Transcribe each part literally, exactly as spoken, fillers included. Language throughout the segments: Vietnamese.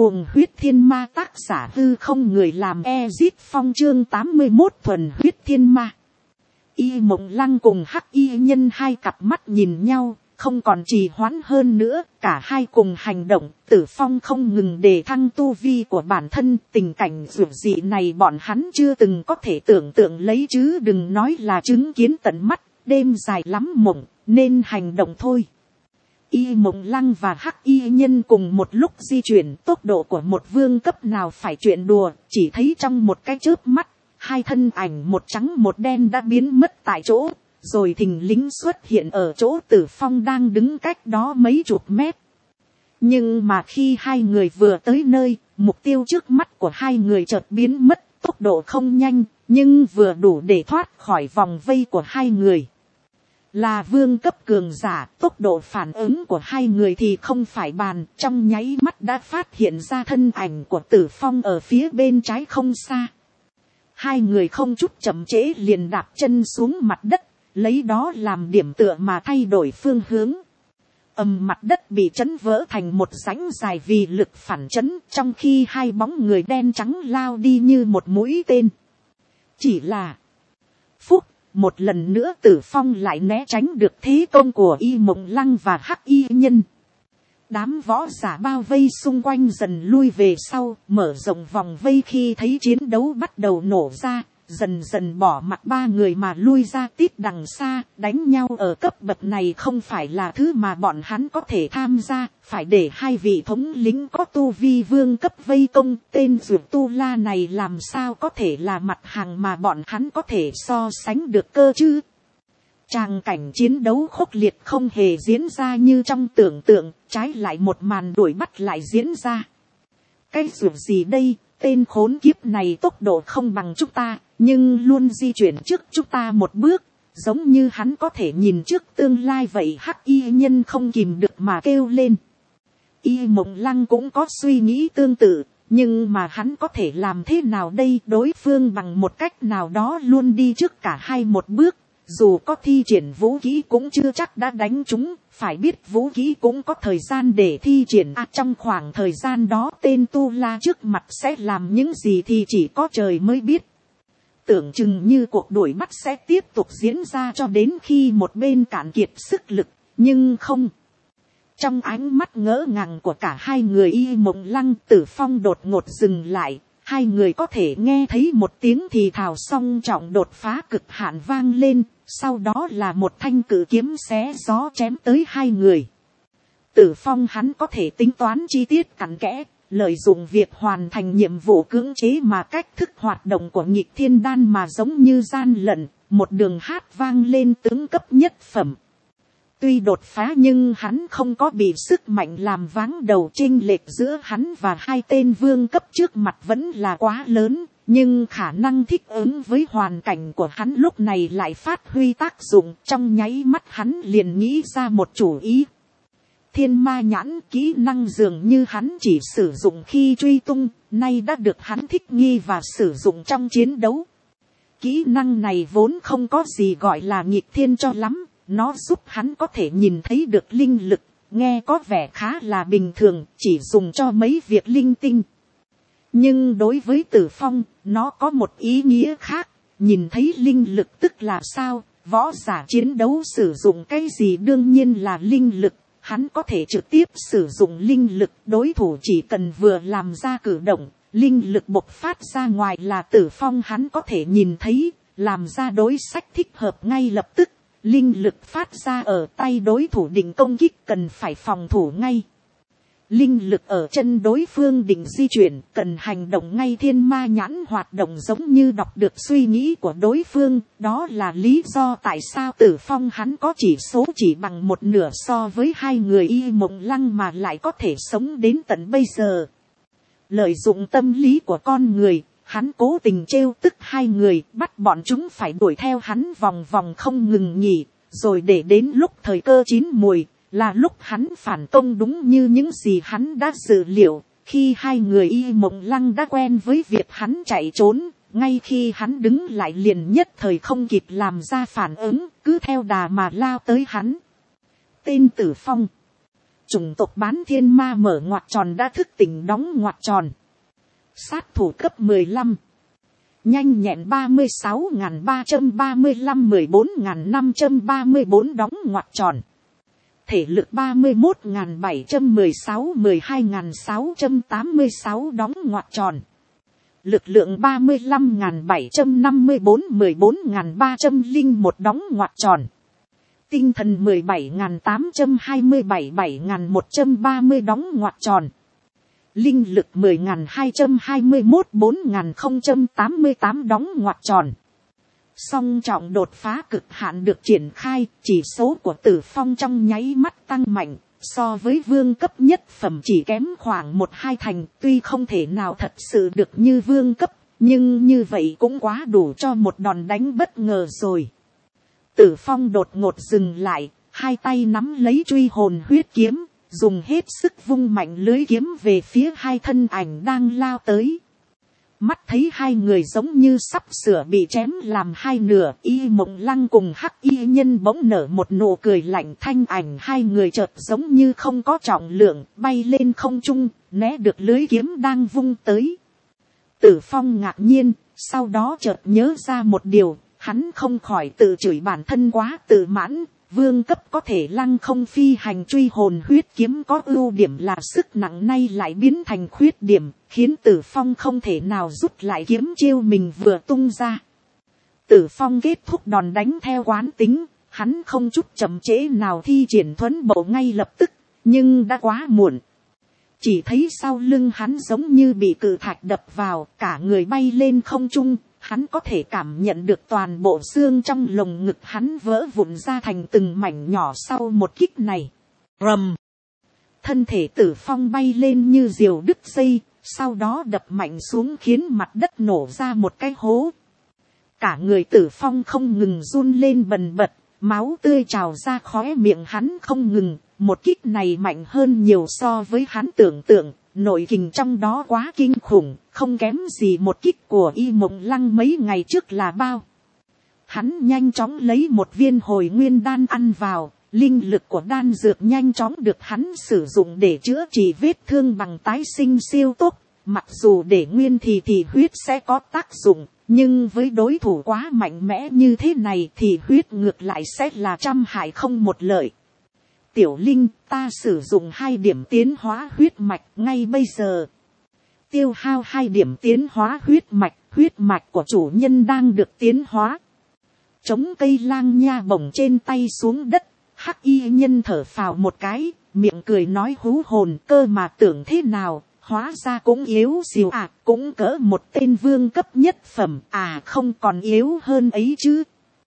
Cuồng huyết thiên ma, tác giả Hư Không Người, làm Ezit Phong, chương tám mươi mốt thuần huyết thiên ma. Y Mộng Lăng cùng Hắc Y Nhân hai cặp mắt nhìn nhau, không còn trì hoãn hơn nữa, cả hai cùng hành động. Tử Phong không ngừng đề thăng tu vi của bản thân, tình cảnh dữ dị này bọn hắn chưa từng có thể tưởng tượng lấy, chứ đừng nói là chứng kiến tận mắt. Đêm dài lắm mộng, nên hành động thôi. Y Mộng Lăng và Hắc Y Nhân cùng một lúc di chuyển, tốc độ của một vương cấp nào phải chuyện đùa, chỉ thấy trong một cái chớp mắt, hai thân ảnh một trắng một đen đã biến mất tại chỗ, rồi thình lình xuất hiện ở chỗ Tử Phong đang đứng cách đó mấy chục mét. Nhưng mà khi hai người vừa tới nơi, mục tiêu trước mắt của hai người chợt biến mất, tốc độ không nhanh, nhưng vừa đủ để thoát khỏi vòng vây của hai người. Là vương cấp cường giả, tốc độ phản ứng của hai người thì không phải bàn, trong nháy mắt đã phát hiện ra thân ảnh của Tử Phong ở phía bên trái không xa. Hai người không chút chậm trễ liền đạp chân xuống mặt đất, lấy đó làm điểm tựa mà thay đổi phương hướng. Ầm, mặt đất bị chấn vỡ thành một rãnh dài vì lực phản chấn, trong khi hai bóng người đen trắng lao đi như một mũi tên. Chỉ là phúc, một lần nữa Tử Phong lại né tránh được thế công của Y Mộng Lăng và Hắc Y Nhân. Đám võ giả bao vây xung quanh dần lui về sau, mở rộng vòng vây khi thấy chiến đấu bắt đầu nổ ra, dần dần bỏ mặc ba người mà lui ra tít đằng xa. Đánh nhau ở cấp bậc này không phải là thứ mà bọn hắn có thể tham gia, phải để hai vị thống lĩnh có tu vi vương cấp vây công. Tên dược tu la này làm sao có thể là mặt hàng mà bọn hắn có thể so sánh được cơ chứ. Tràng cảnh chiến đấu khốc liệt không hề diễn ra như trong tưởng tượng, trái lại một màn đuổi bắt lại diễn ra. Cái dược gì đây, tên khốn kiếp này tốc độ không bằng chúng ta, nhưng luôn di chuyển trước chúng ta một bước, giống như hắn có thể nhìn trước tương lai vậy. Hắc Y Nhân không kìm được mà kêu lên. Y Mộng Lăng cũng có suy nghĩ tương tự, nhưng mà hắn có thể làm thế nào đây, đối phương bằng một cách nào đó luôn đi trước cả hai một bước. Dù có thi triển vũ khí cũng chưa chắc đã đánh chúng, phải biết vũ khí cũng có thời gian để thi triển. À, trong khoảng thời gian đó tên tu la trước mặt sẽ làm những gì thì chỉ có trời mới biết. Tưởng chừng như cuộc đuổi bắt sẽ tiếp tục diễn ra cho đến khi một bên cạn kiệt sức lực, nhưng không. Trong ánh mắt ngỡ ngàng của cả hai người Y Mộng Lăng, Tử Phong đột ngột dừng lại. Hai người có thể nghe thấy một tiếng thì thào song trọng đột phá cực hạn vang lên, sau đó là một thanh cự kiếm xé gió chém tới hai người. Tử Phong hắn có thể tính toán chi tiết cặn kẽ, lợi dụng việc hoàn thành nhiệm vụ cưỡng chế mà cách thức hoạt động của Nghịch Thiên Đan mà giống như gian lận, một đường hát vang lên tướng cấp nhất phẩm. Tuy đột phá nhưng hắn không có bị sức mạnh làm váng đầu, chênh lệch giữa hắn và hai tên vương cấp trước mặt vẫn là quá lớn, nhưng khả năng thích ứng với hoàn cảnh của hắn lúc này lại phát huy tác dụng. Trong nháy mắt hắn liền nghĩ ra một chủ ý. Thiên ma nhãn, kỹ năng dường như hắn chỉ sử dụng khi truy tung, nay đã được hắn thích nghi và sử dụng trong chiến đấu. Kỹ năng này vốn không có gì gọi là nghịch thiên cho lắm. Nó giúp hắn có thể nhìn thấy được linh lực, nghe có vẻ khá là bình thường, chỉ dùng cho mấy việc linh tinh. Nhưng đối với Tử Phong, nó có một ý nghĩa khác. Nhìn thấy linh lực tức là sao? Võ giả chiến đấu sử dụng cái gì đương nhiên là linh lực. Hắn có thể trực tiếp sử dụng linh lực, đối thủ chỉ cần vừa làm ra cử động, linh lực bộc phát ra ngoài là Tử Phong hắn có thể nhìn thấy, làm ra đối sách thích hợp ngay lập tức. Linh lực phát ra ở tay đối thủ định công kích cần phải phòng thủ ngay. Linh lực ở chân đối phương định di chuyển cần hành động ngay. Thiên ma nhãn hoạt động giống như đọc được suy nghĩ của đối phương. Đó là lý do tại sao Tử Phong hắn có chỉ số chỉ bằng một nửa so với hai người Y Mộng Lăng mà lại có thể sống đến tận bây giờ. Lợi dụng tâm lý của con người, hắn cố tình trêu tức hai người, bắt bọn chúng phải đuổi theo hắn vòng vòng không ngừng nghỉ, rồi để đến lúc thời cơ chín mùi, là lúc hắn phản công đúng như những gì hắn đã dự liệu. Khi hai người Y Mộng Lăng đã quen với việc hắn chạy trốn, ngay khi hắn đứng lại liền nhất thời không kịp làm ra phản ứng, cứ theo đà mà lao tới hắn. Tên Tử Phong chủng tộc bán thiên ma mở ngoặt tròn đã thức tỉnh đóng ngoặt tròn. Sát thủ cấp mười lăm. Nhanh nhẹn ba mươi sáu nghìn ba trăm ba mươi lăm mười bốn nghìn năm trăm ba mươi bốn đóng ngoặt tròn. Thể lực ba mươi mốt nghìn bảy trăm mười sáu mười hai nghìn sáu trăm tám mươi sáu đóng ngoặt tròn. Lực lượng ba mươi lăm nghìn bảy trăm năm mươi bốn mười bốn nghìn ba trăm lẻ một đóng ngoặt tròn. Tinh thần mười bảy nghìn tám trăm hai mươi bảy bảy nghìn một trăm ba mươi đóng ngoặt tròn. Linh lực mười nghìn hai trăm hai mươi mốt bốn nghìn không trăm tám mươi tám đóng ngoặt tròn. Song trọng đột phá cực hạn được triển khai, chỉ số của Tử Phong trong nháy mắt tăng mạnh, so với vương cấp nhất phẩm chỉ kém khoảng một hai thành, tuy không thể nào thật sự được như vương cấp, nhưng như vậy cũng quá đủ cho một đòn đánh bất ngờ rồi. Tử Phong đột ngột dừng lại, hai tay nắm lấy truy hồn huyết kiếm, dùng hết sức vung mạnh lưới kiếm về phía hai thân ảnh đang lao tới. Mắt thấy hai người giống như sắp sửa bị chém làm hai nửa, Y Mộng Lăng cùng Hắc Y Nhân bỗng nở một nụ cười lạnh, thanh ảnh hai người chợt giống như không có trọng lượng, bay lên không trung, né được lưới kiếm đang vung tới. Tử Phong ngạc nhiên, sau đó chợt nhớ ra một điều, hắn không khỏi tự chửi bản thân quá tự mãn. Vương cấp có thể lăng không phi hành truy hồn huyết kiếm có ưu điểm là sức nặng, nay lại biến thành khuyết điểm, khiến Tử Phong không thể nào rút lại kiếm chiêu mình vừa tung ra. Tử Phong kết thúc đòn đánh theo quán tính, hắn không chút chậm trễ nào thi triển thuẫn bộ ngay lập tức, nhưng đã quá muộn. Chỉ thấy sau lưng hắn giống như bị cự thạch đập vào, cả người bay lên không trung. Hắn có thể cảm nhận được toàn bộ xương trong lồng ngực hắn vỡ vụn ra thành từng mảnh nhỏ sau một kích này. Rầm. Thân thể Tử Phong bay lên như diều đứt dây, sau đó đập mạnh xuống khiến mặt đất nổ ra một cái hố. Cả người Tử Phong không ngừng run lên bần bật, máu tươi trào ra khóe miệng hắn không ngừng. Một kích này mạnh hơn nhiều so với hắn tưởng tượng. Nội kình trong đó quá kinh khủng, không kém gì một kích của Y Mộng Lăng mấy ngày trước là bao. Hắn nhanh chóng lấy một viên hồi nguyên đan ăn vào, linh lực của đan dược nhanh chóng được hắn sử dụng để chữa trị vết thương bằng tái sinh siêu tốc. Mặc dù để nguyên thì thì huyết sẽ có tác dụng, nhưng với đối thủ quá mạnh mẽ như thế này thì huyết ngược lại sẽ là trăm hại không một lợi. Tiểu Linh, ta sử dụng hai điểm tiến hóa huyết mạch ngay bây giờ. Tiêu hao hai điểm tiến hóa huyết mạch, huyết mạch của chủ nhân đang được tiến hóa. Chống cây lang nha bổng trên tay xuống đất, Hắc Y Nhân thở phào một cái, miệng cười nói hú hồn, cơ mà tưởng thế nào, hóa ra cũng yếu xìu à, cũng cỡ một tên vương cấp nhất phẩm, à không còn yếu hơn ấy chứ.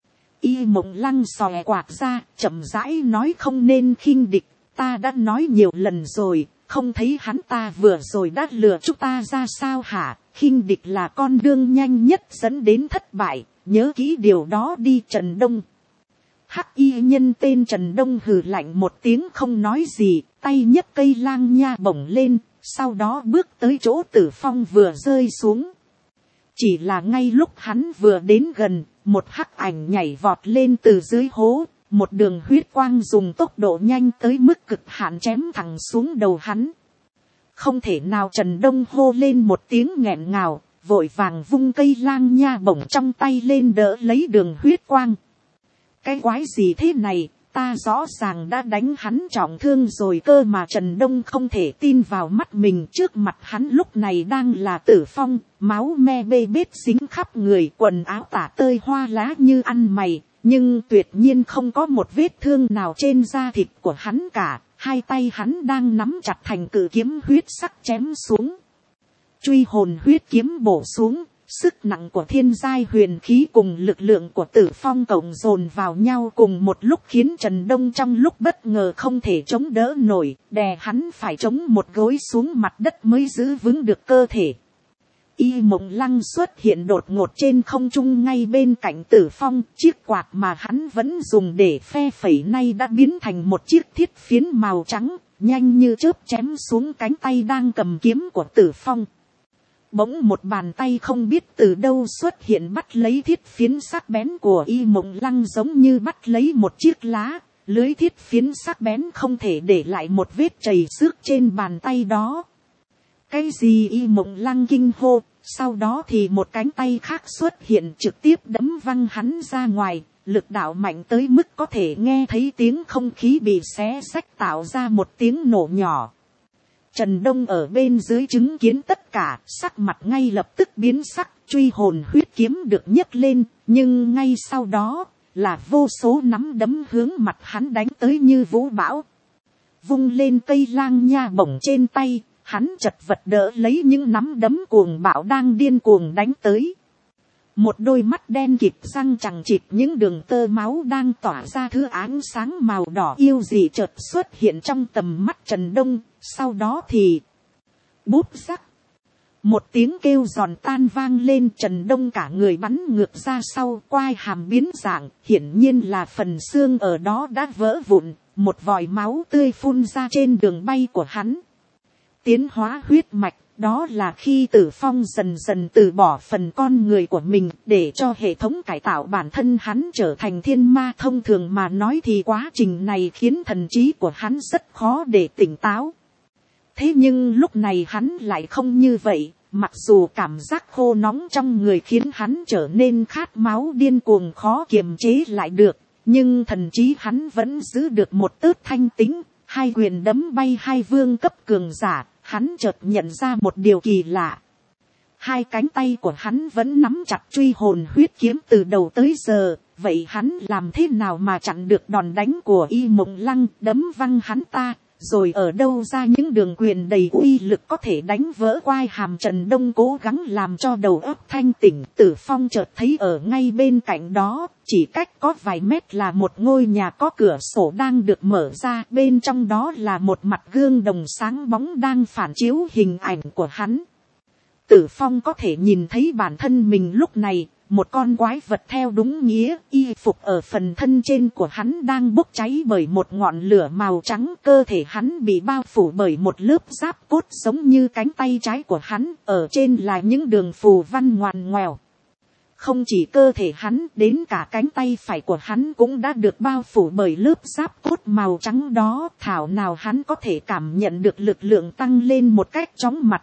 Y Mộng Lăng xòe quạt ra, chậm rãi nói không nên khinh địch, ta đã nói nhiều lần rồi, không thấy hắn ta vừa rồi đã lừa chúng ta ra sao hả, khinh địch là con đường nhanh nhất dẫn đến thất bại, nhớ kỹ điều đó đi Trần Đông. Hắc Y Nhân tên Trần Đông hừ lạnh một tiếng không nói gì, tay nhấc cây lang nha bổng lên, sau đó bước tới chỗ Tử Phong vừa rơi xuống. Chỉ là ngay lúc hắn vừa đến gần, một hắc ảnh nhảy vọt lên từ dưới hố, một đường huyết quang dùng tốc độ nhanh tới mức cực hạn chém thẳng xuống đầu hắn. Không thể nào, Trần Đông hô lên một tiếng nghẹn ngào, vội vàng vung cây lang nha bổng trong tay lên đỡ lấy đường huyết quang. Cái quái gì thế này, ta rõ ràng đã đánh hắn trọng thương rồi cơ mà. Trần Đông không thể tin vào mắt mình, trước mặt hắn lúc này đang là Tử Phong, máu me bê bết dính khắp người, quần áo tả tơi hoa lá như ăn mày, nhưng tuyệt nhiên không có một vết thương nào trên da thịt của hắn cả, hai tay hắn đang nắm chặt thành cự kiếm huyết sắc chém xuống. Truy hồn huyết kiếm bổ xuống, sức nặng của thiên giai huyền khí cùng lực lượng của Tử Phong cộng dồn vào nhau cùng một lúc khiến Trần Đông trong lúc bất ngờ không thể chống đỡ nổi, đè hắn phải chống một gối xuống mặt đất mới giữ vững được cơ thể. Y Mộng Lăng xuất hiện đột ngột trên không trung ngay bên cạnh Tử Phong, chiếc quạt mà hắn vẫn dùng để phe phẩy nay đã biến thành một chiếc thiết phiến màu trắng, nhanh như chớp chém xuống cánh tay đang cầm kiếm của Tử Phong. Bỗng một bàn tay không biết từ đâu xuất hiện bắt lấy thiết phiến sắc bén của Y Mộng Lăng giống như bắt lấy một chiếc lá, lưới thiết phiến sắc bén không thể để lại một vết chảy xước trên bàn tay đó. Cái gì? Y Mộng Lăng kinh hô, sau đó thì một cánh tay khác xuất hiện trực tiếp đấm văng hắn ra ngoài, lực đạo mạnh tới mức có thể nghe thấy tiếng không khí bị xé xách tạo ra một tiếng nổ nhỏ. Trần Đông ở bên dưới chứng kiến tất cả, sắc mặt ngay lập tức biến sắc, truy hồn huyết kiếm được nhấc lên, nhưng ngay sau đó là vô số nắm đấm hướng mặt hắn đánh tới như vũ bão. Vung lên cây lang nha bổng trên tay, hắn chật vật đỡ lấy những nắm đấm cuồng bạo đang điên cuồng đánh tới. Một đôi mắt đen kịt răng chằng chịt, những đường tơ máu đang tỏa ra thứ ánh sáng màu đỏ yêu dị chợt xuất hiện trong tầm mắt Trần Đông. Sau đó thì búp rắc, một tiếng kêu giòn tan vang lên, Trần Đông cả người bắn ngược ra sau, quai hàm biến dạng, hiển nhiên là phần xương ở đó đã vỡ vụn, một vòi máu tươi phun ra trên đường bay của hắn. Tiến hóa huyết mạch, đó là khi Tử Phong dần dần từ bỏ phần con người của mình để cho hệ thống cải tạo bản thân hắn trở thành thiên ma. Thông thường mà nói thì quá trình này khiến thần trí của hắn rất khó để tỉnh táo. Thế nhưng lúc này hắn lại không như vậy, mặc dù cảm giác khô nóng trong người khiến hắn trở nên khát máu điên cuồng khó kiềm chế lại được, nhưng thần trí hắn vẫn giữ được một tớt thanh tĩnh. Hai quyền đấm bay hai vương cấp cường giả, hắn chợt nhận ra một điều kỳ lạ. Hai cánh tay của hắn vẫn nắm chặt truy hồn huyết kiếm từ đầu tới giờ, vậy hắn làm thế nào mà chặn được đòn đánh của Y Mộng Lăng đấm văng hắn ta? Rồi ở đâu ra những đường quyền đầy uy lực có thể đánh vỡ quai hàm? Trần Đông cố gắng làm cho đầu óc thanh tỉnh. Tử Phong chợt thấy ở ngay bên cạnh đó, chỉ cách có vài mét là một ngôi nhà có cửa sổ đang được mở ra. Bên trong đó là một mặt gương đồng sáng bóng đang phản chiếu hình ảnh của hắn. Tử Phong có thể nhìn thấy bản thân mình lúc này, một con quái vật theo đúng nghĩa. Y phục ở phần thân trên của hắn đang bốc cháy bởi một ngọn lửa màu trắng, cơ thể hắn bị bao phủ bởi một lớp giáp cốt giống như cánh tay trái của hắn, ở trên là những đường phù văn ngoằn ngoèo. Không chỉ cơ thể hắn, đến cả cánh tay phải của hắn cũng đã được bao phủ bởi lớp giáp cốt màu trắng đó. Thảo nào hắn có thể cảm nhận được lực lượng tăng lên một cách chóng mặt.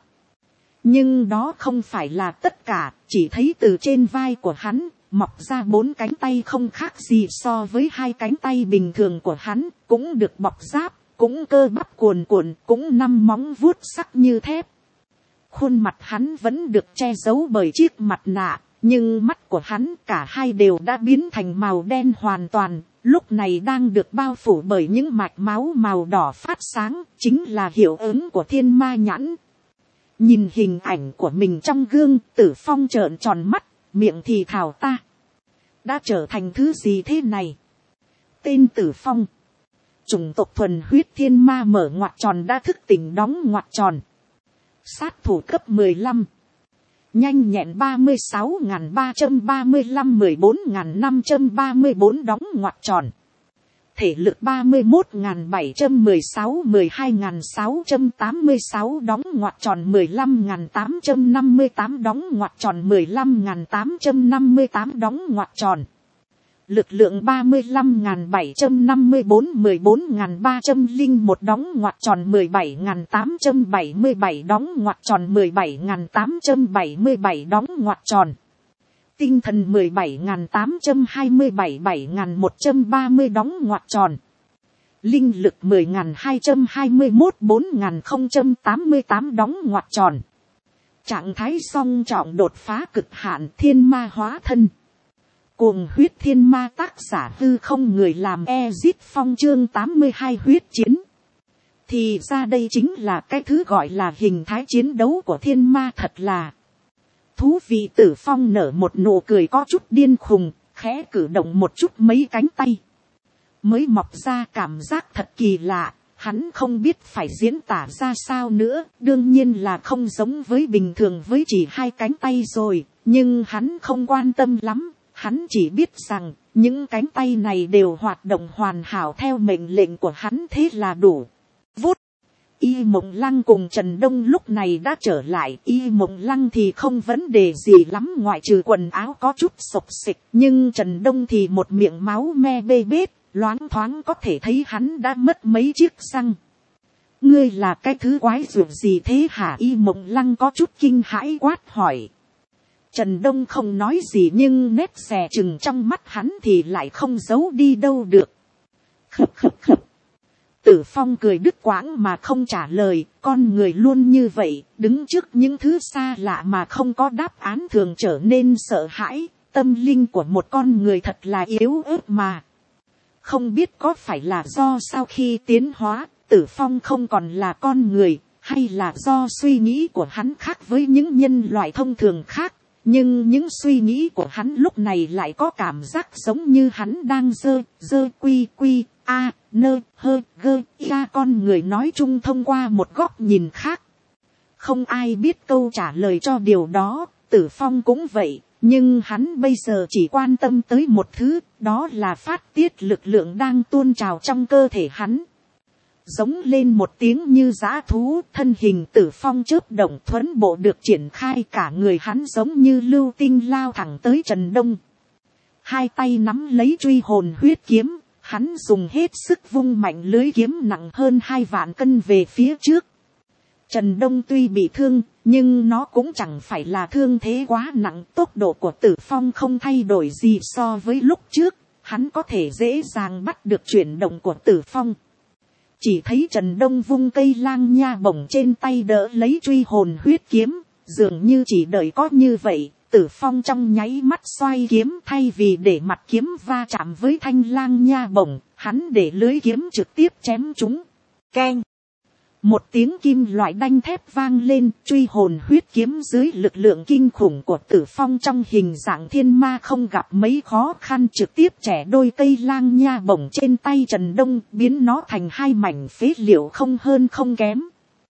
Nhưng đó không phải là tất cả, chỉ thấy từ trên vai của hắn mọc ra bốn cánh tay không khác gì so với hai cánh tay bình thường của hắn, cũng được bọc giáp, cũng cơ bắp cuồn cuộn, cũng năm móng vuốt sắc như thép. Khuôn mặt hắn vẫn được che giấu bởi chiếc mặt nạ, nhưng mắt của hắn cả hai đều đã biến thành màu đen hoàn toàn, lúc này đang được bao phủ bởi những mạch máu màu đỏ phát sáng, chính là hiệu ứng của thiên ma nhãn. Nhìn hình ảnh của mình trong gương, Tử Phong trợn tròn mắt, miệng thì thào ta đã trở thành thứ gì thế này? Tên Tử Phong, chủng tộc thuần huyết thiên ma mở ngoặc tròn đã thức tỉnh đóng ngoặc tròn. Sát thủ cấp mười lăm, nhanh nhẹn ba mươi sáu nghìn ba trăm ba mươi lăm, mười bốn nghìn năm trăm ba mươi bốn đóng ngoặc tròn. Thể lực ba mươi mốt nghìn bảy trăm mười sáu, mười hai nghìn sáu trăm tám mươi sáu đóng ngoặc tròn, mười lăm nghìn tám trăm năm mươi tám đóng ngoặc tròn, mười lăm nghìn tám trăm năm mươi tám đóng ngoặc tròn. Lực lượng ba mươi lăm nghìn bảy trăm năm mươi bốn, mười bốn nghìn ba trăm lẻ một đóng ngoặc tròn, mười bảy nghìn tám trăm bảy mươi bảy đóng ngoặc tròn, mười bảy nghìn tám trăm bảy mươi bảy đóng ngoặc tròn. Tinh thần mười bảy nghìn tám trăm hai mươi bảy, bảy nghìn một trăm ba mươi đóng ngoặc tròn. Linh lực mười nghìn hai trăm hai mươi mốt, bốn nghìn không trăm tám mươi tám đóng ngoặc tròn. Trạng thái song trọng đột phá cực hạn, thiên ma hóa thân. Cuồng huyết thiên ma, tác giả hư không người làm, Ezit Phong, chương tám mươi hai huyết chiến. Thì ra đây chính là cái thứ gọi là hình thái chiến đấu của thiên ma, thật là thú vị. Tử Phong nở một nụ cười có chút điên khùng, khẽ cử động một chút mấy cánh tay mới mọc ra, cảm giác thật kỳ lạ. Hắn không biết phải diễn tả ra sao nữa, đương nhiên là không giống với bình thường với chỉ hai cánh tay rồi, nhưng hắn không quan tâm lắm. Hắn chỉ biết rằng những cánh tay này đều hoạt động hoàn hảo theo mệnh lệnh của hắn, thế là đủ. Vút. Y Mộng Lăng cùng Trần Đông lúc này đã trở lại. Y Mộng Lăng thì không vấn đề gì lắm, ngoại trừ quần áo có chút xộc xịch, nhưng Trần Đông thì một miệng máu me bê bết, loáng thoáng có thể thấy hắn đã mất mấy chiếc răng. Ngươi là cái thứ quái ruột gì thế hả? Y Mộng Lăng có chút kinh hãi quát hỏi. Trần Đông không nói gì nhưng nét xè chừng trong mắt hắn thì lại không giấu đi đâu được. Khập khập khập. Tử Phong cười đứt quãng mà không trả lời, con người luôn như vậy, đứng trước những thứ xa lạ mà không có đáp án thường trở nên sợ hãi, tâm linh của một con người thật là yếu ớt mà. Không biết có phải là do sau khi tiến hóa, Tử Phong không còn là con người, hay là do suy nghĩ của hắn khác với những nhân loại thông thường khác. Nhưng những suy nghĩ của hắn lúc này lại có cảm giác giống như hắn đang dơ, dơ quy quy, a, nơ, hơ, gơ, ia. Con người nói chung thông qua một góc nhìn khác. Không ai biết câu trả lời cho điều đó, Tử Phong cũng vậy. Nhưng hắn bây giờ chỉ quan tâm tới một thứ, đó là phát tiết lực lượng đang tuôn trào trong cơ thể hắn. Giống lên một tiếng như dã thú, thân hình Tử Phong chớp động thuẫn bộ được triển khai, cả người hắn giống như lưu tinh lao thẳng tới Trần Đông. Hai tay nắm lấy truy hồn huyết kiếm, hắn dùng hết sức vung mạnh lưới kiếm nặng hơn hai vạn cân về phía trước. Trần Đông tuy bị thương, nhưng nó cũng chẳng phải là thương thế quá nặng. Tốc độ của Tử Phong không thay đổi gì so với lúc trước, hắn có thể dễ dàng bắt được chuyển động của Tử Phong. Chỉ thấy Trần Đông vung cây lang nha bổng trên tay đỡ lấy truy hồn huyết kiếm, dường như chỉ đợi có như vậy, Tử Phong trong nháy mắt xoay kiếm, thay vì để mặt kiếm va chạm với thanh lang nha bổng, hắn để lưới kiếm trực tiếp chém chúng. Keng! Một tiếng kim loại đanh thép vang lên, truy hồn huyết kiếm dưới lực lượng kinh khủng của Tử Phong trong hình dạng thiên ma không gặp mấy khó khăn, trực tiếp chẻ đôi cây lang nha bổng trên tay Trần Đông, biến nó thành hai mảnh phế liệu không hơn không kém.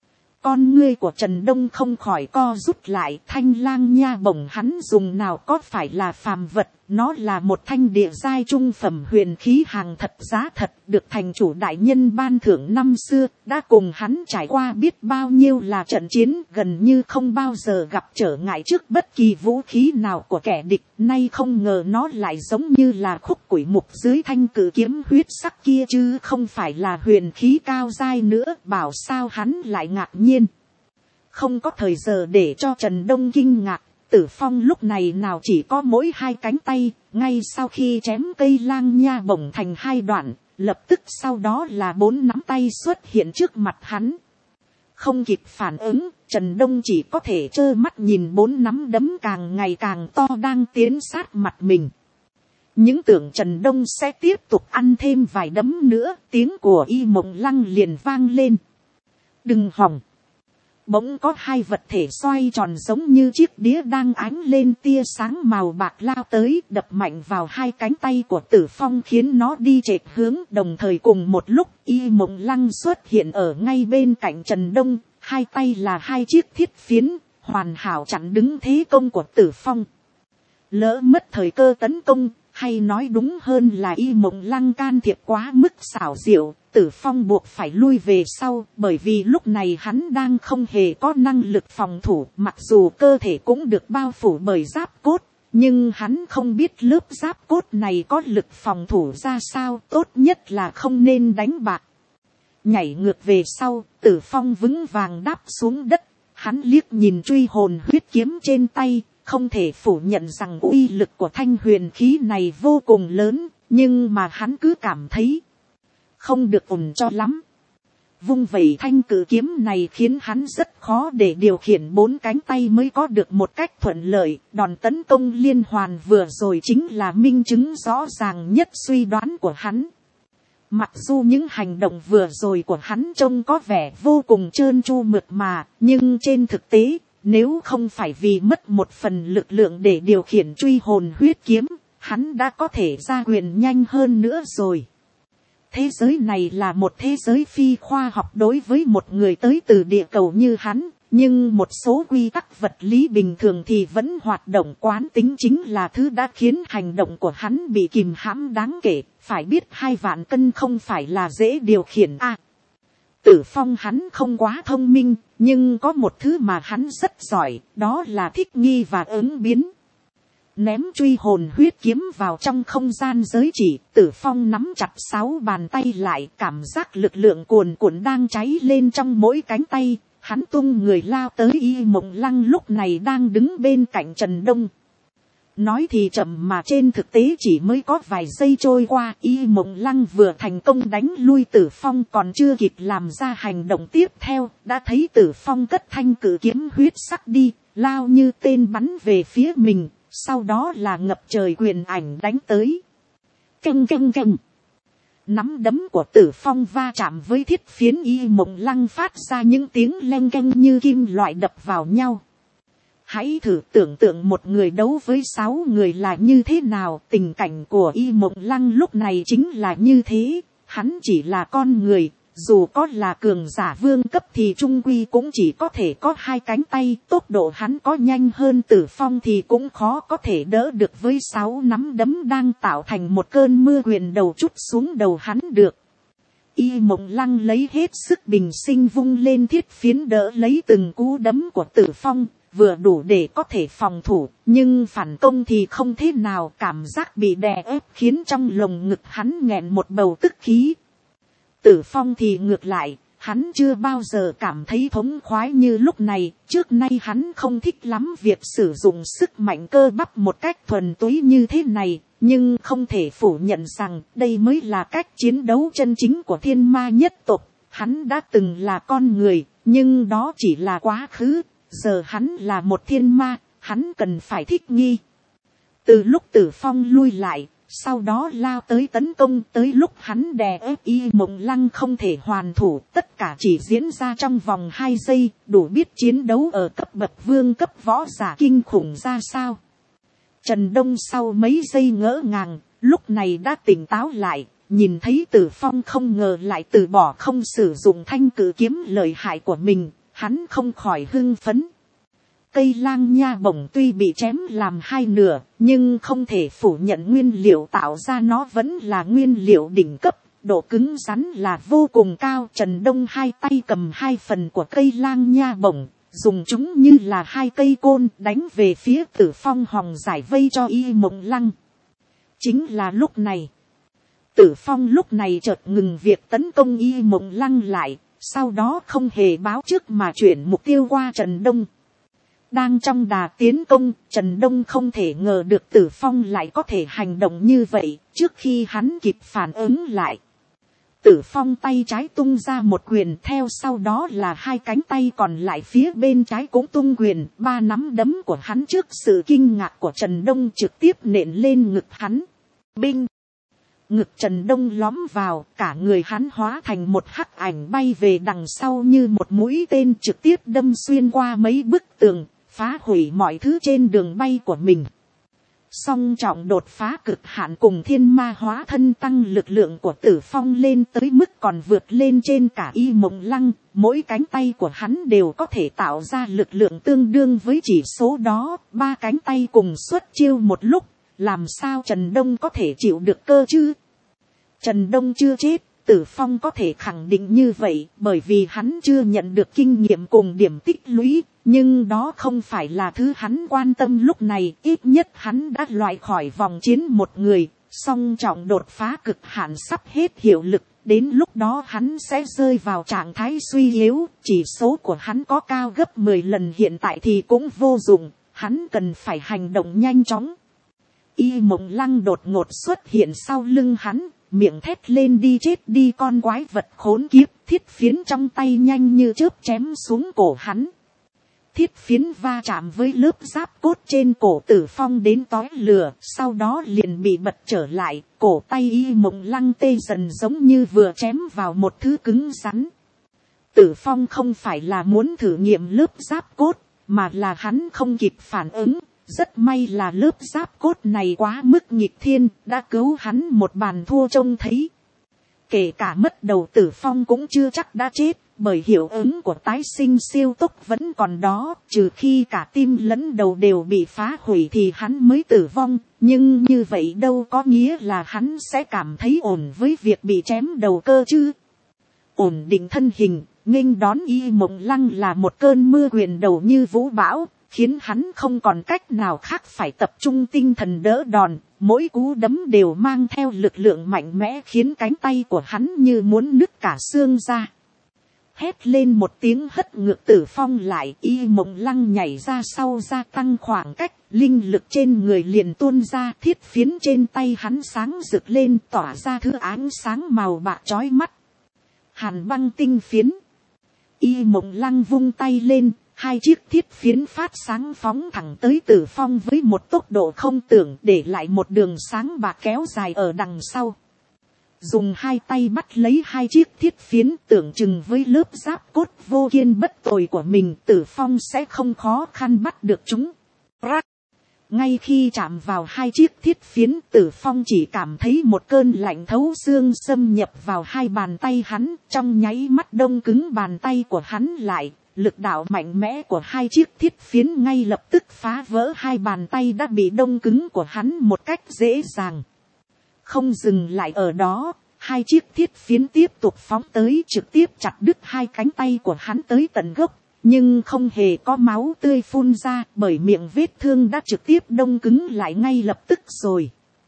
Con ngươi của Trần Đông không khỏi co rút lại, thanh lang nha bổng hắn dùng nào có phải là phàm vật, nó là một thanh địa giai trung phẩm huyền khí hàng thật giá thật, được thành chủ đại nhân ban thưởng năm xưa, đã cùng hắn trải qua biết bao nhiêu là trận chiến, gần như không bao giờ gặp trở ngại trước bất kỳ vũ khí nào của kẻ địch. Nay không ngờ nó lại giống như là khúc củi mục dưới thanh cử kiếm huyết sắc kia, chứ không phải là huyền khí cao giai nữa. Bảo sao hắn lại ngạc nhiên. Không có thời giờ để cho Trần Đông kinh ngạc, Tử Phong lúc này nào chỉ có mỗi hai cánh tay, ngay sau khi chém cây lang nha bổng thành hai đoạn, lập tức sau đó là bốn nắm tay xuất hiện trước mặt hắn. Không kịp phản ứng, Trần Đông chỉ có thể trơ mắt nhìn bốn nắm đấm càng ngày càng to đang tiến sát mặt mình. Những tưởng Trần Đông sẽ tiếp tục ăn thêm vài đấm nữa, tiếng của Y Mộng Lăng liền vang lên. Đừng hòng! Bỗng có hai vật thể xoay tròn giống như chiếc đĩa đang ánh lên tia sáng màu bạc lao tới, đập mạnh vào hai cánh tay của Tử Phong khiến nó đi trệch hướng. Đồng thời cùng một lúc, Y Mộng Lăng xuất hiện ở ngay bên cạnh Trần Đông, hai tay là hai chiếc thiết phiến, hoàn hảo chặn đứng thế công của Tử Phong. Lỡ mất thời cơ tấn công, hay nói đúng hơn là Y Mộng Lăng can thiệp quá mức xảo diệu, Tử Phong buộc phải lui về sau, bởi vì lúc này hắn đang không hề có năng lực phòng thủ, mặc dù cơ thể cũng được bao phủ bởi giáp cốt, nhưng hắn không biết lớp giáp cốt này có lực phòng thủ ra sao, tốt nhất là không nên đánh bạc. Nhảy ngược về sau, Tử Phong vững vàng đáp xuống đất, hắn liếc nhìn truy hồn huyết kiếm trên tay, không thể phủ nhận rằng uy lực của thanh huyền khí này vô cùng lớn, nhưng mà hắn cứ cảm thấy không được ổn cho lắm. Vung vẩy thanh cử kiếm này khiến hắn rất khó để điều khiển bốn cánh tay mới có được một cách thuận lợi. Đòn tấn công liên hoàn vừa rồi chính là minh chứng rõ ràng nhất suy đoán của hắn. Mặc dù những hành động vừa rồi của hắn trông có vẻ vô cùng trơn tru mượt mà, nhưng trên thực tế, nếu không phải vì mất một phần lực lượng để điều khiển truy hồn huyết kiếm, hắn đã có thể ra quyền nhanh hơn nữa rồi. Thế giới này là một thế giới phi khoa học đối với một người tới từ địa cầu như hắn, nhưng một số quy tắc vật lý bình thường thì vẫn hoạt động. Quán tính chính là thứ đã khiến hành động của hắn bị kìm hãm đáng kể, phải biết hai vạn cân không phải là dễ điều khiển à. Tử Phong hắn không quá thông minh, nhưng có một thứ mà hắn rất giỏi, đó là thích nghi và ứng biến. ném truy hồn huyết kiếm vào trong không gian giới chỉ. Tử Phong nắm chặt sáu bàn tay lại, cảm giác lực lượng cuồn cuộn đang cháy lên trong mỗi cánh tay. Hắn tung người lao tới Y Mộng Lăng lúc này đang đứng bên cạnh Trần Đông. Nói thì chậm mà trên thực tế chỉ mới có vài giây trôi qua, Y Mộng Lăng vừa thành công đánh lui Tử Phong, còn chưa kịp làm ra hành động tiếp theo, đã thấy Tử Phong cất thanh cử kiếm huyết sắc đi, lao như tên bắn về phía mình, sau đó là ngập trời quyền ảnh đánh tới. Canh canh canh. Nắm đấm của Tử Phong va chạm với thiết phiến Y Mộng Lăng phát ra những tiếng leng keng như kim loại đập vào nhau. Hãy thử tưởng tượng một người đấu với sáu người là như thế nào. Tình cảnh của Y Mộng Lăng lúc này chính là như thế. Hắn chỉ là con người, dù có là cường giả vương cấp thì trung quy cũng chỉ có thể có hai cánh tay. Tốc độ hắn có nhanh hơn Tử Phong thì cũng khó có thể đỡ được với sáu nắm đấm đang tạo thành một cơn mưa quyền đầu trút xuống đầu hắn được. Y Mộng Lăng lấy hết sức bình sinh vung lên thiết phiến đỡ lấy từng cú đấm của Tử Phong, vừa đủ để có thể phòng thủ, nhưng phản công thì không thế nào. Cảm giác bị đè ép khiến trong lồng ngực hắn nghẹn một bầu tức khí. Tử Phong thì ngược lại, hắn chưa bao giờ cảm thấy thống khoái như lúc này. Trước nay hắn không thích lắm việc sử dụng sức mạnh cơ bắp một cách thuần túy như thế này, nhưng không thể phủ nhận rằng đây mới là cách chiến đấu chân chính của thiên ma nhất tộc. Hắn đã từng là con người, nhưng đó chỉ là quá khứ. Giờ hắn là một thiên ma, hắn cần phải thích nghi. Từ lúc Tử Phong lui lại, sau đó lao tới tấn công, tới lúc hắn đè ép Y Mộng Lăng không thể hoàn thủ, tất cả chỉ diễn ra trong vòng hai giây, đủ biết chiến đấu ở cấp bậc vương cấp võ giả kinh khủng ra sao. Trần Đông sau mấy giây ngỡ ngàng, lúc này đã tỉnh táo lại, nhìn thấy Tử Phong không ngờ lại từ bỏ không sử dụng thanh cử kiếm lợi hại của mình. Hắn không khỏi hưng phấn. Cây lang nha bổng tuy bị chém làm hai nửa, nhưng không thể phủ nhận nguyên liệu tạo ra nó vẫn là nguyên liệu đỉnh cấp, độ cứng rắn là vô cùng cao. Trần Đông hai tay cầm hai phần của cây lang nha bổng, dùng chúng như là hai cây côn đánh về phía Tử Phong hòng giải vây cho Y Mộng Lăng. Chính là lúc này, Tử Phong lúc này chợt ngừng việc tấn công Y Mộng Lăng lại. Sau đó không hề báo trước mà chuyển mục tiêu qua Trần Đông. Đang trong đà tiến công, Trần Đông không thể ngờ được Tử Phong lại có thể hành động như vậy. Trước khi hắn kịp phản ứng lại, Tử Phong tay trái tung ra một quyền, theo sau đó là hai cánh tay còn lại phía bên trái cũng tung quyền. Ba nắm đấm của hắn trước sự kinh ngạc của Trần Đông trực tiếp nện lên ngực hắn. Binh! Ngực Trần Đông lõm vào, cả người hắn hóa thành một hắc ảnh bay về đằng sau như một mũi tên trực tiếp đâm xuyên qua mấy bức tường, phá hủy mọi thứ trên đường bay của mình. Song trọng đột phá cực hạn cùng thiên ma hóa thân tăng lực lượng của Tử Phong lên tới mức còn vượt lên trên cả Y Mộng Lăng, mỗi cánh tay của hắn đều có thể tạo ra lực lượng tương đương với chỉ số đó. Ba cánh tay cùng xuất chiêu một lúc, làm sao Trần Đông có thể chịu được cơ chứ? Trần Đông chưa chết, Tử Phong có thể khẳng định như vậy, bởi vì hắn chưa nhận được kinh nghiệm cùng điểm tích lũy, nhưng đó không phải là thứ hắn quan tâm lúc này. Ít nhất hắn đã loại khỏi vòng chiến một người, song trọng đột phá cực hạn sắp hết hiệu lực, đến lúc đó hắn sẽ rơi vào trạng thái suy yếu. Chỉ số của hắn có cao gấp mười lần hiện tại thì cũng vô dụng, hắn cần phải hành động nhanh chóng. Y Mộng Lăng đột ngột xuất hiện sau lưng hắn, miệng thét lên đi chết đi con quái vật khốn kiếp. Thiết phiến trong tay nhanh như chớp chém xuống cổ hắn. Thiết phiến va chạm với lớp giáp cốt trên cổ Tử Phong đến tói lửa, sau đó liền bị bật trở lại. Cổ tay Y Mộng Lăng tê dần giống như vừa chém vào một thứ cứng rắn. Tử Phong không phải là muốn thử nghiệm lớp giáp cốt, mà là hắn không kịp phản ứng. Rất may là lớp giáp cốt này quá mức nghịch thiên, đã cứu hắn một bàn thua trông thấy. Kể cả mất đầu Tử Phong cũng chưa chắc đã chết, bởi hiệu ứng của tái sinh siêu tốc vẫn còn đó. Trừ khi cả tim lẫn đầu đều bị phá hủy thì hắn mới tử vong, nhưng như vậy đâu có nghĩa là hắn sẽ cảm thấy ổn với việc bị chém đầu cơ chứ. Ổn định thân hình, nghênh đón Y Mộng Lăng là một cơn mưa quyền đầu như vũ bão. khiến hắn không còn cách nào khác phải tập trung tinh thần đỡ đòn, mỗi cú đấm đều mang theo lực lượng mạnh mẽ khiến cánh tay của hắn như muốn nứt cả xương ra. Hét lên một tiếng hất ngược Tử Phong lại, Y Mộng Lăng nhảy ra sau gia tăng khoảng cách, linh lực trên người liền tuôn ra, thiết phiến trên tay hắn sáng rực lên tỏa ra thứ ánh sáng màu bạc chói mắt. Hàn băng tinh phiến. Y Mộng Lăng vung tay lên, hai chiếc thiết phiến phát sáng phóng thẳng tới Tử Phong với một tốc độ không tưởng, để lại một đường sáng bạc kéo dài ở đằng sau. Dùng hai tay bắt lấy hai chiếc thiết phiến tưởng chừng với lớp giáp cốt vô kiên bất tồi của mình, Tử Phong sẽ không khó khăn bắt được chúng. Rắc. Ngay khi chạm vào hai chiếc thiết phiến, Tử Phong chỉ cảm thấy một cơn lạnh thấu xương xâm nhập vào hai bàn tay hắn, trong nháy mắt đông cứng bàn tay của hắn lại, lực đạo mạnh mẽ của hai chiếc thiết phiến ngay lập tức phá vỡ hai bàn tay đã bị đông cứng của hắn một cách dễ dàng. Không dừng lại ở đó, hai chiếc thiết phiến tiếp tục phóng tới, trực tiếp chặt đứt hai cánh tay của hắn tới tận gốc, nhưng không hề có máu tươi phun ra, bởi miệng vết thương đã trực tiếp đông cứng lại ngay lập tức rồi.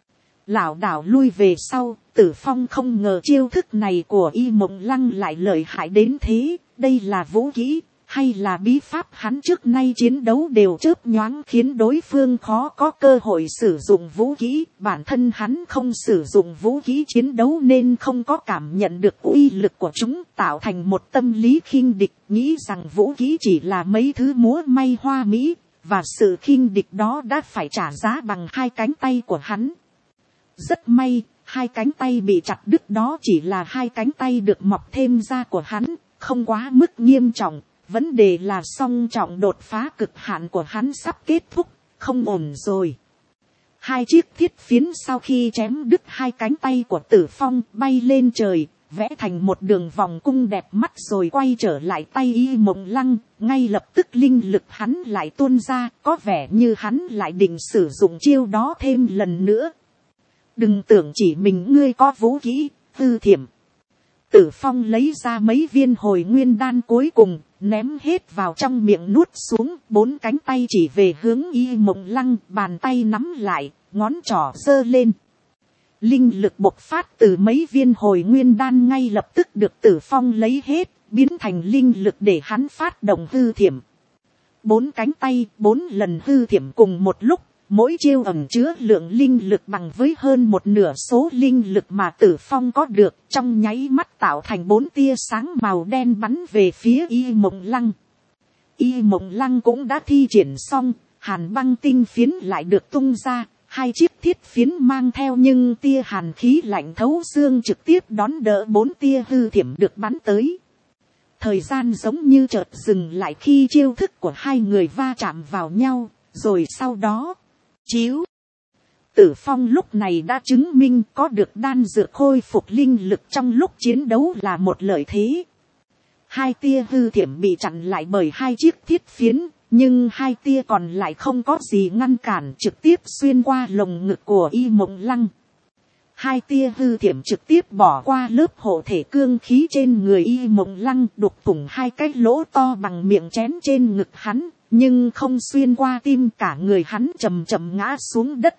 Lảo đảo lui về sau, Tử Phong không ngờ chiêu thức này của Y Mộng Lăng lại lợi hại đến thế, đây là vũ kỹ hay là bí pháp hắn trước nay chiến đấu đều chớp nhoáng khiến đối phương khó có cơ hội sử dụng vũ kỹ, bản thân hắn không sử dụng vũ kỹ chiến đấu nên không có cảm nhận được uy lực của chúng, tạo thành một tâm lý khinh địch, nghĩ rằng vũ kỹ chỉ là mấy thứ múa may hoa mỹ, và sự khinh địch đó đã phải trả giá bằng hai cánh tay của hắn. Rất may, hai cánh tay bị chặt đứt đó chỉ là hai cánh tay được mọc thêm da của hắn, không quá mức nghiêm trọng. Vấn đề là song trọng đột phá cực hạn của hắn sắp kết thúc, không ổn rồi. Hai chiếc thiết phiến sau khi chém đứt hai cánh tay của Tử Phong bay lên trời, vẽ thành một đường vòng cung đẹp mắt rồi quay trở lại tay Y Mộng Lăng, ngay lập tức linh lực hắn lại tuôn ra, có vẻ như hắn lại định sử dụng chiêu đó thêm lần nữa. Đừng tưởng chỉ mình ngươi có vũ khí, hư thiểm. Tử Phong lấy ra mấy viên hồi nguyên đan cuối cùng, ném hết vào trong miệng nuốt xuống, bốn cánh tay chỉ về hướng Y Mộng Lăng, bàn tay nắm lại, ngón trỏ giơ lên. Linh lực bộc phát từ mấy viên hồi nguyên đan ngay lập tức được Tử Phong lấy hết, biến thành linh lực để hắn phát động hư thiểm. Bốn cánh tay, bốn lần hư thiểm cùng một lúc, mỗi chiêu ẩn chứa lượng linh lực bằng với hơn một nửa số linh lực mà Tử Phong có được, trong nháy mắt tạo thành bốn tia sáng màu đen bắn về phía Y Mộng Lăng. Y Mộng Lăng cũng đã thi triển xong, hàn băng tinh phiến lại được tung ra, hai chiếc thiết phiến mang theo nhưng tia hàn khí lạnh thấu xương trực tiếp đón đỡ bốn tia hư thiểm được bắn tới. Thời gian giống như chợt dừng lại khi chiêu thức của hai người va chạm vào nhau, rồi sau đó chiếu. Tử Phong lúc này đã chứng minh có được đan dược khôi phục linh lực trong lúc chiến đấu là một lợi thế. Hai tia hư thiểm bị chặn lại bởi hai chiếc thiết phiến, nhưng hai tia còn lại không có gì ngăn cản, trực tiếp xuyên qua lồng ngực của Y Mộng Lăng. Hai tia hư thiểm trực tiếp bỏ qua lớp hộ thể cương khí trên người Y Mộng Lăng, đục thủng hai cái lỗ to bằng miệng chén trên ngực hắn, nhưng không xuyên qua tim, cả người hắn chầm chậm ngã xuống đất.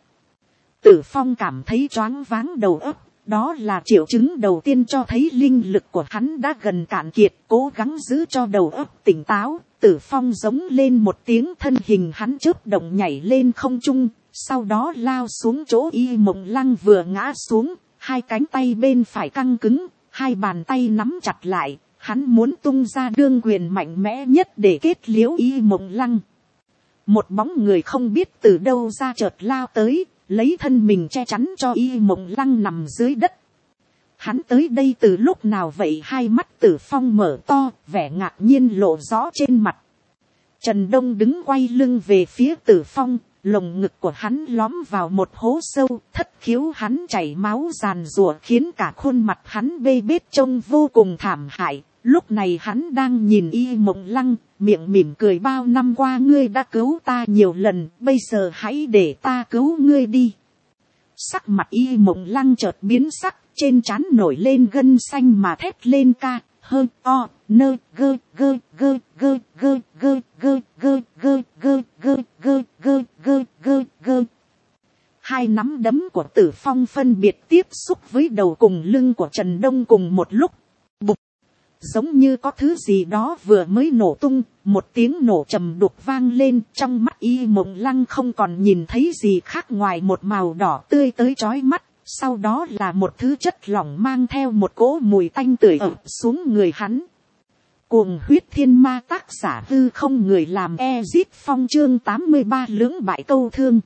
Tử Phong cảm thấy choáng váng đầu óc, đó là triệu chứng đầu tiên cho thấy linh lực của hắn đã gần cạn kiệt, cố gắng giữ cho đầu óc tỉnh táo. Tử Phong giống lên một tiếng, thân hình hắn chớp động nhảy lên không trung, sau đó lao xuống chỗ Y Mộng Lăng vừa ngã xuống, hai cánh tay bên phải căng cứng, hai bàn tay nắm chặt lại. Hắn muốn tung ra đương quyền mạnh mẽ nhất để kết liễu Y Mộng Lăng. Một bóng người không biết từ đâu ra chợt lao tới, lấy thân mình che chắn cho Y Mộng Lăng nằm dưới đất. Hắn tới đây từ lúc nào vậy? Hai mắt Tử Phong mở to, vẻ ngạc nhiên lộ rõ trên mặt. Trần Đông đứng quay lưng về phía Tử Phong, lồng ngực của hắn lõm vào một hố sâu, thất khiếu hắn chảy máu giàn giụa khiến cả khuôn mặt hắn bê bết trông vô cùng thảm hại. Lúc này hắn đang nhìn Y Mộng Lăng, miệng mỉm cười, bao năm qua ngươi đã cứu ta nhiều lần, bây giờ hãy để ta cứu ngươi đi. Sắc mặt Y Mộng Lăng chợt biến sắc, trên trán nổi lên gân xanh mà thét lên ca, hơi o, nơ, gơ, gơ, gơ, gơ, gơ, gơ, gơ, gơ, gơ, gơ, Tử Phong phân biệt tiếp xúc với đầu cùng lưng của Trần Đông cùng một lúc. Bụp, giống như có thứ gì đó vừa mới nổ tung, một tiếng nổ trầm đục vang lên, trong mắt Y Mộng Lăng không còn nhìn thấy gì khác ngoài một màu đỏ tươi tới chói mắt, sau đó là một thứ chất lỏng mang theo một cỗ mùi tanh tưởi ập xuống người hắn. Cuồng huyết thiên ma, tác giả Hư Không, người làm Ezit Phong, chương tám mươi ba lưỡng bại câu thương.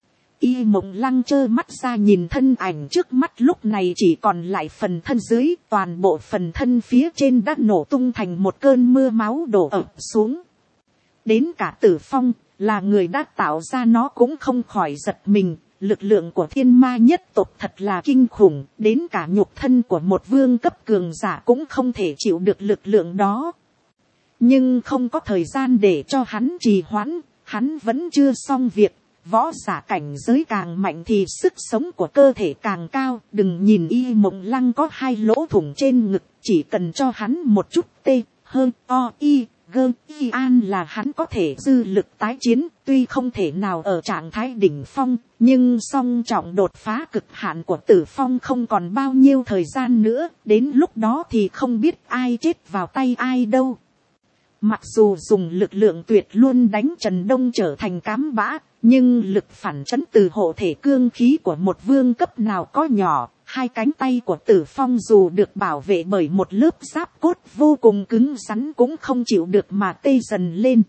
Y Mộng Lăng trơ mắt ra nhìn thân ảnh trước mắt lúc này chỉ còn lại phần thân dưới, toàn bộ phần thân phía trên đã nổ tung thành một cơn mưa máu đổ ập xuống. Đến cả Tử Phong, là người đã tạo ra nó cũng không khỏi giật mình, lực lượng của thiên ma nhất tộc thật là kinh khủng, đến cả nhục thân của một vương cấp cường giả cũng không thể chịu được lực lượng đó. Nhưng không có thời gian để cho hắn trì hoãn, hắn vẫn chưa xong việc. Võ giả cảnh giới càng mạnh thì sức sống của cơ thể càng cao. Đừng nhìn Y Mộng Lăng có hai lỗ thủng trên ngực, chỉ cần cho hắn một chút tê, hơn, o, y, gơ, y an là hắn có thể dư lực tái chiến. Tuy không thể nào ở trạng thái đỉnh phong, nhưng song trọng đột phá cực hạn của Tử Phong không còn bao nhiêu thời gian nữa. Đến lúc đó thì không biết ai chết vào tay ai đâu. Mặc dù dùng lực lượng tuyệt luôn đánh Trần Đông trở thành cám bã, nhưng lực phản chấn từ hộ thể cương khí của một vương cấp nào có nhỏ, hai cánh tay của Tử Phong dù được bảo vệ bởi một lớp giáp cốt vô cùng cứng rắn cũng không chịu được mà tê dần lên.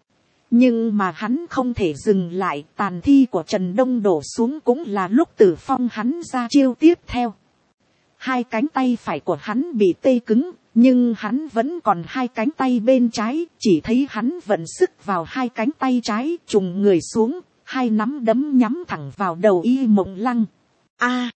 Nhưng mà hắn không thể dừng lại, tàn thi của Trần Đông đổ xuống cũng là lúc Tử Phong hắn ra chiêu tiếp theo. Hai cánh tay phải của hắn bị tê cứng, nhưng hắn vẫn còn hai cánh tay bên trái, chỉ thấy hắn vận sức vào hai cánh tay trái, trùng người xuống, hai nắm đấm nhắm thẳng vào đầu Y Mộng Lăng. A!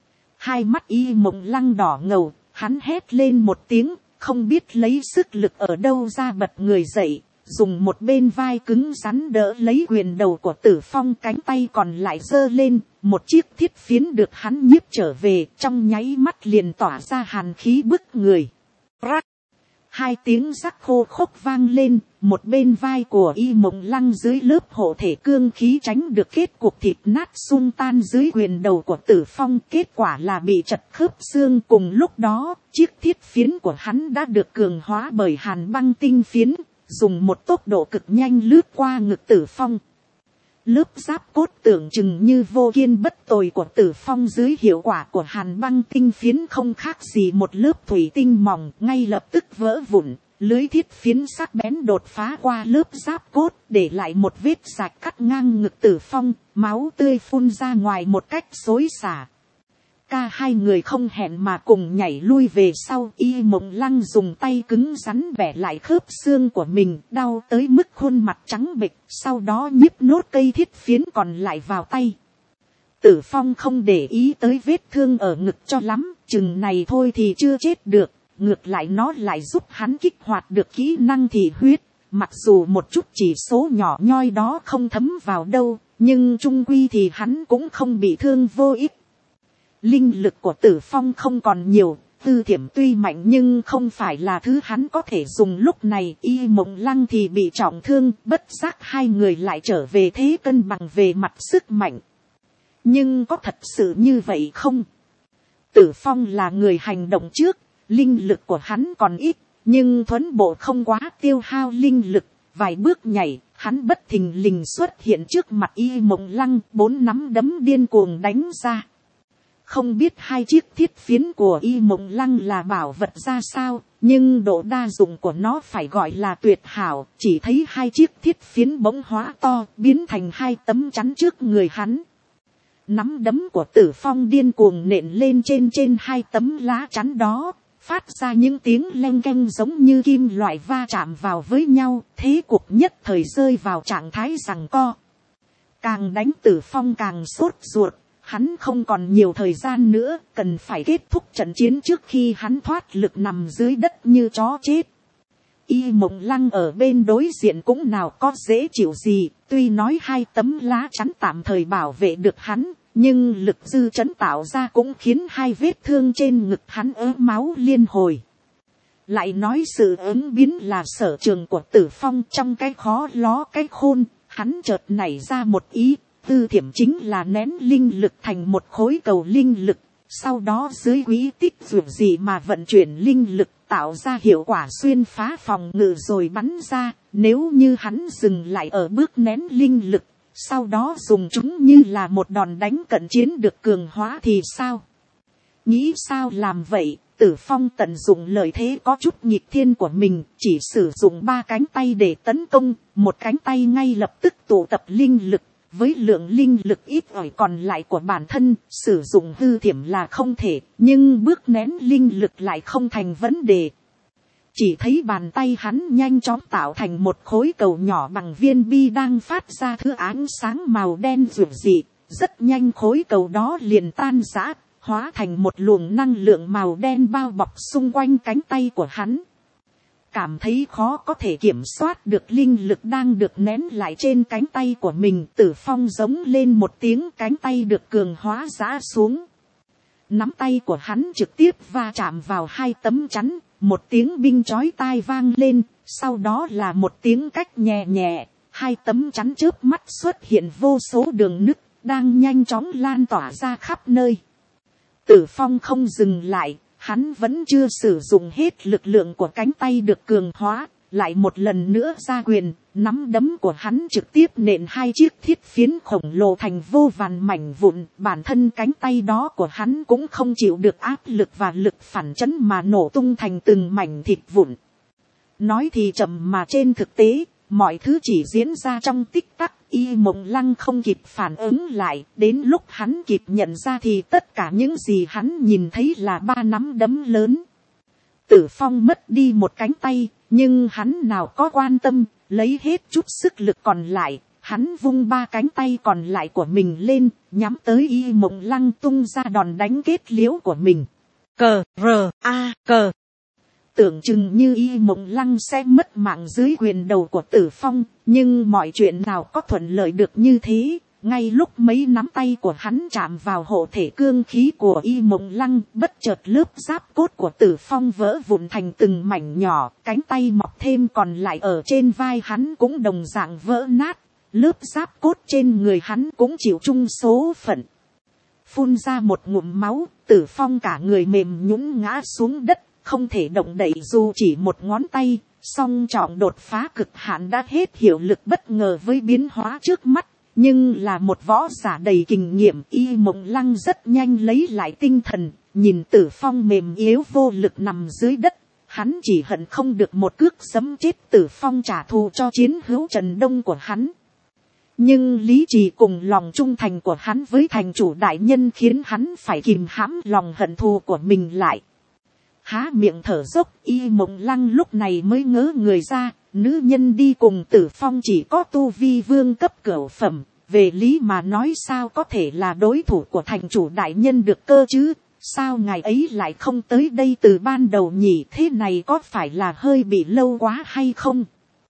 Hai mắt Y Mộng Lăng đỏ ngầu, hắn hét lên một tiếng, không biết lấy sức lực ở đâu ra bật người dậy, dùng một bên vai cứng rắn đỡ lấy quyền đầu của Tử Phong, cánh tay còn lại giơ lên, một chiếc thiết phiến được hắn nhiếp trở về, trong nháy mắt liền tỏa ra hàn khí bức người. Rắc. Hai tiếng rắc khô khốc vang lên, một bên vai của Y Mộng Lăng dưới lớp hộ thể cương khí tránh được kết cục thịt nát xung tan dưới quyền đầu của Tử Phong, kết quả là bị chật khớp xương. Cùng lúc đó, chiếc thiết phiến của hắn đã được cường hóa bởi hàn băng tinh phiến, dùng một tốc độ cực nhanh lướt qua ngực Tử Phong. Lớp giáp cốt tưởng chừng như vô kiên bất tồi của Tử Phong dưới hiệu quả của hàn băng tinh phiến không khác gì một lớp thủy tinh mỏng, ngay lập tức vỡ vụn. Lưới thiết phiến sắc bén đột phá qua lớp giáp cốt, để lại một vết rạch cắt ngang ngực Tử Phong, máu tươi phun ra ngoài một cách xối xả. Cả hai người không hẹn mà cùng nhảy lui về sau. Y Mộng Lăng dùng tay cứng rắn bẻ lại khớp xương của mình, đau tới mức khuôn mặt trắng bệch, sau đó nhíp nốt cây thiết phiến còn lại vào tay. Tử Phong không để ý tới vết thương ở ngực cho lắm, chừng này thôi thì chưa chết được, ngược lại nó lại giúp hắn kích hoạt được kỹ năng thị huyết. Mặc dù một chút chỉ số nhỏ nhoi đó không thấm vào đâu, nhưng chung quy thì hắn cũng không bị thương vô ích. Linh lực của Tử Phong không còn nhiều, tư thiểm tuy mạnh nhưng không phải là thứ hắn có thể dùng lúc này. Y Mộng Lăng thì bị trọng thương, bất giác hai người lại trở về thế cân bằng về mặt sức mạnh. Nhưng có thật sự như vậy không? Tử Phong là người hành động trước, linh lực của hắn còn ít, nhưng thuấn bộ không quá tiêu hao linh lực. Vài bước nhảy, hắn bất thình lình xuất hiện trước mặt Y Mộng Lăng, bốn nắm đấm điên cuồng đánh ra. Không biết hai chiếc thiết phiến của Y Mộng Lăng là bảo vật ra sao, nhưng độ đa dụng của nó phải gọi là tuyệt hảo. Chỉ thấy hai chiếc thiết phiến bỗng hóa to, biến thành hai tấm chắn trước người hắn. Nắm đấm của Tử Phong điên cuồng nện lên trên trên hai tấm lá chắn đó, phát ra những tiếng leng keng giống như kim loại va chạm vào với nhau. Thế cuộc nhất thời rơi vào trạng thái giằng co. Càng đánh Tử Phong càng sốt ruột. Hắn không còn nhiều thời gian nữa, cần phải kết thúc trận chiến trước khi hắn thoát lực nằm dưới đất như chó chết. Y Mộng Lăng ở bên đối diện cũng nào có dễ chịu gì, tuy nói hai tấm lá chắn tạm thời bảo vệ được hắn, nhưng lực dư chấn tạo ra cũng khiến hai vết thương trên ngực hắn ớ máu liên hồi. Lại nói sự ứng biến là sở trường của Tử Phong, trong cái khó ló cái khôn, hắn chợt nảy ra một ý. tư thiểm chính là nén linh lực thành một khối cầu linh lực, sau đó dưới quỹ tích dù gì mà vận chuyển linh lực tạo ra hiệu quả xuyên phá phòng ngự rồi bắn ra. Nếu như hắn dừng lại ở bước nén linh lực, sau đó dùng chúng như là một đòn đánh cận chiến được cường hóa thì sao? Nghĩ sao làm vậy? Tử Phong tận dụng lợi thế có chút nghịch thiên của mình, chỉ sử dụng ba cánh tay để tấn công, một cánh tay ngay lập tức tụ tập linh lực, với lượng linh lực ít ỏi còn lại của bản thân, sử dụng hư thiểm là không thể, nhưng bước nén linh lực lại không thành vấn đề. Chỉ thấy bàn tay hắn nhanh chóng tạo thành một khối cầu nhỏ bằng viên bi đang phát ra thứ ánh sáng màu đen rực rỡ, rất nhanh khối cầu đó liền tan rã, hóa thành một luồng năng lượng màu đen bao bọc xung quanh cánh tay của hắn. Cảm thấy khó có thể kiểm soát được linh lực đang được nén lại trên cánh tay của mình, Tử Phong giống lên một tiếng, cánh tay được cường hóa giã xuống. Nắm tay của hắn trực tiếp va chạm vào hai tấm chắn, một tiếng binh chói tai vang lên, sau đó là một tiếng cách nhẹ nhẹ, hai tấm chắn chớp mắt xuất hiện vô số đường nứt, đang nhanh chóng lan tỏa ra khắp nơi. Tử Phong không dừng lại, hắn vẫn chưa sử dụng hết lực lượng của cánh tay được cường hóa, lại một lần nữa ra quyền, nắm đấm của hắn trực tiếp nện hai chiếc thiết phiến khổng lồ thành vô vàn mảnh vụn, bản thân cánh tay đó của hắn cũng không chịu được áp lực và lực phản chấn mà nổ tung thành từng mảnh thịt vụn. Nói thì chậm mà trên thực tế, mọi thứ chỉ diễn ra trong tích tắc. Y Mộng Lăng không kịp phản ứng lại, đến lúc hắn kịp nhận ra thì tất cả những gì hắn nhìn thấy là ba nắm đấm lớn. Tử Phong mất đi một cánh tay, nhưng hắn nào có quan tâm, lấy hết chút sức lực còn lại, hắn vung ba cánh tay còn lại của mình lên, nhắm tới Y Mộng Lăng tung ra đòn đánh kết liễu của mình. Cờ, rờ, a, cờ. Tưởng chừng như Y Mộng Lăng sẽ mất mạng dưới quyền đầu của Tử Phong, nhưng mọi chuyện nào có thuận lợi được như thế. Ngay lúc mấy nắm tay của hắn chạm vào hộ thể cương khí của Y Mộng Lăng, bất chợt lớp giáp cốt của Tử Phong vỡ vụn thành từng mảnh nhỏ, cánh tay mọc thêm còn lại ở trên vai hắn cũng đồng dạng vỡ nát, lớp giáp cốt trên người hắn cũng chịu chung số phận. Phun ra một ngụm máu, Tử Phong cả người mềm nhũn ngã xuống đất, không thể động đậy dù chỉ một ngón tay, song trọng đột phá cực hạn đã hết hiệu lực bất ngờ với biến hóa trước mắt, nhưng là một võ giả đầy kinh nghiệm. Y Mộng Lăng rất nhanh lấy lại tinh thần, nhìn Tử Phong mềm yếu vô lực nằm dưới đất, hắn chỉ hận không được một cước giẫm chết Tử Phong trả thù cho chiến hữu Trần Đông của hắn. Nhưng lý trí cùng lòng trung thành của hắn với thành chủ đại nhân khiến hắn phải kìm hãm lòng hận thù của mình lại. Há miệng thở dốc, Y Mộng Lăng lúc này mới ngớ người ra, nữ nhân đi cùng Tử Phong chỉ có tu vi vương cấp cửu phẩm, về lý mà nói sao có thể là đối thủ của thành chủ đại nhân được cơ chứ, sao ngài ấy lại không tới đây từ ban đầu nhỉ, thế này có phải là hơi bị lâu quá hay không?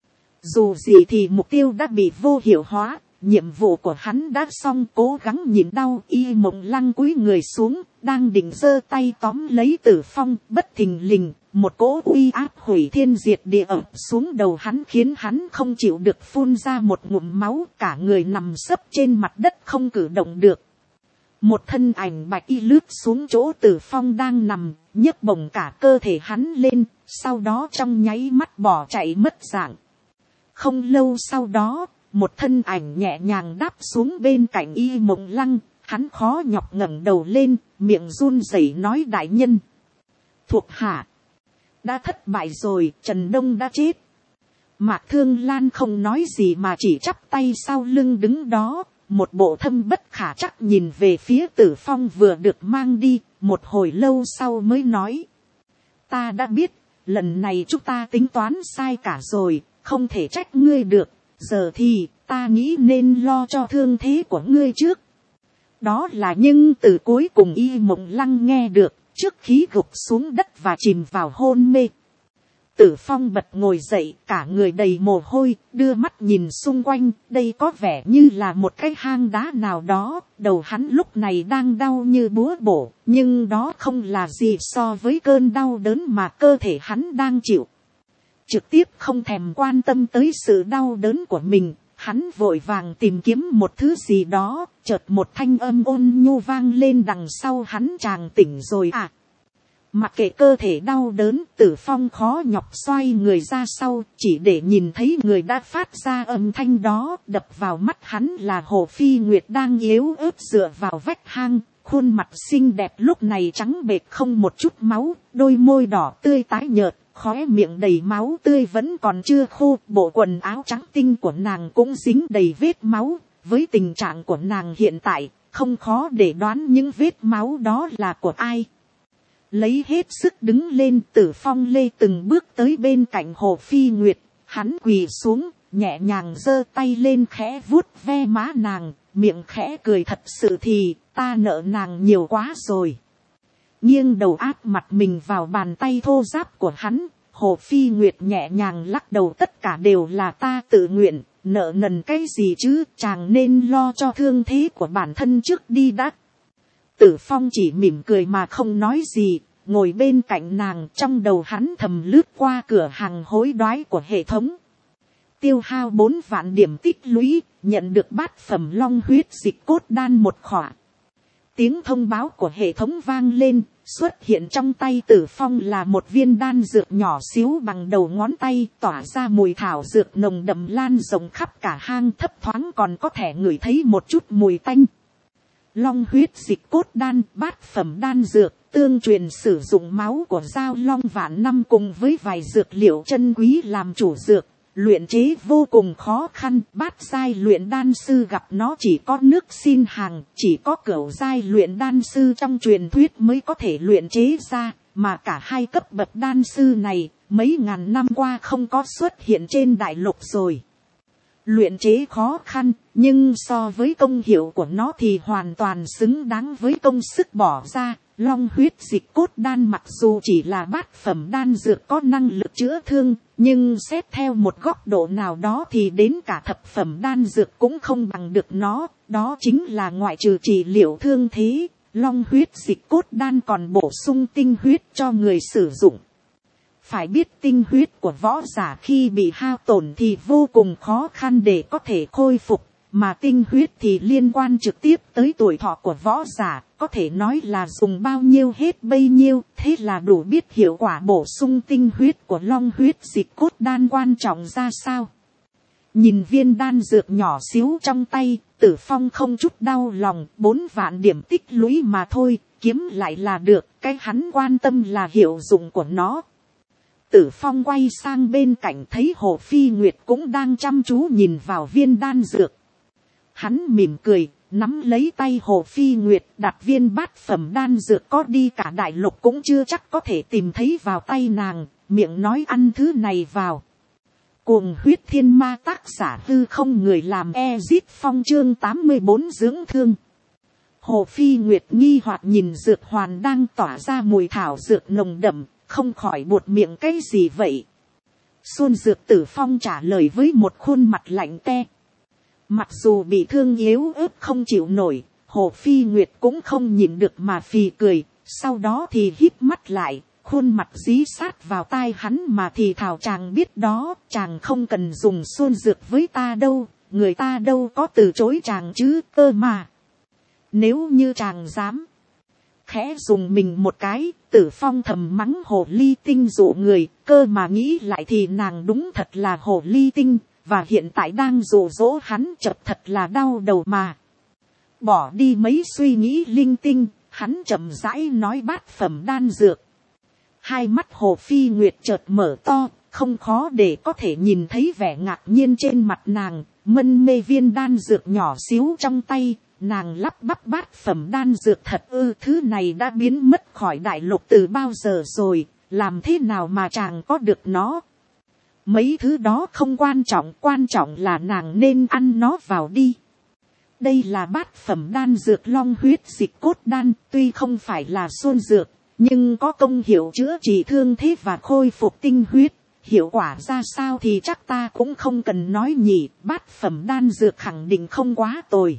Dù gì thì mục tiêu đã bị vô hiệu hóa, nhiệm vụ của hắn đã xong, cố gắng nhịn đau. Y Mộng Lăng cúi người xuống, đang định giơ tay tóm lấy Tử Phong, bất thình lình, một cỗ uy áp hủy thiên diệt địa ập xuống đầu hắn khiến hắn không chịu được phun ra một ngụm máu, cả người nằm sấp trên mặt đất không cử động được. Một thân ảnh bạch y lướt xuống chỗ Tử Phong đang nằm, nhấc bổng cả cơ thể hắn lên, sau đó trong nháy mắt bỏ chạy mất dạng. Không lâu sau đó, một thân ảnh nhẹ nhàng đáp xuống bên cạnh Y Mộng Lăng, hắn khó nhọc ngẩng đầu lên, miệng run rẩy nói: đại nhân, thuộc hạ đã thất bại rồi, Trần Đông đã chết. Mạc Thương Lan không nói gì mà chỉ chắp tay sau lưng đứng đó, một bộ thâm bất khả trắc nhìn về phía Tử Phong vừa được mang đi, một hồi lâu sau mới nói: ta đã biết, lần này chúng ta tính toán sai cả rồi, không thể trách ngươi được, giờ thì ta nghĩ nên lo cho thương thế của ngươi trước. Đó là nhưng từ cuối cùng Y Mộng Lăng nghe được, trước khí gục xuống đất và chìm vào hôn mê. Tử Phong bật ngồi dậy, cả người đầy mồ hôi, đưa mắt nhìn xung quanh, đây có vẻ như là một cái hang đá nào đó, đầu hắn lúc này đang đau như búa bổ, nhưng đó không là gì so với cơn đau đớn mà cơ thể hắn đang chịu. Trực tiếp không thèm quan tâm tới sự đau đớn của mình, Hắn vội vàng tìm kiếm một thứ gì đó, chợt một thanh âm ôn nhu vang lên đằng sau hắn, chàng tỉnh rồi à. Mặc kệ cơ thể đau đớn, Tử Phong khó nhọc xoay người ra sau, chỉ để nhìn thấy người đã phát ra âm thanh đó. Đập vào mắt hắn là Hồ Phi Nguyệt đang yếu ớt dựa vào vách hang, khuôn mặt xinh đẹp lúc này trắng bệch không một chút máu, đôi môi đỏ tươi tái nhợt, khóe miệng đầy máu tươi vẫn còn chưa khô, bộ quần áo trắng tinh của nàng cũng dính đầy vết máu. Với tình trạng của nàng hiện tại, không khó để đoán những vết máu đó là của ai. Lấy hết sức đứng lên, Tử Phong lê từng bước tới bên cạnh Hồ Phi Nguyệt, hắn quỳ xuống, nhẹ nhàng giơ tay lên khẽ vuốt ve má nàng, miệng khẽ cười, thật sự thì ta nợ nàng nhiều quá rồi. Nghiêng đầu áp mặt mình vào bàn tay thô ráp của hắn, Hồ Phi Nguyệt nhẹ nhàng lắc đầu, tất cả đều là ta tự nguyện, nợ nần cái gì chứ, chàng nên lo cho thương thế của bản thân trước đi đã. Tử Phong chỉ mỉm cười mà không nói gì, ngồi bên cạnh nàng, trong đầu hắn thầm lướt qua cửa hàng hối đoái của hệ thống. Tiêu hao bốn vạn điểm tích lũy, nhận được bát phẩm long huyết dịch cốt đan một khỏa. Tiếng thông báo của hệ thống vang lên, xuất hiện trong tay Tử Phong là một viên đan dược nhỏ xíu bằng đầu ngón tay, tỏa ra mùi thảo dược nồng đậm lan rộng khắp cả hang, thấp thoáng còn có thể ngửi thấy một chút mùi tanh. Long huyết dịch cốt đan, bát phẩm đan dược, tương truyền sử dụng máu của dao long vạn năm cùng với vài dược liệu chân quý làm chủ dược, luyện chế vô cùng khó khăn. Bát giai luyện đan sư gặp nó chỉ có nước xin hàng, chỉ có cửu giai luyện đan sư trong truyền thuyết mới có thể luyện chế ra, mà cả hai cấp bậc đan sư này mấy ngàn năm qua không có xuất hiện trên đại lục rồi. Luyện chế khó khăn, nhưng so với công hiệu của nó thì hoàn toàn xứng đáng với công sức bỏ ra. Long huyết dịch cốt đan mặc dù chỉ là bát phẩm đan dược có năng lực chữa thương, nhưng xét theo một góc độ nào đó thì đến cả thập phẩm đan dược cũng không bằng được nó. Đó chính là ngoại trừ trị liệu thương thế, long huyết dịch cốt đan còn bổ sung tinh huyết cho người sử dụng. Phải biết tinh huyết của võ giả khi bị hao tổn thì vô cùng khó khăn để có thể khôi phục, mà tinh huyết thì liên quan trực tiếp tới tuổi thọ của võ giả, có thể nói là dùng bao nhiêu hết bấy nhiêu, thế là đủ biết hiệu quả bổ sung tinh huyết của long huyết dịch cốt đan quan trọng ra sao. Nhìn viên đan dược nhỏ xíu trong tay, Tử Phong không chút đau lòng, bốn vạn điểm tích lũy mà thôi, kiếm lại là được, cái hắn quan tâm là hiệu dụng của nó. Tử Phong quay sang bên cạnh thấy Hồ Phi Nguyệt cũng đang chăm chú nhìn vào viên đan dược. Hắn mỉm cười, nắm lấy tay Hồ Phi Nguyệt, đặt viên bát phẩm đan dược có đi cả đại lục cũng chưa chắc có thể tìm thấy vào tay nàng, miệng nói ăn thứ này vào. Cuồng huyết thiên ma, tác giả Hư Không, người làm Ezit Phong, chương tám mươi bốn dưỡng thương. Hồ Phi Nguyệt nghi hoặc nhìn dược hoàn đang tỏa ra mùi thảo dược nồng đậm, không khỏi buột miệng cái gì vậy. Xuân Dược Tử Phong trả lời với một khuôn mặt lạnh te. Mặc dù bị thương yếu ớt không chịu nổi, Hồ Phi Nguyệt cũng không nhịn được mà phì cười, sau đó thì híp mắt lại, khuôn mặt dí sát vào tai hắn mà thì thào, chàng biết đó, chàng không cần dùng xuân dược với ta đâu, người ta đâu có từ chối chàng chứ, cơ mà. Nếu như chàng dám khẽ dùng mình một cái, Tử Phong thầm mắng hồ ly tinh dụ người, cơ mà nghĩ lại thì nàng đúng thật là hồ ly tinh, và hiện tại đang dụ dỗ hắn, chợt thật là đau đầu mà. Bỏ đi mấy suy nghĩ linh tinh, hắn chậm rãi nói bát phẩm đan dược. Hai mắt Hồ Phi Nguyệt chợt mở to, không khó để có thể nhìn thấy vẻ ngạc nhiên trên mặt nàng, mân mê viên đan dược nhỏ xíu trong tay. Nàng lắp bắp, bát phẩm đan dược thật ư? Thứ này đã biến mất khỏi đại lục từ bao giờ rồi, làm thế nào mà chàng có được nó? Mấy thứ đó không quan trọng, quan trọng là nàng nên ăn nó vào đi. Đây là bát phẩm đan dược long huyết dịch cốt đan, tuy không phải là xuân dược, nhưng có công hiệu chữa trị thương thế và khôi phục tinh huyết. Hiệu quả ra sao thì chắc ta cũng không cần nói nhỉ, bát phẩm đan dược khẳng định không quá tồi.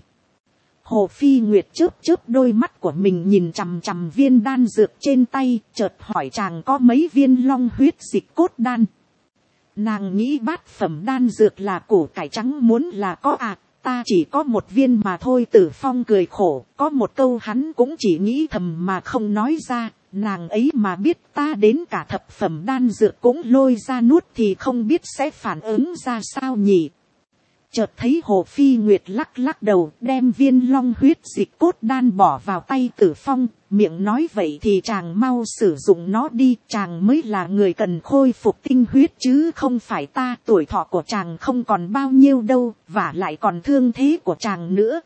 Hồ Phi Nguyệt chớp chớp đôi mắt của mình nhìn chằm chằm viên đan dược trên tay, chợt hỏi chàng có mấy viên long huyết dịch cốt đan. Nàng nghĩ bát phẩm đan dược là củ cải trắng muốn là có à, ta chỉ có một viên mà thôi. Tử Phong cười khổ, có một câu hắn cũng chỉ nghĩ thầm mà không nói ra. Nàng ấy mà biết ta đến cả thập phẩm đan dược cũng lôi ra nuốt thì không biết sẽ phản ứng ra sao nhỉ. Chợt thấy Hồ Phi Nguyệt lắc lắc đầu, đem viên long huyết dịch cốt đan bỏ vào tay Tử Phong, miệng nói vậy thì chàng mau sử dụng nó đi, chàng mới là người cần khôi phục tinh huyết chứ không phải ta. Tuổi thọ của chàng không còn bao nhiêu đâu, và lại còn thương thế của chàng nữa.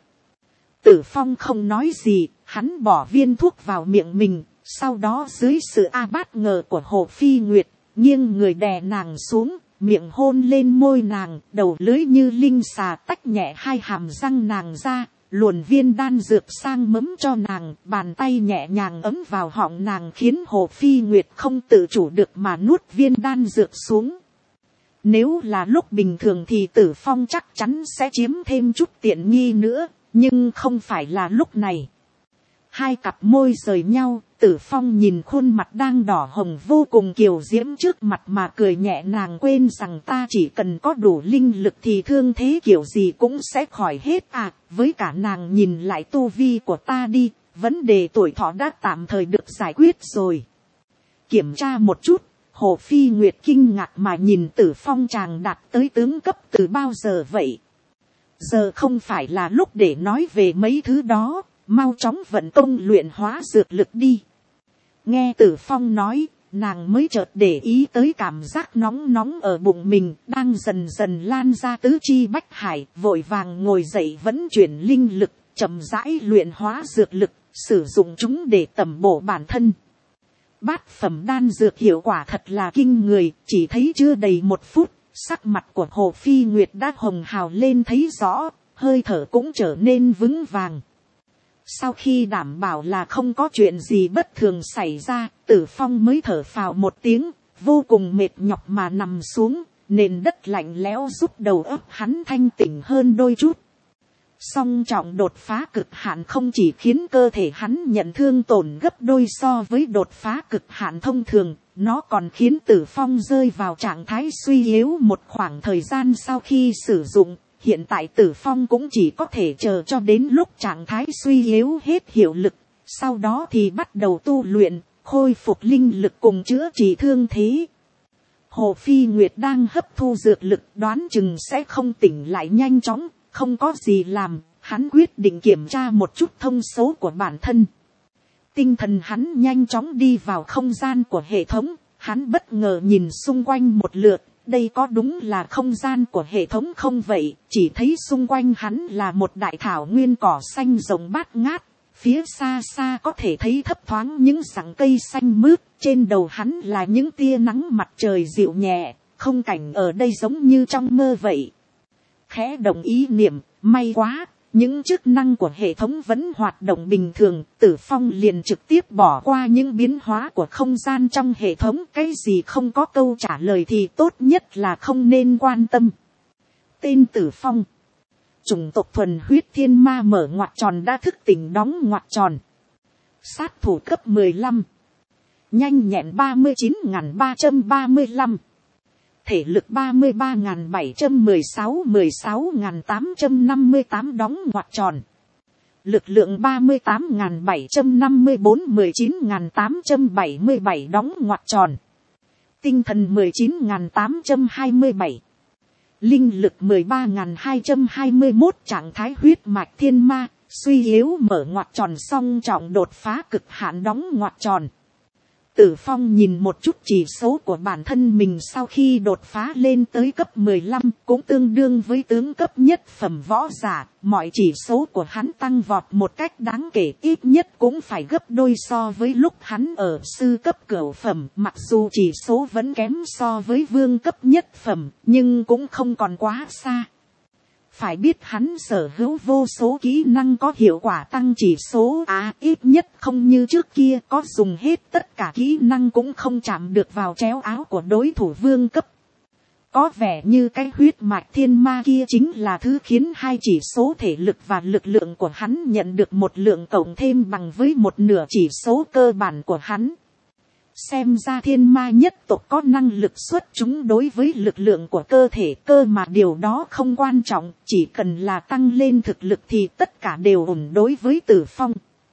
Tử Phong không nói gì, hắn bỏ viên thuốc vào miệng mình, sau đó dưới sự a bát ngờ của Hồ Phi Nguyệt, nghiêng người đè nàng xuống, miệng hôn lên môi nàng, đầu lưỡi như linh xà tách nhẹ hai hàm răng nàng ra, luồn viên đan dược sang mấm cho nàng, bàn tay nhẹ nhàng ấm vào họng nàng khiến Hồ Phi Nguyệt không tự chủ được mà nuốt viên đan dược xuống. Nếu là lúc bình thường thì Tử Phong chắc chắn sẽ chiếm thêm chút tiện nghi nữa, nhưng không phải là lúc này. Hai cặp môi rời nhau, Tử Phong nhìn khuôn mặt đang đỏ hồng vô cùng kiều diễm trước mặt mà cười nhẹ, nàng quên rằng ta chỉ cần có đủ linh lực thì thương thế kiểu gì cũng sẽ khỏi hết à. Với cả nàng nhìn lại tu vi của ta đi, vấn đề tuổi thọ đã tạm thời được giải quyết rồi. Kiểm tra một chút, Hồ Phi Nguyệt kinh ngạc mà nhìn Tử Phong, chàng đạt tới tướng cấp từ bao giờ vậy? Giờ không phải là lúc để nói về mấy thứ đó. Mau chóng vận công luyện hóa dược lực đi. Nghe Tử Phong nói, nàng mới chợt để ý tới cảm giác nóng nóng ở bụng mình, đang dần dần lan ra tứ chi bách hải, vội vàng ngồi dậy vẫn chuyển linh lực, chậm rãi luyện hóa dược lực, sử dụng chúng để tẩm bổ bản thân. Bát phẩm đan dược hiệu quả thật là kinh người, chỉ thấy chưa đầy một phút, sắc mặt của Hồ Phi Nguyệt đã hồng hào lên thấy rõ, hơi thở cũng trở nên vững vàng. Sau khi đảm bảo là không có chuyện gì bất thường xảy ra, Tử Phong mới thở phào một tiếng, vô cùng mệt nhọc mà nằm xuống, nền đất lạnh lẽo giúp đầu óc hắn thanh tỉnh hơn đôi chút. Song trọng đột phá cực hạn không chỉ khiến cơ thể hắn nhận thương tổn gấp đôi so với đột phá cực hạn thông thường, nó còn khiến Tử Phong rơi vào trạng thái suy yếu một khoảng thời gian sau khi sử dụng. Hiện tại Tử Phong cũng chỉ có thể chờ cho đến lúc trạng thái suy yếu hết hiệu lực, sau đó thì bắt đầu tu luyện, khôi phục linh lực cùng chữa trị thương thế. Hồ Phi Nguyệt đang hấp thu dược lực, đoán chừng sẽ không tỉnh lại nhanh chóng, không có gì làm, hắn quyết định kiểm tra một chút thông số của bản thân. Tinh thần hắn nhanh chóng đi vào không gian của hệ thống, hắn bất ngờ nhìn xung quanh một lượt. Đây có đúng là không gian của hệ thống không vậy? Chỉ thấy xung quanh hắn là một đại thảo nguyên cỏ xanh rộng bát ngát. Phía xa xa có thể thấy thấp thoáng những rặng cây xanh mướt. Trên đầu hắn là những tia nắng mặt trời dịu nhẹ. Không cảnh ở đây giống như trong mơ vậy. Khẽ động ý niệm, may quá. Những chức năng của hệ thống vẫn hoạt động bình thường, Tử Phong liền trực tiếp bỏ qua những biến hóa của không gian trong hệ thống. Cái gì không có câu trả lời thì tốt nhất là không nên quan tâm. Tên Tử Phong. Chủng tộc thuần huyết thiên ma mở ngoặc tròn đã thức tỉnh đóng ngoặc tròn. Sát thủ cấp mười lăm. Nhanh nhẹn ba mươi chín nghìn ba trăm ba mươi lăm. Thể lực ba mươi ba nghìn bảy trăm mười sáu, mười sáu nghìn tám trăm năm mươi tám đóng ngoặc tròn. Lực lượng ba mươi tám nghìn bảy trăm năm mươi bốn, mười chín nghìn tám trăm bảy mươi bảy đóng ngoặc tròn. Tinh thần mười chín nghìn tám trăm hai mươi bảy. Linh lực mười ba nghìn hai trăm hai mươi mốt, trạng thái huyết mạch thiên ma, suy yếu mở ngoặc tròn, song trọng đột phá cực hạn đóng ngoặc tròn. Tử Phong nhìn một chút chỉ số của bản thân mình sau khi đột phá lên tới cấp mười lăm, cũng tương đương với tướng cấp nhất phẩm võ giả. Mọi chỉ số của hắn tăng vọt một cách đáng kể, ít nhất cũng phải gấp đôi so với lúc hắn ở sư cấp cửu phẩm. Mặc dù chỉ số vẫn kém so với vương cấp nhất phẩm, nhưng cũng không còn quá xa. Phải biết hắn sở hữu vô số kỹ năng có hiệu quả tăng chỉ số, à ít nhất không như trước kia có dùng hết tất cả kỹ năng cũng không chạm được vào chéo áo của đối thủ vương cấp. Có vẻ như cái huyết mạch thiên ma kia chính là thứ khiến hai chỉ số thể lực và lực lượng của hắn nhận được một lượng cộng thêm bằng với một nửa chỉ số cơ bản của hắn. Xem ra thiên ma nhất tộc có năng lực xuất chúng đối với lực lượng của cơ thể, cơ mà điều đó không quan trọng, chỉ cần là tăng lên thực lực thì tất cả đều ổn đối với Tử Phong.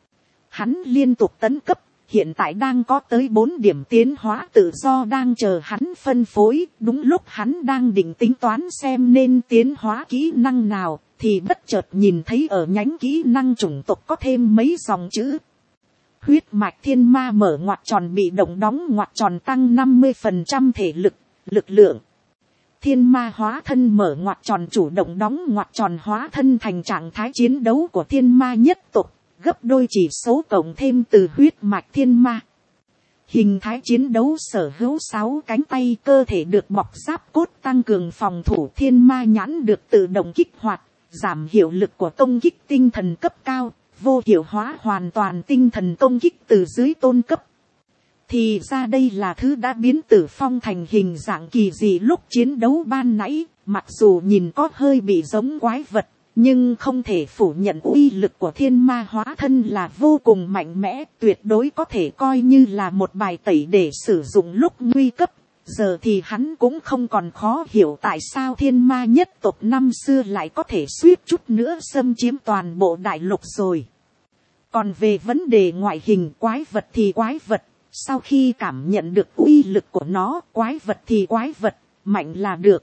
Hắn liên tục tấn cấp, hiện tại đang có tới bốn điểm tiến hóa tự do đang chờ hắn phân phối. Đúng lúc hắn đang định tính toán xem nên tiến hóa kỹ năng nào, thì bất chợt nhìn thấy ở nhánh kỹ năng chủng tộc có thêm mấy dòng chữ. Huyết mạch thiên ma mở ngoặc tròn bị động đóng ngoặc tròn tăng năm mươi phần trăm thể lực, lực lượng. Thiên ma hóa thân mở ngoặc tròn chủ động đóng ngoặc tròn hóa thân thành trạng thái chiến đấu của thiên ma nhất tộc, gấp đôi chỉ số cộng thêm từ huyết mạch thiên ma. Hình thái chiến đấu sở hữu sáu cánh tay, cơ thể được bọc giáp cốt tăng cường phòng thủ, thiên ma nhãn được tự động kích hoạt, giảm hiệu lực của công kích tinh thần cấp cao, vô hiệu hóa hoàn toàn tinh thần công kích từ dưới tôn cấp. Thì ra đây là thứ đã biến Tử Phong thành hình dạng kỳ dị lúc chiến đấu ban nãy, mặc dù nhìn có hơi bị giống quái vật, nhưng không thể phủ nhận uy lực của thiên ma hóa thân là vô cùng mạnh mẽ, tuyệt đối có thể coi như là một bài tẩy để sử dụng lúc nguy cấp. Giờ thì hắn cũng không còn khó hiểu tại sao thiên ma nhất tộc năm xưa lại có thể suýt chút nữa xâm chiếm toàn bộ đại lục rồi. Còn về vấn đề ngoại hình, quái vật thì quái vật, sau khi cảm nhận được uy lực của nó, quái vật thì quái vật, mạnh là được.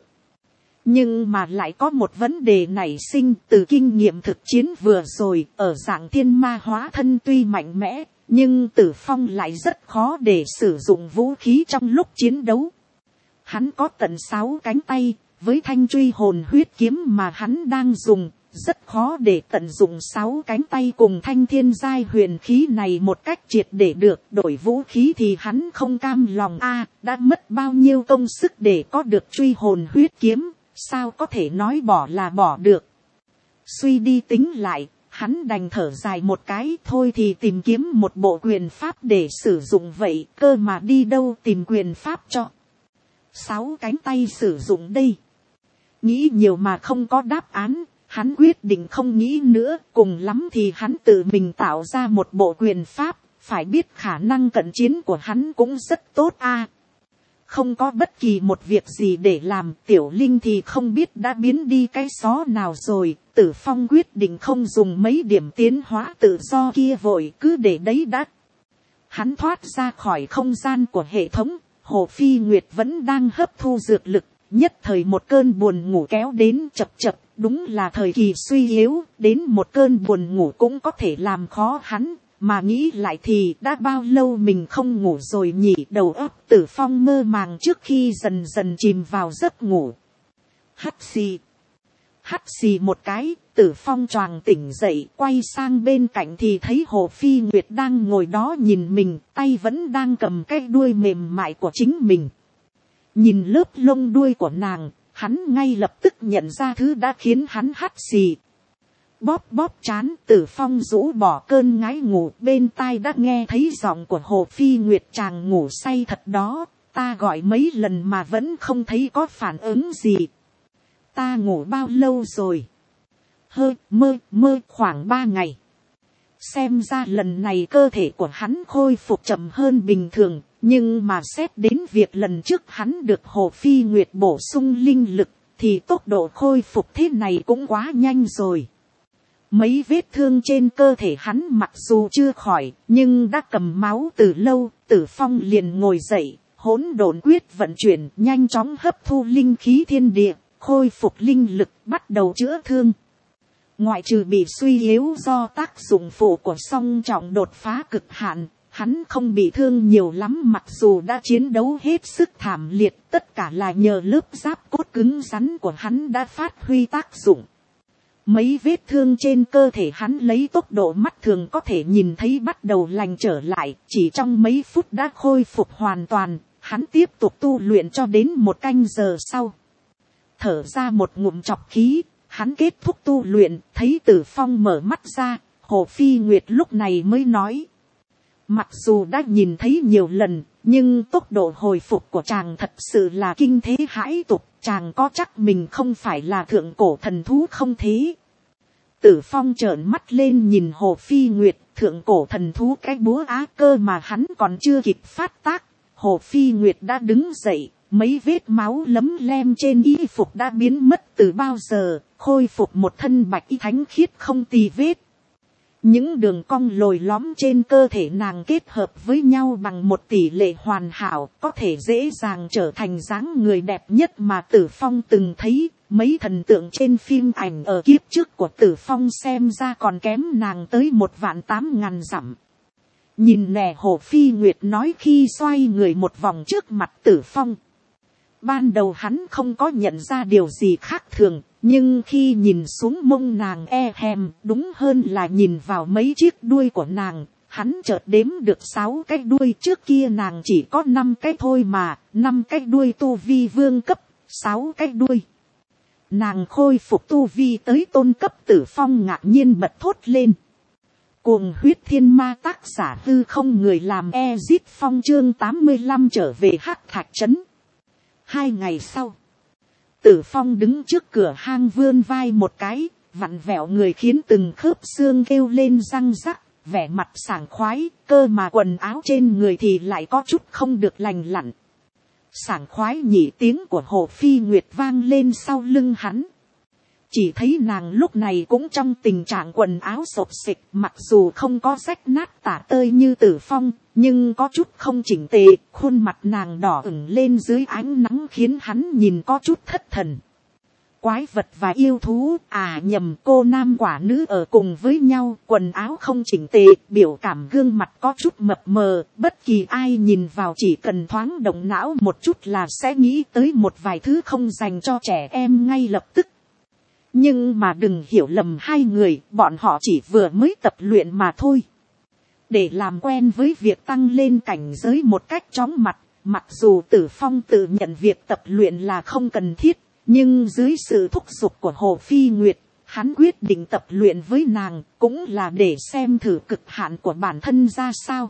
Nhưng mà lại có một vấn đề nảy sinh từ kinh nghiệm thực chiến vừa rồi, ở dạng thiên ma hóa thân tuy mạnh mẽ, nhưng Tử Phong lại rất khó để sử dụng vũ khí trong lúc chiến đấu. Hắn có tận sáu cánh tay, với thanh truy hồn huyết kiếm mà hắn đang dùng, rất khó để tận dụng sáu cánh tay cùng thanh thiên giai huyền khí này một cách triệt để được. Đổi vũ khí thì hắn không cam lòng a, đã mất bao nhiêu công sức để có được truy hồn huyết kiếm, sao có thể nói bỏ là bỏ được. Suy đi tính lại, hắn đành thở dài một cái, thôi thì tìm kiếm một bộ quyền pháp để sử dụng vậy, cơ mà đi đâu tìm quyền pháp cho sáu cánh tay sử dụng đây. Nghĩ nhiều mà không có đáp án, hắn quyết định không nghĩ nữa, cùng lắm thì hắn tự mình tạo ra một bộ quyền pháp, phải biết khả năng cận chiến của hắn cũng rất tốt a. Không có bất kỳ một việc gì để làm, Tiểu Linh thì không biết đã biến đi cái xó nào rồi. Tử Phong quyết định không dùng mấy điểm tiến hóa tự do kia vội, cứ để đấy đã. Hắn thoát ra khỏi không gian của hệ thống, Hồ Phi Nguyệt vẫn đang hấp thu dược lực, nhất thời một cơn buồn ngủ kéo đến chập chập, đúng là thời kỳ suy yếu, đến một cơn buồn ngủ cũng có thể làm khó hắn. Mà nghĩ lại thì đã bao lâu mình không ngủ rồi nhỉ, đầu óc Tử Phong mơ màng trước khi dần dần chìm vào giấc ngủ. Hắt xì. Hắt xì một cái, Tử Phong choàng tỉnh dậy, quay sang bên cạnh thì thấy Hồ Phi Nguyệt đang ngồi đó nhìn mình, tay vẫn đang cầm cái đuôi mềm mại của chính mình. Nhìn lớp lông đuôi của nàng, hắn ngay lập tức nhận ra thứ đã khiến hắn hắt xì. Bóp bóp chán, Tử Phong rũ bỏ cơn ngái ngủ, bên tai đã nghe thấy giọng của Hồ Phi Nguyệt, chàng ngủ say thật đó, ta gọi mấy lần mà vẫn không thấy có phản ứng gì. Ta ngủ bao lâu rồi? Hơi mơ mơ khoảng ba ngày. Xem ra lần này cơ thể của hắn khôi phục chậm hơn bình thường, nhưng mà xét đến việc lần trước hắn được Hồ Phi Nguyệt bổ sung linh lực, thì tốc độ khôi phục thế này cũng quá nhanh rồi. Mấy vết thương trên cơ thể hắn mặc dù chưa khỏi, nhưng đã cầm máu từ lâu. Tử Phong liền ngồi dậy, hỗn độn quyết vận chuyển, nhanh chóng hấp thu linh khí thiên địa, khôi phục linh lực, bắt đầu chữa thương. Ngoại trừ bị suy yếu do tác dụng phụ của song trọng đột phá cực hạn, hắn không bị thương nhiều lắm, mặc dù đã chiến đấu hết sức thảm liệt, tất cả là nhờ lớp giáp cốt cứng rắn của hắn đã phát huy tác dụng. Mấy vết thương trên cơ thể hắn lấy tốc độ mắt thường có thể nhìn thấy bắt đầu lành trở lại, chỉ trong mấy phút đã khôi phục hoàn toàn. Hắn tiếp tục tu luyện cho đến một canh giờ sau. Thở ra một ngụm trọc khí, hắn kết thúc tu luyện, thấy Tử Phong mở mắt ra, Hồ Phi Nguyệt lúc này mới nói. Mặc dù đã nhìn thấy nhiều lần, nhưng tốc độ hồi phục của chàng thật sự là kinh thế hãi tục, chàng có chắc mình không phải là thượng cổ thần thú không thế? Tử Phong trợn mắt lên nhìn Hồ Phi Nguyệt, thượng cổ thần thú cái búa á cơ mà hắn còn chưa kịp phát tác, Hồ Phi Nguyệt đã đứng dậy, mấy vết máu lấm lem trên y phục đã biến mất từ bao giờ, khôi phục một thân bạch y thánh khiết không tì vết. Những đường cong lồi lõm trên cơ thể nàng kết hợp với nhau bằng một tỷ lệ hoàn hảo, có thể dễ dàng trở thành dáng người đẹp nhất mà Tử Phong từng thấy. Mấy thần tượng trên phim ảnh ở kiếp trước của Tử Phong xem ra còn kém nàng tới một vạn tám ngàn dặm. Nhìn nè, Hồ Phi Nguyệt nói khi xoay người một vòng trước mặt Tử Phong. Ban đầu hắn không có nhận ra điều gì khác thường, nhưng khi nhìn xuống mông nàng e hèm, đúng hơn là nhìn vào mấy chiếc đuôi của nàng, hắn chợt đếm được sáu cái đuôi. Trước kia nàng chỉ có năm cái thôi mà, năm cái đuôi tu vi vương cấp, sáu cái đuôi. Nàng khôi phục tu vi tới tôn cấp. Tử Phong ngạc nhiên bật thốt lên. Cuồng huyết thiên ma, tác giả Tư Không, người làm Ezit Phong, chương tám mươi lăm trở về Hắc Thạch Trấn. Hai ngày sau, Tử Phong đứng trước cửa hang vươn vai một cái, vặn vẹo người khiến từng khớp xương kêu lên răng rắc, vẻ mặt sảng khoái, cơ mà quần áo trên người thì lại có chút không được lành lặn. Sảng khoái nhỉ, tiếng của Hồ Phi Nguyệt vang lên sau lưng hắn. Chỉ thấy nàng lúc này cũng trong tình trạng quần áo xộc xịch, mặc dù không có rách nát tả tơi như Tử Phong, nhưng có chút không chỉnh tề, khuôn mặt nàng đỏ ửng lên dưới ánh nắng khiến hắn nhìn có chút thất thần. Quái vật và yêu thú, à nhầm, cô nam quả nữ ở cùng với nhau, quần áo không chỉnh tề, biểu cảm gương mặt có chút mập mờ, bất kỳ ai nhìn vào chỉ cần thoáng động não một chút là sẽ nghĩ tới một vài thứ không dành cho trẻ em ngay lập tức. Nhưng mà đừng hiểu lầm hai người, bọn họ chỉ vừa mới tập luyện mà thôi. Để làm quen với việc tăng lên cảnh giới một cách chóng mặt, mặc dù Tử Phong tự nhận việc tập luyện là không cần thiết, nhưng dưới sự thúc giục của Hồ Phi Nguyệt, hắn quyết định tập luyện với nàng, cũng là để xem thử cực hạn của bản thân ra sao.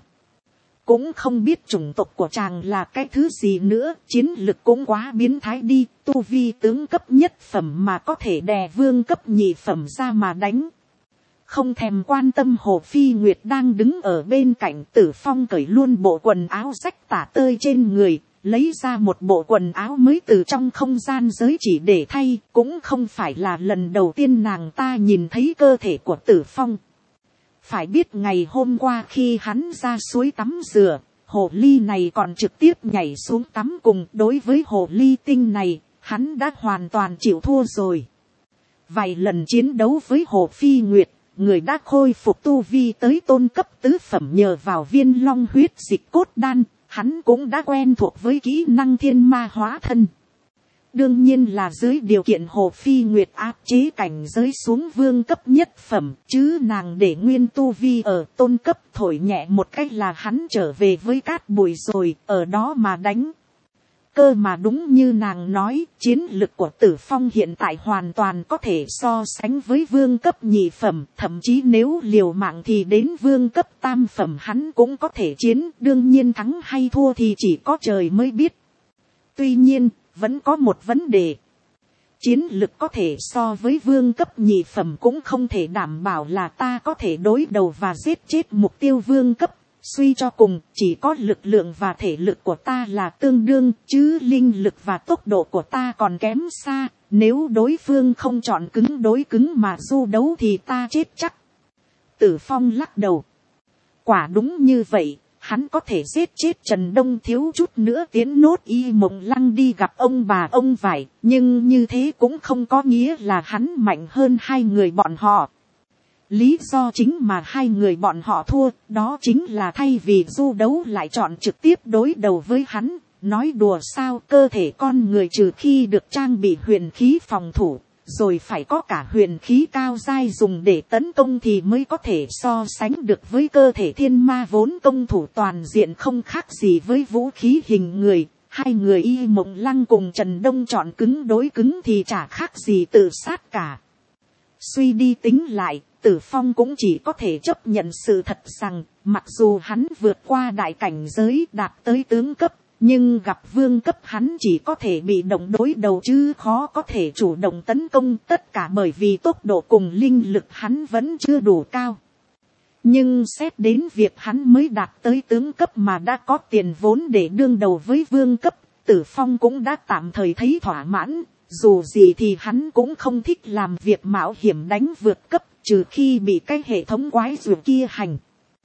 Cũng không biết chủng tộc của chàng là cái thứ gì nữa, chiến lực cũng quá biến thái đi, tu vi tướng cấp nhất phẩm mà có thể đè vương cấp nhị phẩm ra mà đánh. Không thèm quan tâm Hồ Phi Nguyệt đang đứng ở bên cạnh, Tử Phong cởi luôn bộ quần áo rách tả tơi trên người, lấy ra một bộ quần áo mới từ trong không gian giới chỉ để thay, cũng không phải là lần đầu tiên nàng ta nhìn thấy cơ thể của Tử Phong. Phải biết ngày hôm qua khi hắn ra suối tắm rửa, hồ ly này còn trực tiếp nhảy xuống tắm cùng. Đối với hồ ly tinh này, hắn đã hoàn toàn chịu thua rồi. Vài lần chiến đấu với Hồ Phi Nguyệt, người đã khôi phục tu vi tới tôn cấp tứ phẩm nhờ vào viên long huyết dịch cốt đan, hắn cũng đã quen thuộc với kỹ năng thiên ma hóa thân. Đương nhiên là dưới điều kiện Hồ Phi Nguyệt áp chế cảnh giới xuống vương cấp nhất phẩm, chứ nàng để nguyên tu vi ở tôn cấp, thổi nhẹ một cách là hắn trở về với cát bụi rồi, ở đó mà đánh. Cơ mà đúng như nàng nói, chiến lực của Tử Phong hiện tại hoàn toàn có thể so sánh với vương cấp nhị phẩm, thậm chí nếu liều mạng thì đến vương cấp tam phẩm hắn cũng có thể chiến, đương nhiên thắng hay thua thì chỉ có trời mới biết. Tuy nhiên, vẫn có một vấn đề. Chiến lực có thể so với vương cấp nhị phẩm cũng không thể đảm bảo là ta có thể đối đầu và giết chết mục tiêu vương cấp. Suy cho cùng, chỉ có lực lượng và thể lực của ta là tương đương, chứ linh lực và tốc độ của ta còn kém xa. Nếu đối phương không chọn cứng đối cứng mà du đấu thì ta chết chắc. Tử Phong lắc đầu. Quả đúng như vậy. Hắn có thể giết chết Trần Đông thiếu chút nữa tiến nốt Y Mộng Lăng đi gặp ông bà ông vải, nhưng như thế cũng không có nghĩa là hắn mạnh hơn hai người bọn họ. Lý do chính mà hai người bọn họ thua, đó chính là thay vì du đấu lại chọn trực tiếp đối đầu với hắn. Nói đùa sao, cơ thể con người trừ khi được trang bị huyền khí phòng thủ, rồi phải có cả huyền khí cao giai dùng để tấn công thì mới có thể so sánh được với cơ thể thiên ma vốn công thủ toàn diện không khác gì với vũ khí hình người. Hai người Y Mộng Lăng cùng Trần Đông chọn cứng đối cứng thì chả khác gì tự sát cả. Suy đi tính lại, Tử Phong cũng chỉ có thể chấp nhận sự thật rằng, mặc dù hắn vượt qua đại cảnh giới đạt tới tướng cấp, nhưng gặp vương cấp hắn chỉ có thể bị động đối đầu chứ khó có thể chủ động tấn công, tất cả bởi vì tốc độ cùng linh lực hắn vẫn chưa đủ cao. Nhưng xét đến việc hắn mới đạt tới tướng cấp mà đã có tiền vốn để đương đầu với vương cấp, Tử Phong cũng đã tạm thời thấy thỏa mãn. Dù gì thì hắn cũng không thích làm việc mạo hiểm đánh vượt cấp, trừ khi bị cái hệ thống quái dược kia hành.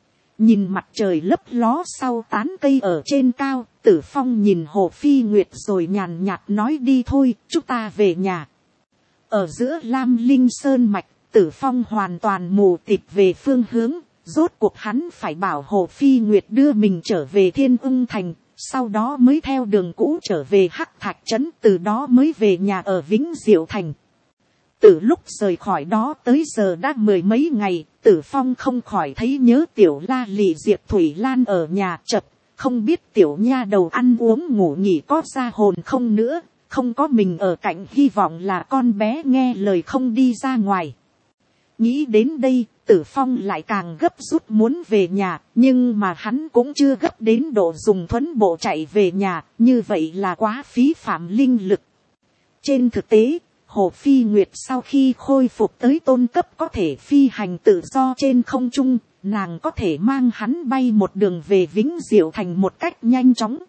Nhìn mặt trời lấp ló sau tán cây ở trên cao, Tử Phong nhìn Hồ Phi Nguyệt rồi nhàn nhạt nói đi thôi, chúng ta về nhà. Ở giữa Lam Linh Sơn Mạch, Tử Phong hoàn toàn mù tịt về phương hướng, rốt cuộc hắn phải bảo Hồ Phi Nguyệt đưa mình trở về Thiên Ưng Thành, sau đó mới theo đường cũ trở về Hắc Thạch Trấn, từ đó mới về nhà ở Vĩnh Diệu Thành. Từ lúc rời khỏi đó tới giờ đã mười mấy ngày, Tử Phong không khỏi thấy nhớ tiểu la lị Diệp Thủy Lan ở nhà chập, không biết tiểu nha đầu ăn uống ngủ nghỉ có ra hồn không nữa, không có mình ở cạnh hy vọng là con bé nghe lời không đi ra ngoài. Nghĩ đến đây, Tử Phong lại càng gấp rút muốn về nhà, nhưng mà hắn cũng chưa gấp đến độ dùng thuấn bộ chạy về nhà, như vậy là quá phí phạm linh lực. Trên thực tế, Hồ Phi Nguyệt sau khi khôi phục tới tôn cấp có thể phi hành tự do trên không trung, nàng có thể mang hắn bay một đường về Vĩnh Diệu Thành một cách nhanh chóng.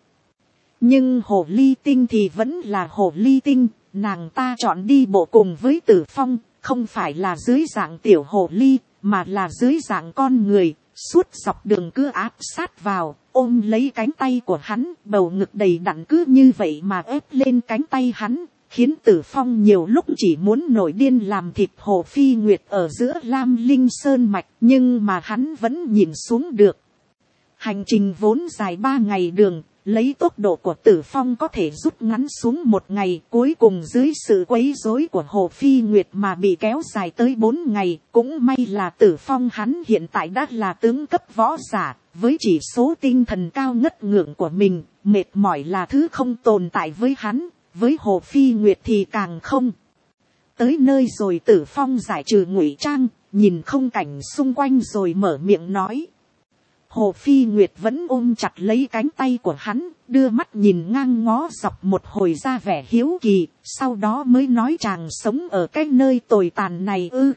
Nhưng Hồ Ly Tinh thì vẫn là Hồ Ly Tinh, nàng ta chọn đi bộ cùng với Tử Phong, không phải là dưới dạng tiểu hồ ly, mà là dưới dạng con người, suốt dọc đường cứ áp sát vào, ôm lấy cánh tay của hắn, bầu ngực đầy đặn cứ như vậy mà ép lên cánh tay hắn, khiến Tử Phong nhiều lúc chỉ muốn nổi điên làm thịt Hồ Phi Nguyệt ở giữa Lam Linh Sơn Mạch, nhưng mà hắn vẫn nhìn xuống được. Hành trình vốn dài ba ngày đường, lấy tốc độ của Tử Phong có thể rút ngắn xuống một ngày, cuối cùng dưới sự quấy rối của Hồ Phi Nguyệt mà bị kéo dài tới bốn ngày. Cũng may là Tử Phong hắn hiện tại đã là tướng cấp võ giả, với chỉ số tinh thần cao ngất ngưỡng của mình, mệt mỏi là thứ không tồn tại với hắn, với Hồ Phi Nguyệt thì càng không. Tới nơi rồi Tử Phong giải trừ ngụy trang, nhìn không cảnh xung quanh rồi mở miệng nói. Hồ Phi Nguyệt vẫn ôm chặt lấy cánh tay của hắn, đưa mắt nhìn ngang ngó dọc một hồi ra vẻ hiếu kỳ, sau đó mới nói chàng sống ở cái nơi tồi tàn này ư.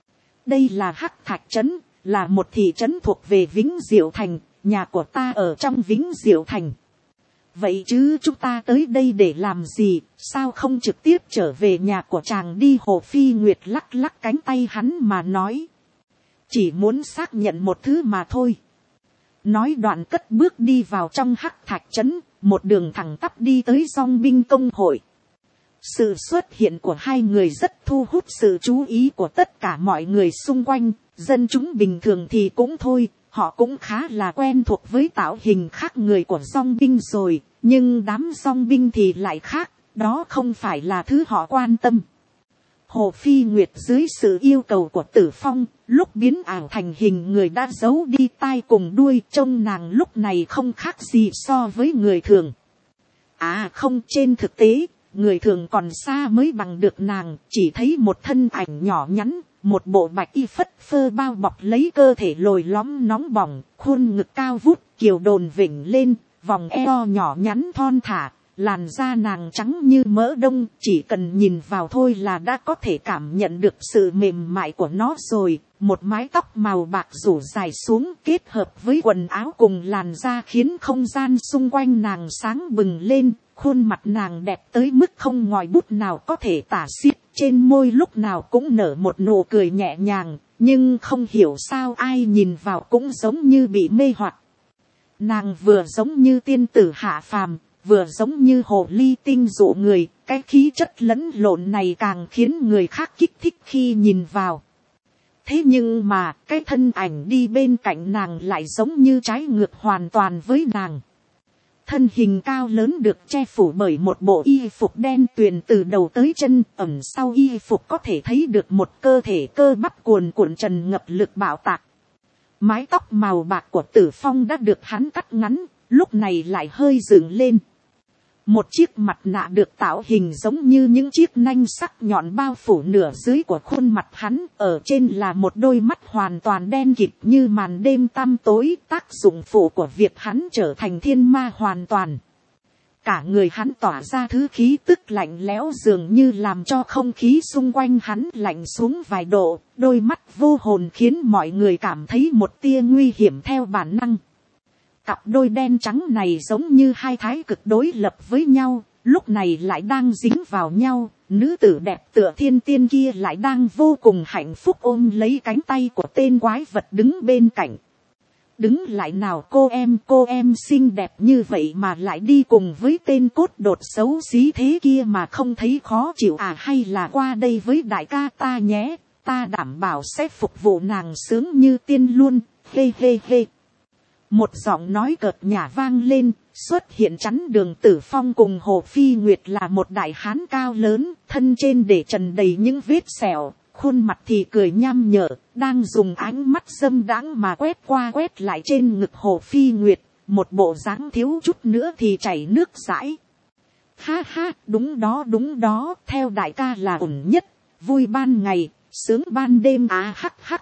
Đây là Hắc Thạch Trấn, là một thị trấn thuộc về Vĩnh Diệu Thành, nhà của ta ở trong Vĩnh Diệu Thành. Vậy chứ chúng ta tới đây để làm gì, sao không trực tiếp trở về nhà của chàng đi? Hồ Phi Nguyệt lắc lắc cánh tay hắn mà nói. Chỉ muốn xác nhận một thứ mà thôi. Nói đoạn cất bước đi vào trong Hắc Thạch Trấn, một đường thẳng tắp đi tới Dong binh công hội. Sự xuất hiện của hai người rất thu hút sự chú ý của tất cả mọi người xung quanh, dân chúng bình thường thì cũng thôi, họ cũng khá là quen thuộc với tạo hình khác người của Dong binh rồi, nhưng đám Dong binh thì lại khác, đó không phải là thứ họ quan tâm. Hồ Phi Nguyệt dưới sự yêu cầu của Tử Phong, lúc biến ảo thành hình người đã giấu đi tai cùng đuôi, trông nàng lúc này không khác gì so với người thường. À không, trên thực tế, người thường còn xa mới bằng được nàng, chỉ thấy một thân ảnh nhỏ nhắn, một bộ bạch y phất phơ bao bọc lấy cơ thể lồi lõm nóng bỏng, khuôn ngực cao vút, kiều đồn vểnh lên, vòng eo nhỏ nhắn thon thả. Làn da nàng trắng như mỡ đông, chỉ cần nhìn vào thôi là đã có thể cảm nhận được sự mềm mại của nó rồi. Một mái tóc màu bạc rủ dài xuống kết hợp với quần áo cùng làn da khiến không gian xung quanh nàng sáng bừng lên. Khuôn mặt nàng đẹp tới mức không ngòi bút nào có thể tả xiết, trên môi lúc nào cũng nở một nụ cười nhẹ nhàng, nhưng không hiểu sao ai nhìn vào cũng giống như bị mê hoặc. Nàng vừa giống như tiên tử hạ phàm, vừa giống như hồ ly tinh dụ người, cái khí chất lẫn lộn này càng khiến người khác kích thích khi nhìn vào. Thế nhưng mà, cái thân ảnh đi bên cạnh nàng lại giống như trái ngược hoàn toàn với nàng. Thân hình cao lớn được che phủ bởi một bộ y phục đen tuyền từ đầu tới chân, ẩn sau y phục có thể thấy được một cơ thể cơ bắp cuồn cuộn trần ngập lực bạo tạc. Mái tóc màu bạc của Tử Phong đã được hắn cắt ngắn, lúc này lại hơi dựng lên. Một chiếc mặt nạ được tạo hình giống như những chiếc nanh sắc nhọn bao phủ nửa dưới của khuôn mặt hắn, ở trên là một đôi mắt hoàn toàn đen kịt như màn đêm tăm tối, tác dụng phụ của việc hắn trở thành thiên ma hoàn toàn. cả người hắn tỏa ra thứ khí tức lạnh lẽo dường như làm cho không khí xung quanh hắn lạnh xuống vài độ, đôi mắt vô hồn khiến mọi người cảm thấy một tia nguy hiểm theo bản năng. Cặp đôi đen trắng này giống như hai thái cực đối lập với nhau, lúc này lại đang dính vào nhau, nữ tử đẹp tựa thiên tiên kia lại đang vô cùng hạnh phúc ôm lấy cánh tay của tên quái vật đứng bên cạnh. Đứng lại nào cô em, cô em xinh đẹp như vậy mà lại đi cùng với tên cốt đột xấu xí thế kia mà không thấy khó chịu à, hay là qua đây với đại ca ta nhé, ta đảm bảo sẽ phục vụ nàng sướng như tiên luôn, hê hê hê. Một giọng nói cợt nhả vang lên, xuất hiện chắn đường Tử Phong cùng Hồ Phi Nguyệt là một đại hán cao lớn, thân trên để trần đầy những vết sẹo, khuôn mặt thì cười nham nhở, đang dùng ánh mắt dâm đãng mà quét qua quét lại trên ngực Hồ Phi Nguyệt, một bộ dáng thiếu chút nữa thì chảy nước dãi. Ha ha, đúng đó đúng đó, theo đại ca là ổn nhất, vui ban ngày, sướng ban đêm á, hắc hắc.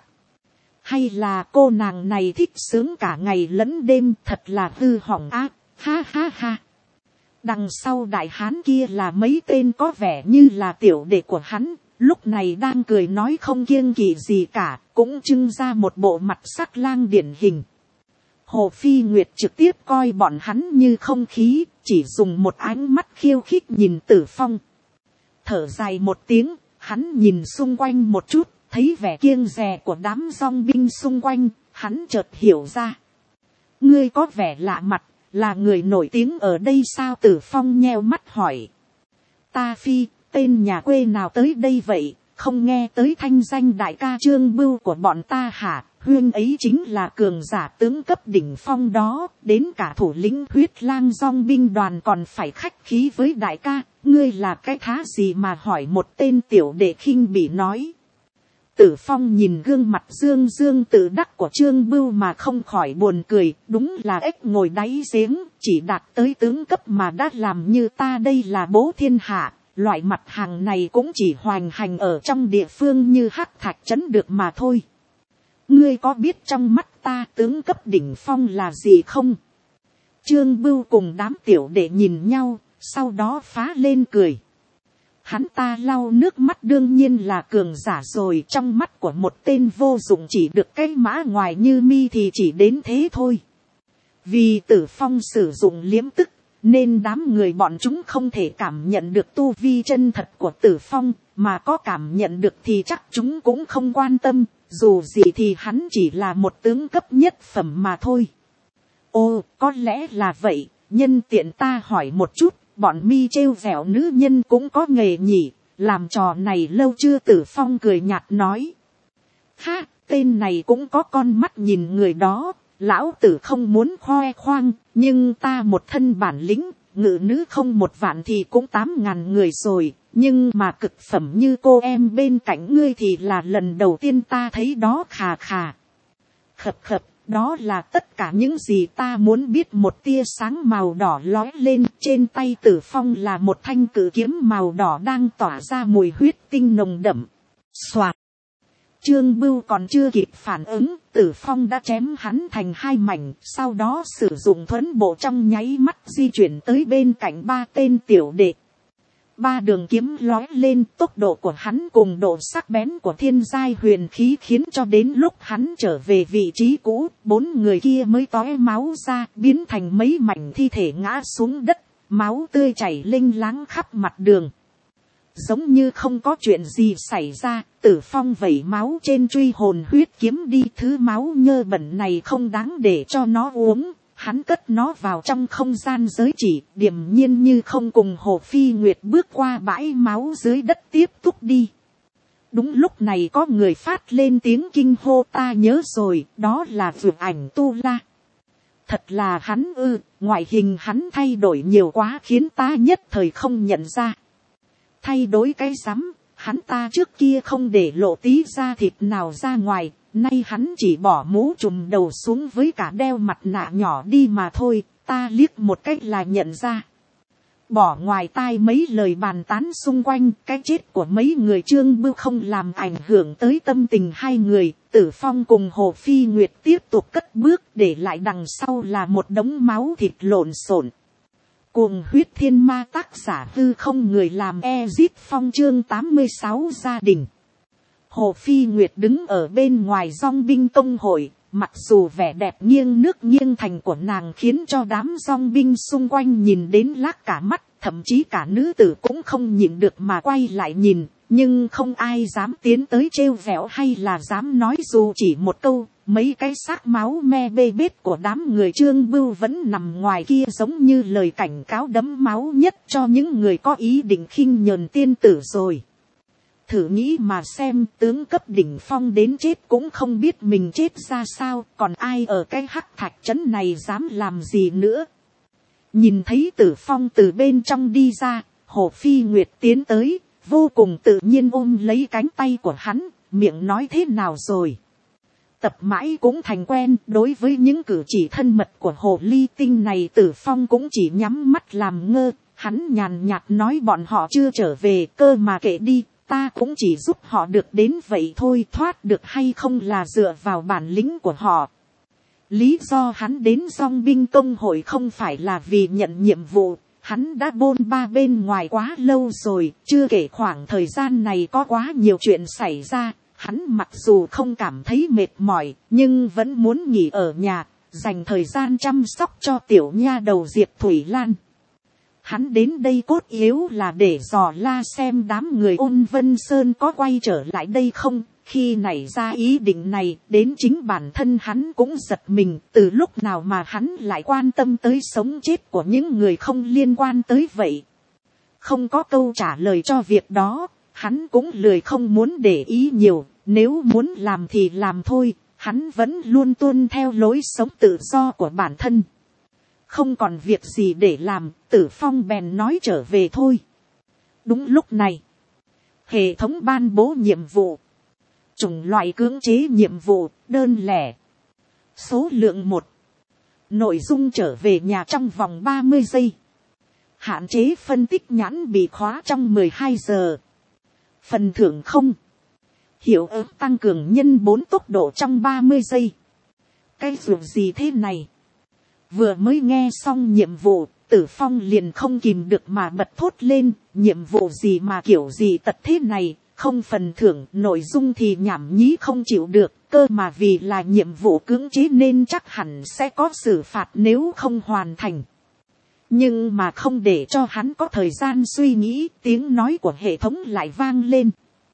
Hay là cô nàng này thích sướng cả ngày lẫn đêm, thật là hư hỏng á, ha ha ha. Đằng sau đại hán kia là mấy tên có vẻ như là tiểu đệ của hắn, lúc này đang cười nói không kiêng kỵ gì cả, cũng trưng ra một bộ mặt sắc lang điển hình. Hồ Phi Nguyệt trực tiếp coi bọn hắn như không khí, chỉ dùng một ánh mắt khiêu khích nhìn Tử Phong. Thở dài một tiếng, hắn nhìn xung quanh một chút, thấy vẻ kiêng dè của đám dong binh xung quanh, hắn chợt hiểu ra. Ngươi có vẻ lạ mặt, là người nổi tiếng ở đây sao? Tử Phong nheo mắt hỏi. Ta phi, tên nhà quê nào tới đây vậy, không nghe tới thanh danh đại ca Trương Bưu của bọn ta hả? Huyên ấy chính là cường giả tướng cấp đỉnh phong đó, đến cả thủ lĩnh huyết lang dong binh đoàn còn phải khách khí với đại ca, ngươi là cái thá gì mà hỏi? Một tên tiểu đệ khinh bỉ nói. Tử Phong nhìn gương mặt dương dương tự đắc của Trương Bưu mà không khỏi buồn cười, đúng là ếch ngồi đáy giếng, chỉ đạt tới tướng cấp mà đã làm như ta đây là bố thiên hạ, loại mặt hàng này cũng chỉ hoành hành ở trong địa phương như Hắc Thạch Trấn được mà thôi. Ngươi có biết trong mắt ta tướng cấp đỉnh phong là gì không? Trương Bưu cùng đám tiểu đệ nhìn nhau, sau đó phá lên cười. Hắn ta lau nước mắt, đương nhiên là cường giả rồi, trong mắt của một tên vô dụng chỉ được cái mã ngoài như mi thì chỉ đến thế thôi. Vì Tử Phong sử dụng liếm tức, nên đám người bọn chúng không thể cảm nhận được tu vi chân thật của Tử Phong, mà có cảm nhận được thì chắc chúng cũng không quan tâm, dù gì thì hắn chỉ là một tướng cấp nhất phẩm mà thôi. Ồ, có lẽ là vậy, nhân tiện ta hỏi một chút. Bọn mi trêu vẻo nữ nhân cũng có nghề nhỉ, làm trò này lâu chưa? Tử Phong cười nhạt nói. Ha, tên này cũng có con mắt nhìn người đó, lão tử không muốn khoe khoang, nhưng ta một thân bản lĩnh, ngự nữ không một vạn thì cũng tám ngàn người rồi, nhưng mà cực phẩm như cô em bên cạnh ngươi thì là lần đầu tiên ta thấy đó. Khà khà. Khập khập. Đó là tất cả những gì ta muốn biết. Một tia sáng màu đỏ lói lên, trên tay Tử Phong là một thanh cự kiếm màu đỏ đang tỏa ra mùi huyết tinh nồng đậm. Soạt. Trương Bưu còn chưa kịp phản ứng, Tử Phong đã chém hắn thành hai mảnh, sau đó sử dụng thuẫn bộ trong nháy mắt di chuyển tới bên cạnh ba tên tiểu đệ. Ba đường kiếm lói lên, tốc độ của hắn cùng độ sắc bén của thiên giai huyền khí khiến cho đến lúc hắn trở về vị trí cũ, bốn người kia mới tóe máu ra, biến thành mấy mảnh thi thể ngã xuống đất, máu tươi chảy lênh láng khắp mặt đường. Giống như không có chuyện gì xảy ra, Tử Phong vẩy máu trên truy hồn huyết kiếm đi, thứ máu nhơ bẩn này không đáng để cho nó uống. Hắn cất nó vào trong không gian giới chỉ, điềm nhiên như không cùng Hồ Phi Nguyệt bước qua bãi máu dưới đất tiếp tục đi. Đúng lúc này có người phát lên tiếng kinh hô, ta nhớ rồi, đó là Vượt Ảnh Tu La. Thật là hắn ư, ngoại hình hắn thay đổi nhiều quá khiến ta nhất thời không nhận ra. Thay đổi cái rắm, hắn ta trước kia không để lộ tí da thịt nào ra ngoài. Nay hắn chỉ bỏ mũ trùm đầu xuống với cả đeo mặt nạ nhỏ đi mà thôi, ta liếc một cách là nhận ra. Bỏ ngoài tai mấy lời bàn tán xung quanh, cái chết của mấy người Trương Bưu không làm ảnh hưởng tới tâm tình hai người. Tử Phong cùng Hồ Phi Nguyệt tiếp tục cất bước, để lại đằng sau là một đống máu thịt lộn xộn. Cuồng huyết thiên ma, tác giả Hư Không, người làm Ezit Phong, chương tám mươi sáu gia đình. Hồ Phi Nguyệt đứng ở bên ngoài dong binh công hội, mặc dù vẻ đẹp nghiêng nước nghiêng thành của nàng khiến cho đám dong binh xung quanh nhìn đến lác cả mắt, thậm chí cả nữ tử cũng không nhịn được mà quay lại nhìn, nhưng không ai dám tiến tới trêu vẹo hay là dám nói dù chỉ một câu. Mấy cái xác máu me bê bết của đám người Trương Bưu vẫn nằm ngoài kia giống như lời cảnh cáo đẫm máu nhất cho những người có ý định khinh nhờn tiên tử rồi. Thử nghĩ mà xem, tướng cấp đỉnh phong đến chết cũng không biết mình chết ra sao, còn ai ở cái hắc thạch trấn này dám làm gì nữa. Nhìn thấy Tử Phong từ bên trong đi ra, Hồ Phi Nguyệt tiến tới, vô cùng tự nhiên ôm lấy cánh tay của hắn, miệng nói thế nào rồi. Tập mãi cũng thành quen, đối với những cử chỉ thân mật của hồ ly tinh này Tử Phong cũng chỉ nhắm mắt làm ngơ. Hắn nhàn nhạt nói bọn họ chưa trở về, cơ mà kệ đi, ta cũng chỉ giúp họ được đến vậy thôi, thoát được hay không là dựa vào bản lĩnh của họ. Lý do hắn đến dong binh công hội không phải là vì nhận nhiệm vụ, hắn đã bôn ba bên ngoài quá lâu rồi, chưa kể khoảng thời gian này có quá nhiều chuyện xảy ra. Hắn mặc dù không cảm thấy mệt mỏi, nhưng vẫn muốn nghỉ ở nhà, dành thời gian chăm sóc cho tiểu nha đầu Diệp Thủy Lan. Hắn đến đây cốt yếu là để dò la xem đám người Ôn Vân Sơn có quay trở lại đây không. Khi nảy ra ý định này, đến chính bản thân hắn cũng giật mình, từ lúc nào mà hắn lại quan tâm tới sống chết của những người không liên quan tới vậy. Không có câu trả lời cho việc đó, hắn cũng lười không muốn để ý nhiều. Nếu muốn làm thì làm thôi, hắn vẫn luôn tuân theo lối sống tự do của bản thân. Không còn việc gì để làm, Tử Phong bèn nói trở về thôi. Đúng lúc này, hệ thống ban bố nhiệm vụ. Chủng loại cưỡng chế nhiệm vụ, đơn lẻ. Số lượng một. Nội dung trở về nhà trong vòng ba mươi giây. Hạn chế phân tích nhãn bị khóa trong mười hai giờ. Phần thưởng không. Hiệu ứng tăng cường nhân bốn tốc độ trong ba mươi giây. Cái dù gì thế này? Vừa mới nghe xong nhiệm vụ, Tử Phong liền không kìm được mà bật thốt lên. Nhiệm vụ gì mà kiểu gì tật thế này, không phần thưởng, nội dung thì nhảm nhí không chịu được. Cơ mà vì là nhiệm vụ cưỡng chế nên chắc hẳn sẽ có xử phạt nếu không hoàn thành. Nhưng mà không để cho hắn có thời gian suy nghĩ, tiếng nói của hệ thống lại vang lên.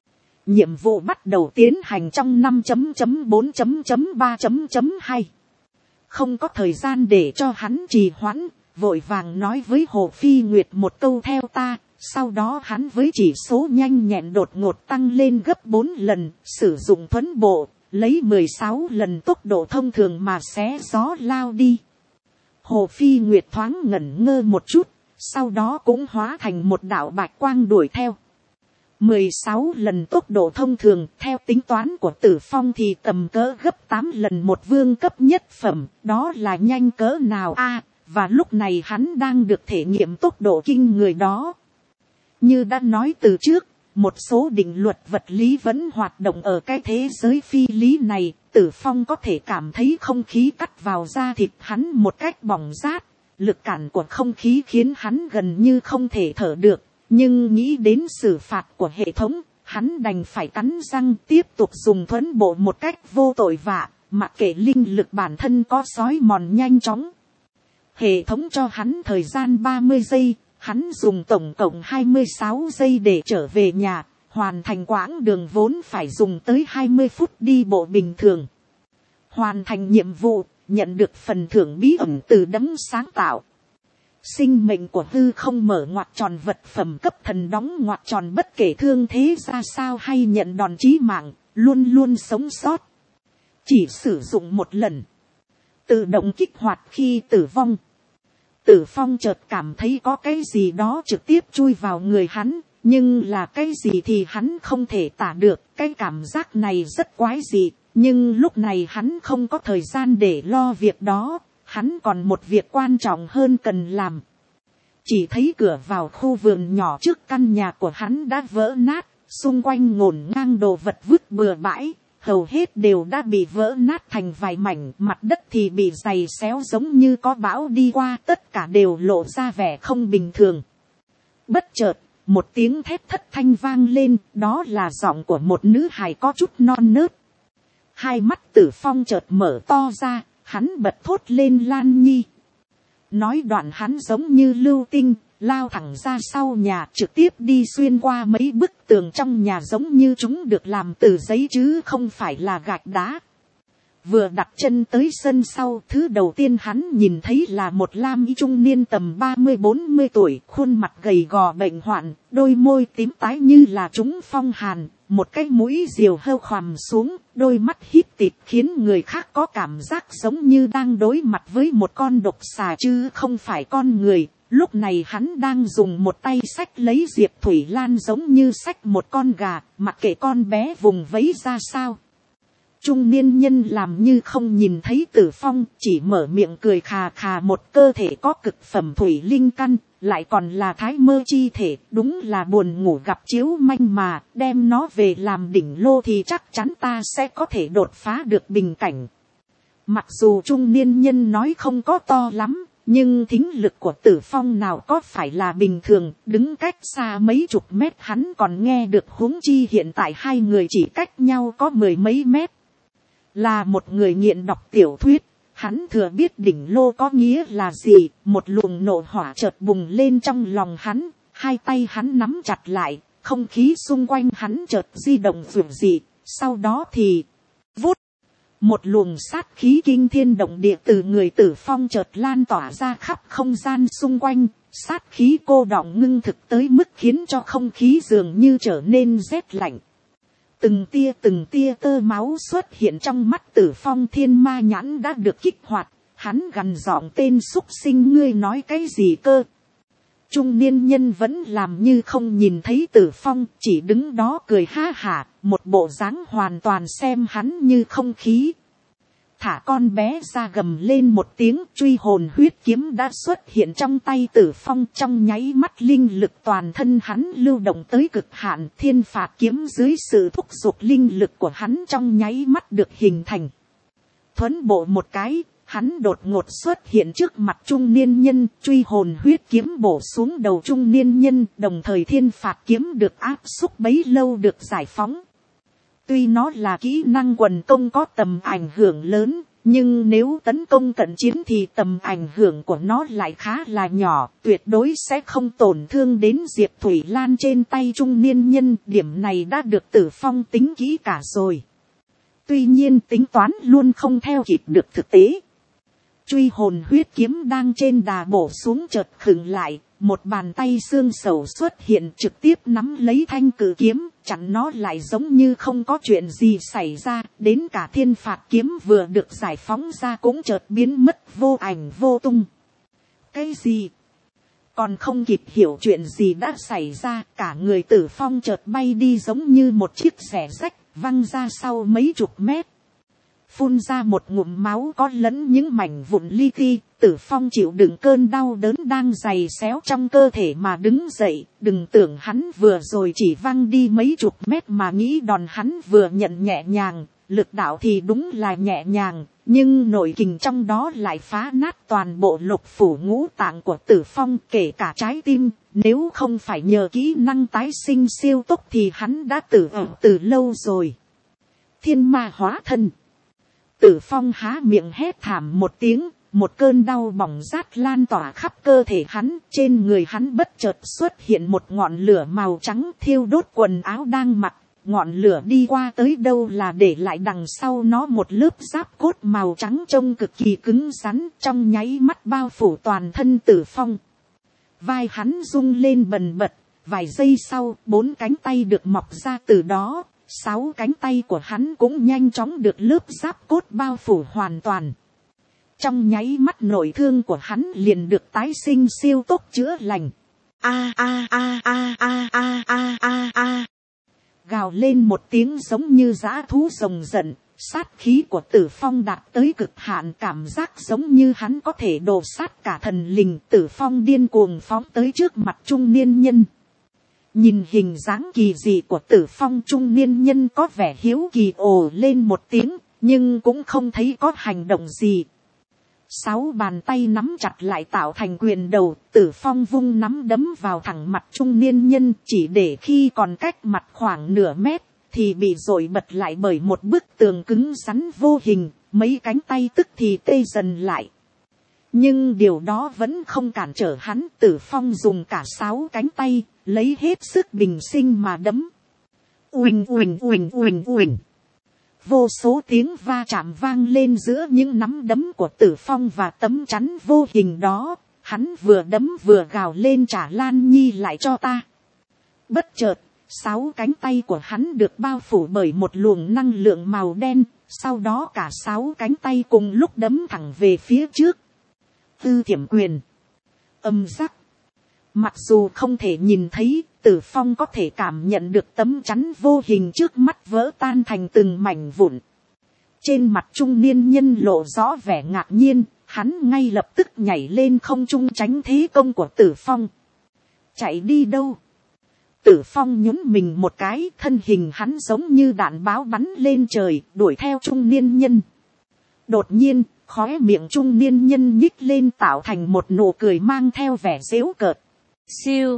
Nhiệm vụ bắt đầu tiến hành trong năm chấm chấm bốn chấm chấm ba chấm chấm hai. Không có thời gian để cho hắn trì hoãn, vội vàng nói với Hồ Phi Nguyệt một câu theo ta. Sau đó hắn với chỉ số nhanh nhẹn đột ngột tăng lên gấp bốn lần, sử dụng thuấn bộ, lấy mười sáu lần tốc độ thông thường mà xé gió lao đi. Hồ Phi Nguyệt thoáng ngẩn ngơ một chút, sau đó cũng hóa thành một đạo bạch quang đuổi theo. mười sáu lần tốc độ thông thường, theo tính toán của Tử Phong thì tầm cỡ gấp tám lần một vương cấp nhất phẩm, đó là nhanh cỡ nào a, và lúc này hắn đang được thể nghiệm tốc độ kinh người đó. Như đã nói từ trước, một số định luật vật lý vẫn hoạt động ở cái thế giới phi lý này. Tử Phong có thể cảm thấy không khí cắt vào da thịt hắn một cách bỏng rát, lực cản của không khí khiến hắn gần như không thể thở được. Nhưng nghĩ đến xử phạt của hệ thống, hắn đành phải cắn răng tiếp tục dùng thuấn bộ một cách vô tội vạ, mặc kệ linh lực bản thân có xói mòn nhanh chóng. Hệ thống cho hắn thời gian ba mươi giây, hắn dùng tổng cộng hai mươi sáu giây để trở về nhà, hoàn thành quãng đường vốn phải dùng tới hai mươi phút đi bộ bình thường. Hoàn thành nhiệm vụ, nhận được phần thưởng bí ẩn từ đấng sáng tạo. Sinh mệnh của hư không mở ngoặc tròn vật phẩm cấp thần đóng ngoặc tròn bất kể thương thế ra sao hay nhận đòn chí mạng, luôn luôn sống sót. Chỉ sử dụng một lần. Tự động kích hoạt khi tử vong. Tử Phong chợt cảm thấy có cái gì đó trực tiếp chui vào người hắn, nhưng là cái gì thì hắn không thể tả được. Cái cảm giác này rất quái dị, nhưng lúc này hắn không có thời gian để lo việc đó. Hắn còn một việc quan trọng hơn cần làm. Chỉ thấy cửa vào khu vườn nhỏ trước căn nhà của hắn đã vỡ nát, xung quanh ngổn ngang đồ vật vứt bừa bãi, hầu hết đều đã bị vỡ nát thành vài mảnh, mặt đất thì bị giày xéo giống như có bão đi qua, tất cả đều lộ ra vẻ không bình thường. Bất chợt, một tiếng thét thất thanh vang lên, đó là giọng của một nữ hài có chút non nớt. Hai mắt Tử Phong chợt mở to ra, hắn bật thốt lên Lan Nhi. Nói đoạn hắn giống như lưu tinh, lao thẳng ra sau nhà, trực tiếp đi xuyên qua mấy bức tường trong nhà giống như chúng được làm từ giấy chứ không phải là gạch đá. Vừa đặt chân tới sân sau, thứ đầu tiên hắn nhìn thấy là một lam y trung niên tầm ba mươi bốn mươi tuổi, khuôn mặt gầy gò bệnh hoạn, đôi môi tím tái như là trúng phong hàn, một cái mũi diều hâu khoằm xuống, đôi mắt híp tịt khiến người khác có cảm giác giống như đang đối mặt với một con độc xà chứ không phải con người. Lúc này hắn đang dùng một tay xách lấy Diệp Thủy Lan giống như xách một con gà, mặc kệ con bé vùng vẫy ra sao. Trung niên nhân làm như không nhìn thấy Tử Phong, chỉ mở miệng cười khà khà, một cơ thể có cực phẩm thủy linh căn, lại còn là thái mơ chi thể, đúng là buồn ngủ gặp chiếu manh mà, đem nó về làm đỉnh lô thì chắc chắn ta sẽ có thể đột phá được bình cảnh. Mặc dù trung niên nhân nói không có to lắm, nhưng thính lực của Tử Phong nào có phải là bình thường, đứng cách xa mấy chục mét hắn còn nghe được, huống chi hiện tại hai người chỉ cách nhau có mười mấy mét. Là một người nghiện đọc tiểu thuyết, hắn thừa biết đỉnh lô có nghĩa là gì, một luồng nộ hỏa chợt bùng lên trong lòng hắn, hai tay hắn nắm chặt lại, không khí xung quanh hắn chợt di động vượt dị, sau đó thì vút. Một luồng sát khí kinh thiên động địa từ người Tử Phong chợt lan tỏa ra khắp không gian xung quanh, sát khí cô đọng ngưng thực tới mức khiến cho không khí dường như trở nên rét lạnh. Từng tia từng tia tơ máu xuất hiện trong mắt Tử Phong, thiên ma nhãn đã được kích hoạt, hắn gằn giọng tên súc sinh ngươi nói cái gì cơ. Trung niên nhân vẫn làm như không nhìn thấy Tử Phong, chỉ đứng đó cười ha hả, một bộ dáng hoàn toàn xem hắn như không khí. Thả con bé ra, gầm lên một tiếng, truy hồn huyết kiếm đã xuất hiện trong tay Tử Phong, trong nháy mắt linh lực toàn thân hắn lưu động tới cực hạn, thiên phạt kiếm dưới sự thúc giục linh lực của hắn trong nháy mắt được hình thành. Thuấn bộ một cái, hắn đột ngột xuất hiện trước mặt trung niên nhân, truy hồn huyết kiếm bổ xuống đầu trung niên nhân, đồng thời thiên phạt kiếm được áp xúc bấy lâu được giải phóng. Tuy nó là kỹ năng quần công có tầm ảnh hưởng lớn, nhưng nếu tấn công cận chiến thì tầm ảnh hưởng của nó lại khá là nhỏ, tuyệt đối sẽ không tổn thương đến Diệp Thủy Lan trên tay trung niên nhân, điểm này đã được Tử Phong tính kỹ cả rồi. Tuy nhiên tính toán luôn không theo kịp được thực tế. Truy hồn huyết kiếm đang trên đà bổ xuống chợt khựng lại, một bàn tay xương sầu xuất hiện trực tiếp nắm lấy thanh cử kiếm, chặn nó lại giống như không có chuyện gì xảy ra, đến cả thiên phạt kiếm vừa được giải phóng ra cũng chợt biến mất vô ảnh vô tung. Cái gì? Còn không kịp hiểu chuyện gì đã xảy ra, cả người Tử Phong chợt bay đi giống như một chiếc xẻ rách, văng ra sau mấy chục mét. Phun ra một ngụm máu có lẫn những mảnh vụn li ti, Tử Phong chịu đựng cơn đau đớn đang giày xéo trong cơ thể mà đứng dậy, đừng tưởng hắn vừa rồi chỉ văng đi mấy chục mét mà nghĩ đòn hắn vừa nhận nhẹ nhàng, lực đạo thì đúng là nhẹ nhàng, nhưng nội kình trong đó lại phá nát toàn bộ lục phủ ngũ tạng của Tử Phong, kể cả trái tim, nếu không phải nhờ kỹ năng tái sinh siêu tốc thì hắn đã tử ở từ lâu rồi. Thiên ma hóa thân. Tử Phong há miệng hét thảm một tiếng, một cơn đau bỏng rát lan tỏa khắp cơ thể hắn, trên người hắn bất chợt xuất hiện một ngọn lửa màu trắng thiêu đốt quần áo đang mặc, ngọn lửa đi qua tới đâu là để lại đằng sau nó một lớp giáp cốt màu trắng trông cực kỳ cứng rắn, trong nháy mắt bao phủ toàn thân Tử Phong. Vai hắn rung lên bần bật, vài giây sau, bốn cánh tay được mọc ra từ đó. Sáu cánh tay của hắn cũng nhanh chóng được lớp giáp cốt bao phủ hoàn toàn. Trong nháy mắt nội thương của hắn liền được tái sinh siêu tốc chữa lành. A a a a a a a a a. Gào lên một tiếng giống như dã thú rồng giận, sát khí của Tử Phong đạt tới cực hạn, cảm giác giống như hắn có thể đổ sát cả thần linh. Tử Phong điên cuồng phóng tới trước mặt trung niên nhân. Nhìn hình dáng kỳ dị của Tử Phong, trung niên nhân có vẻ hiếu kỳ ồ lên một tiếng, nhưng cũng không thấy có hành động gì. Sáu bàn tay nắm chặt lại tạo thành quyền đầu, Tử Phong vung nắm đấm vào thẳng mặt trung niên nhân, chỉ để khi còn cách mặt khoảng nửa mét, thì bị dội bật lại bởi một bức tường cứng rắn vô hình, mấy cánh tay tức thì tê dần lại. Nhưng điều đó vẫn không cản trở hắn, Tử Phong dùng cả sáu cánh tay, lấy hết sức bình sinh mà đấm. Uỳnh uỳnh uỳnh uỳnh uỳnh. Vô số tiếng va chạm vang lên giữa những nắm đấm của Tử Phong và tấm chắn vô hình đó. Hắn vừa đấm vừa gào lên trả Lan Nhi lại cho ta. Bất chợt, sáu cánh tay của hắn được bao phủ bởi một luồng năng lượng màu đen. Sau đó cả sáu cánh tay cùng lúc đấm thẳng về phía trước. Tư thiểm quyền. Âm sắc. Mặc dù không thể nhìn thấy, Tử Phong có thể cảm nhận được tấm chắn vô hình trước mắt vỡ tan thành từng mảnh vụn. Trên mặt trung niên nhân lộ rõ vẻ ngạc nhiên, hắn ngay lập tức nhảy lên không trung tránh thế công của Tử Phong. Chạy đi đâu? Tử Phong nhún mình một cái, thân hình hắn giống như đạn báo bắn lên trời, đuổi theo trung niên nhân. Đột nhiên, khóe miệng trung niên nhân nhích lên tạo thành một nụ cười mang theo vẻ giễu cợt. Siêu.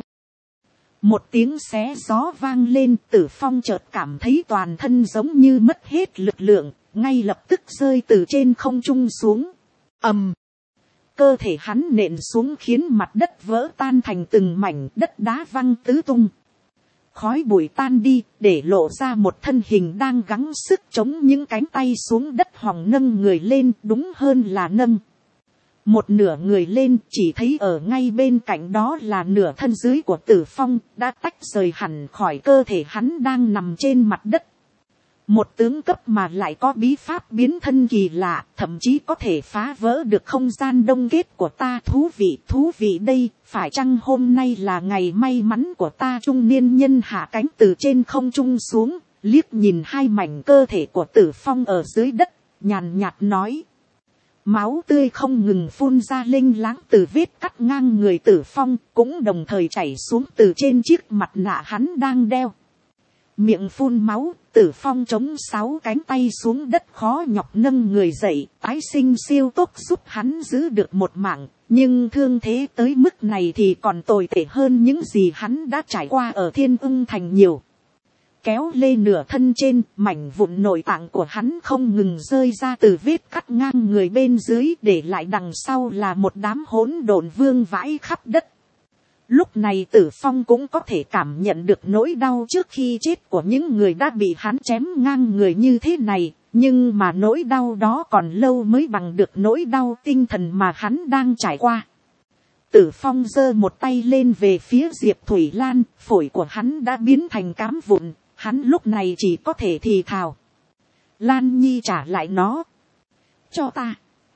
Một tiếng xé gió vang lên, Tử Phong chợt cảm thấy toàn thân giống như mất hết lực lượng, ngay lập tức rơi từ trên không trung xuống. Ầm. Cơ thể hắn nện xuống khiến mặt đất vỡ tan thành từng mảnh, đất đá văng tứ tung. Khói bụi tan đi, để lộ ra một thân hình đang gắng sức chống những cánh tay xuống đất hòng nâng người lên, đúng hơn là nâng. Một nửa người lên, chỉ thấy ở ngay bên cạnh đó là nửa thân dưới của Tử Phong, đã tách rời hẳn khỏi cơ thể hắn đang nằm trên mặt đất. Một tướng cấp mà lại có bí pháp biến thân kỳ lạ, thậm chí có thể phá vỡ được không gian đông kết của ta. Thú vị, thú vị đây, phải chăng hôm nay là ngày may mắn của ta? Trung niên nhân hạ cánh từ trên không trung xuống, liếc nhìn hai mảnh cơ thể của Tử Phong ở dưới đất, nhàn nhạt nói. Máu tươi không ngừng phun ra lênh láng từ vết cắt ngang người Tử Phong, cũng đồng thời chảy xuống từ trên chiếc mặt nạ hắn đang đeo. Miệng phun máu, Tử Phong chống sáu cánh tay xuống đất khó nhọc nâng người dậy, tái sinh siêu tốc giúp hắn giữ được một mạng, nhưng thương thế tới mức này thì còn tồi tệ hơn những gì hắn đã trải qua ở Thiên Ưng Thành nhiều. Kéo lê nửa thân trên, mảnh vụn nội tạng của hắn không ngừng rơi ra từ vết cắt ngang người bên dưới, để lại đằng sau là một đám hỗn độn vương vãi khắp đất. Lúc này Tử Phong cũng có thể cảm nhận được nỗi đau trước khi chết của những người đã bị hắn chém ngang người như thế này, nhưng mà nỗi đau đó còn lâu mới bằng được nỗi đau tinh thần mà hắn đang trải qua. Tử Phong giơ một tay lên về phía Diệp Thủy Lan, phổi của hắn đã biến thành cám vụn, hắn lúc này chỉ có thể thì thào. Lan Nhi trả lại nó. Cho ta.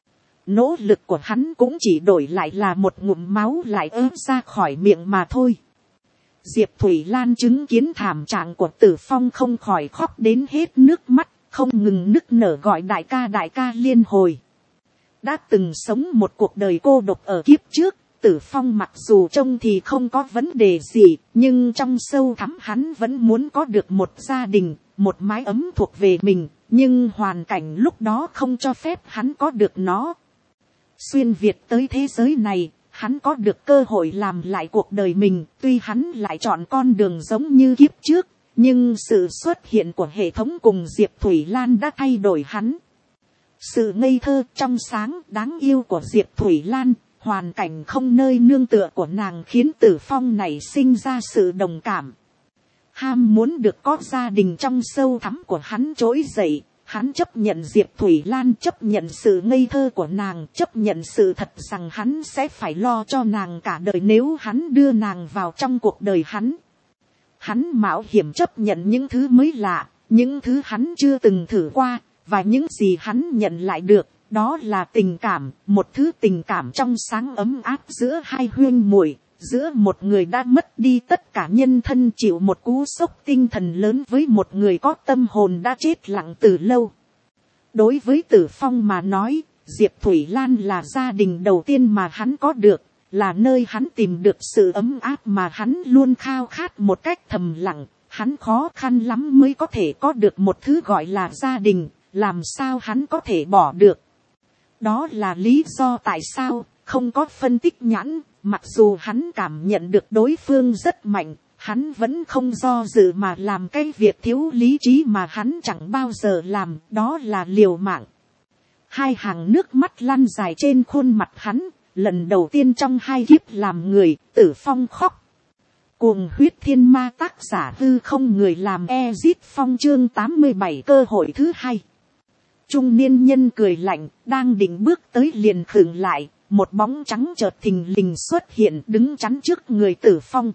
Nỗ lực của hắn cũng chỉ đổi lại là một ngụm máu lại ớt ra khỏi miệng mà thôi. Diệp Thủy Lan chứng kiến thảm trạng của Tử Phong không khỏi khóc đến hết nước mắt, không ngừng nức nở gọi đại ca đại ca liên hồi. Đã từng sống một cuộc đời cô độc ở kiếp trước, Tử Phong mặc dù trông thì không có vấn đề gì, nhưng trong sâu thẳm hắn vẫn muốn có được một gia đình, một mái ấm thuộc về mình, nhưng hoàn cảnh lúc đó không cho phép hắn có được nó. Xuyên Việt tới thế giới này, hắn có được cơ hội làm lại cuộc đời mình, tuy hắn lại chọn con đường giống như kiếp trước, nhưng sự xuất hiện của hệ thống cùng Diệp Thủy Lan đã thay đổi hắn. Sự ngây thơ, trong sáng, đáng yêu của Diệp Thủy Lan, hoàn cảnh không nơi nương tựa của nàng khiến Tử Phong nảy sinh ra sự đồng cảm. Ham muốn được có gia đình trong sâu thẳm của hắn trỗi dậy. Hắn chấp nhận Diệp Thủy Lan, chấp nhận sự ngây thơ của nàng, chấp nhận sự thật rằng hắn sẽ phải lo cho nàng cả đời nếu hắn đưa nàng vào trong cuộc đời hắn. Hắn mạo hiểm chấp nhận những thứ mới lạ, những thứ hắn chưa từng thử qua, và những gì hắn nhận lại được, đó là tình cảm, một thứ tình cảm trong sáng ấm áp giữa hai huynh muội, giữa một người đã mất đi tất cả nhân thân chịu một cú sốc tinh thần lớn với một người có tâm hồn đã chết lặng từ lâu. Đối với Tử Phong mà nói, Diệp Thủy Lan là gia đình đầu tiên mà hắn có được, là nơi hắn tìm được sự ấm áp mà hắn luôn khao khát một cách thầm lặng. Hắn khó khăn lắm mới có thể có được một thứ gọi là gia đình, làm sao hắn có thể bỏ được. Đó là lý do tại sao không có phân tích nhãn, mặc dù hắn cảm nhận được đối phương rất mạnh, hắn vẫn không do dự mà làm cái việc thiếu lý trí mà hắn chẳng bao giờ làm, đó là liều mạng. Hai hàng nước mắt lăn dài trên khuôn mặt hắn, lần đầu tiên trong hai kiếp làm người, Tử Phong khóc. Cuồng huyết thiên ma, tác giả hư không người làm Ezit Phong, chương tám mươi bảy cơ hội thứ hai. Trung niên nhân cười lạnh, đang định bước tới liền khựng lại, một bóng trắng chợt thình lình xuất hiện đứng chắn trước người Tử Phong.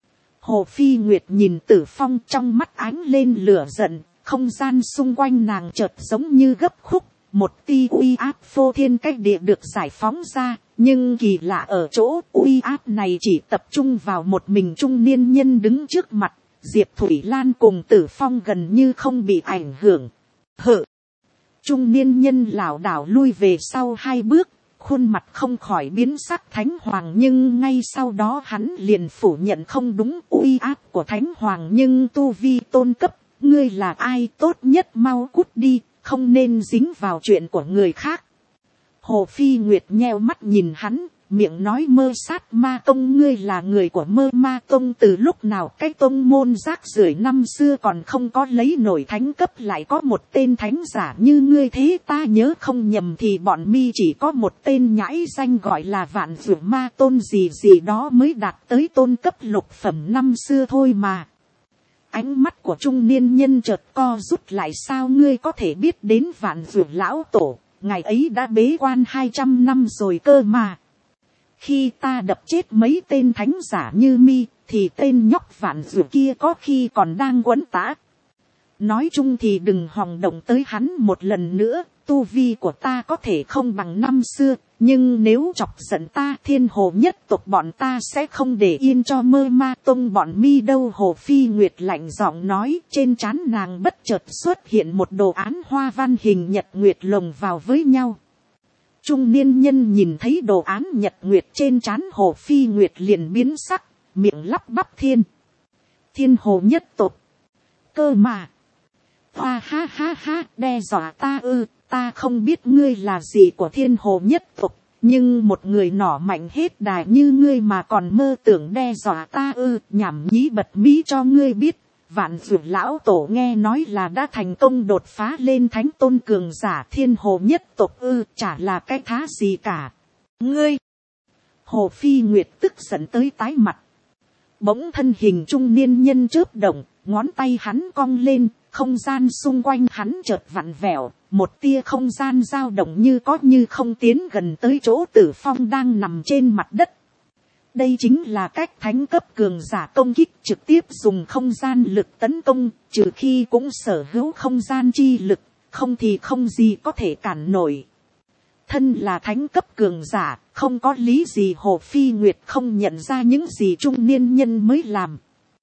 Hồ Phi Nguyệt nhìn Tử Phong, trong mắt ánh lên lửa giận, không gian xung quanh nàng chợt giống như gấp khúc, một tia uy áp phô thiên cách địa được giải phóng ra, nhưng kỳ lạ ở chỗ uy áp này chỉ tập trung vào một mình trung niên nhân đứng trước mặt. Diệp Thủy Lan cùng Tử Phong gần như không bị ảnh hưởng. Hự! Trung niên nhân lảo đảo lui về sau hai bước, khuôn mặt không khỏi biến sắc. Thánh Hoàng, nhưng ngay sau đó hắn liền phủ nhận không đúng, uy áp của Thánh Hoàng nhưng tu vi tôn cấp, ngươi là ai, tốt nhất mau cút đi, không nên dính vào chuyện của người khác. Hồ Phi Nguyệt nheo mắt nhìn hắn, miệng nói Mơ Sát Ma Tông, ngươi là người của Mơ Ma Tông, từ lúc nào cái tông môn rác rưởi năm xưa còn không có lấy nổi thánh cấp lại có một tên thánh giả như ngươi, thế ta nhớ không nhầm thì bọn mi chỉ có một tên nhãi danh gọi là Vạn Dụ Ma Tôn gì gì đó mới đạt tới tôn cấp lục phẩm năm xưa thôi mà. Ánh mắt của trung niên nhân chợt co rút lại, sao ngươi có thể biết đến Vạn Dụ lão tổ, ngày ấy đã bế quan hai trăm năm rồi cơ mà. Khi ta đập chết mấy tên thánh giả như mi, thì tên nhóc Vạn Dụ kia có khi còn đang quấn tã. Nói chung thì đừng hòng động tới hắn một lần nữa, tu vi của ta có thể không bằng năm xưa, nhưng nếu chọc giận ta, Thiên Hồ nhất tộc bọn ta sẽ không để yên cho Mơ Ma Tông bọn mi đâu. Hồ Phi Nguyệt lạnh giọng nói, trên trán nàng bất chợt xuất hiện một đồ án hoa văn hình nhật nguyệt lồng vào với nhau. Trung niên nhân nhìn thấy đồ án nhật nguyệt trên trán Hồ Phi Nguyệt liền biến sắc, miệng lắp bắp thiên. Thiên Hồ nhất tộc. Cơ mà. Hoa ha ha ha, đe dọa ta ư, ta không biết ngươi là gì của Thiên Hồ nhất tộc, nhưng một người nỏ mạnh hết đài như ngươi mà còn mơ tưởng đe dọa ta ư, nhảm nhí bật mí cho ngươi biết. Vạn Dụ lão tổ nghe nói là đã thành công đột phá lên thánh tôn cường giả, Thiên Hồ nhất tộc ư, chả là cái thá gì cả. Ngươi! Hồ Phi Nguyệt tức giận tới tái mặt. Bỗng thân hình trung niên nhân chớp động, ngón tay hắn cong lên, không gian xung quanh hắn chợt vặn vẹo, một tia không gian dao động như có như không tiến gần tới chỗ Tử Phong đang nằm trên mặt đất. Đây chính là cách thánh cấp cường giả công kích, trực tiếp dùng không gian lực tấn công, trừ khi cũng sở hữu không gian chi lực, không thì không gì có thể cản nổi. Thân là thánh cấp cường giả, không có lý gì Hồ Phi Nguyệt không nhận ra những gì trung niên nhân mới làm.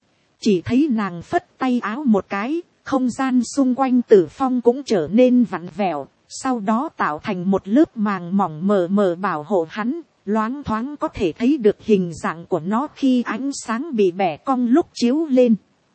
Chỉ thấy nàng phất tay áo một cái, không gian xung quanh Tử Phong cũng trở nên vặn vẹo, sau đó tạo thành một lớp màng mỏng mờ mờ bảo hộ hắn. Loáng thoáng có thể thấy được hình dạng của nó khi ánh sáng bị bẻ cong lúc chiếu lên.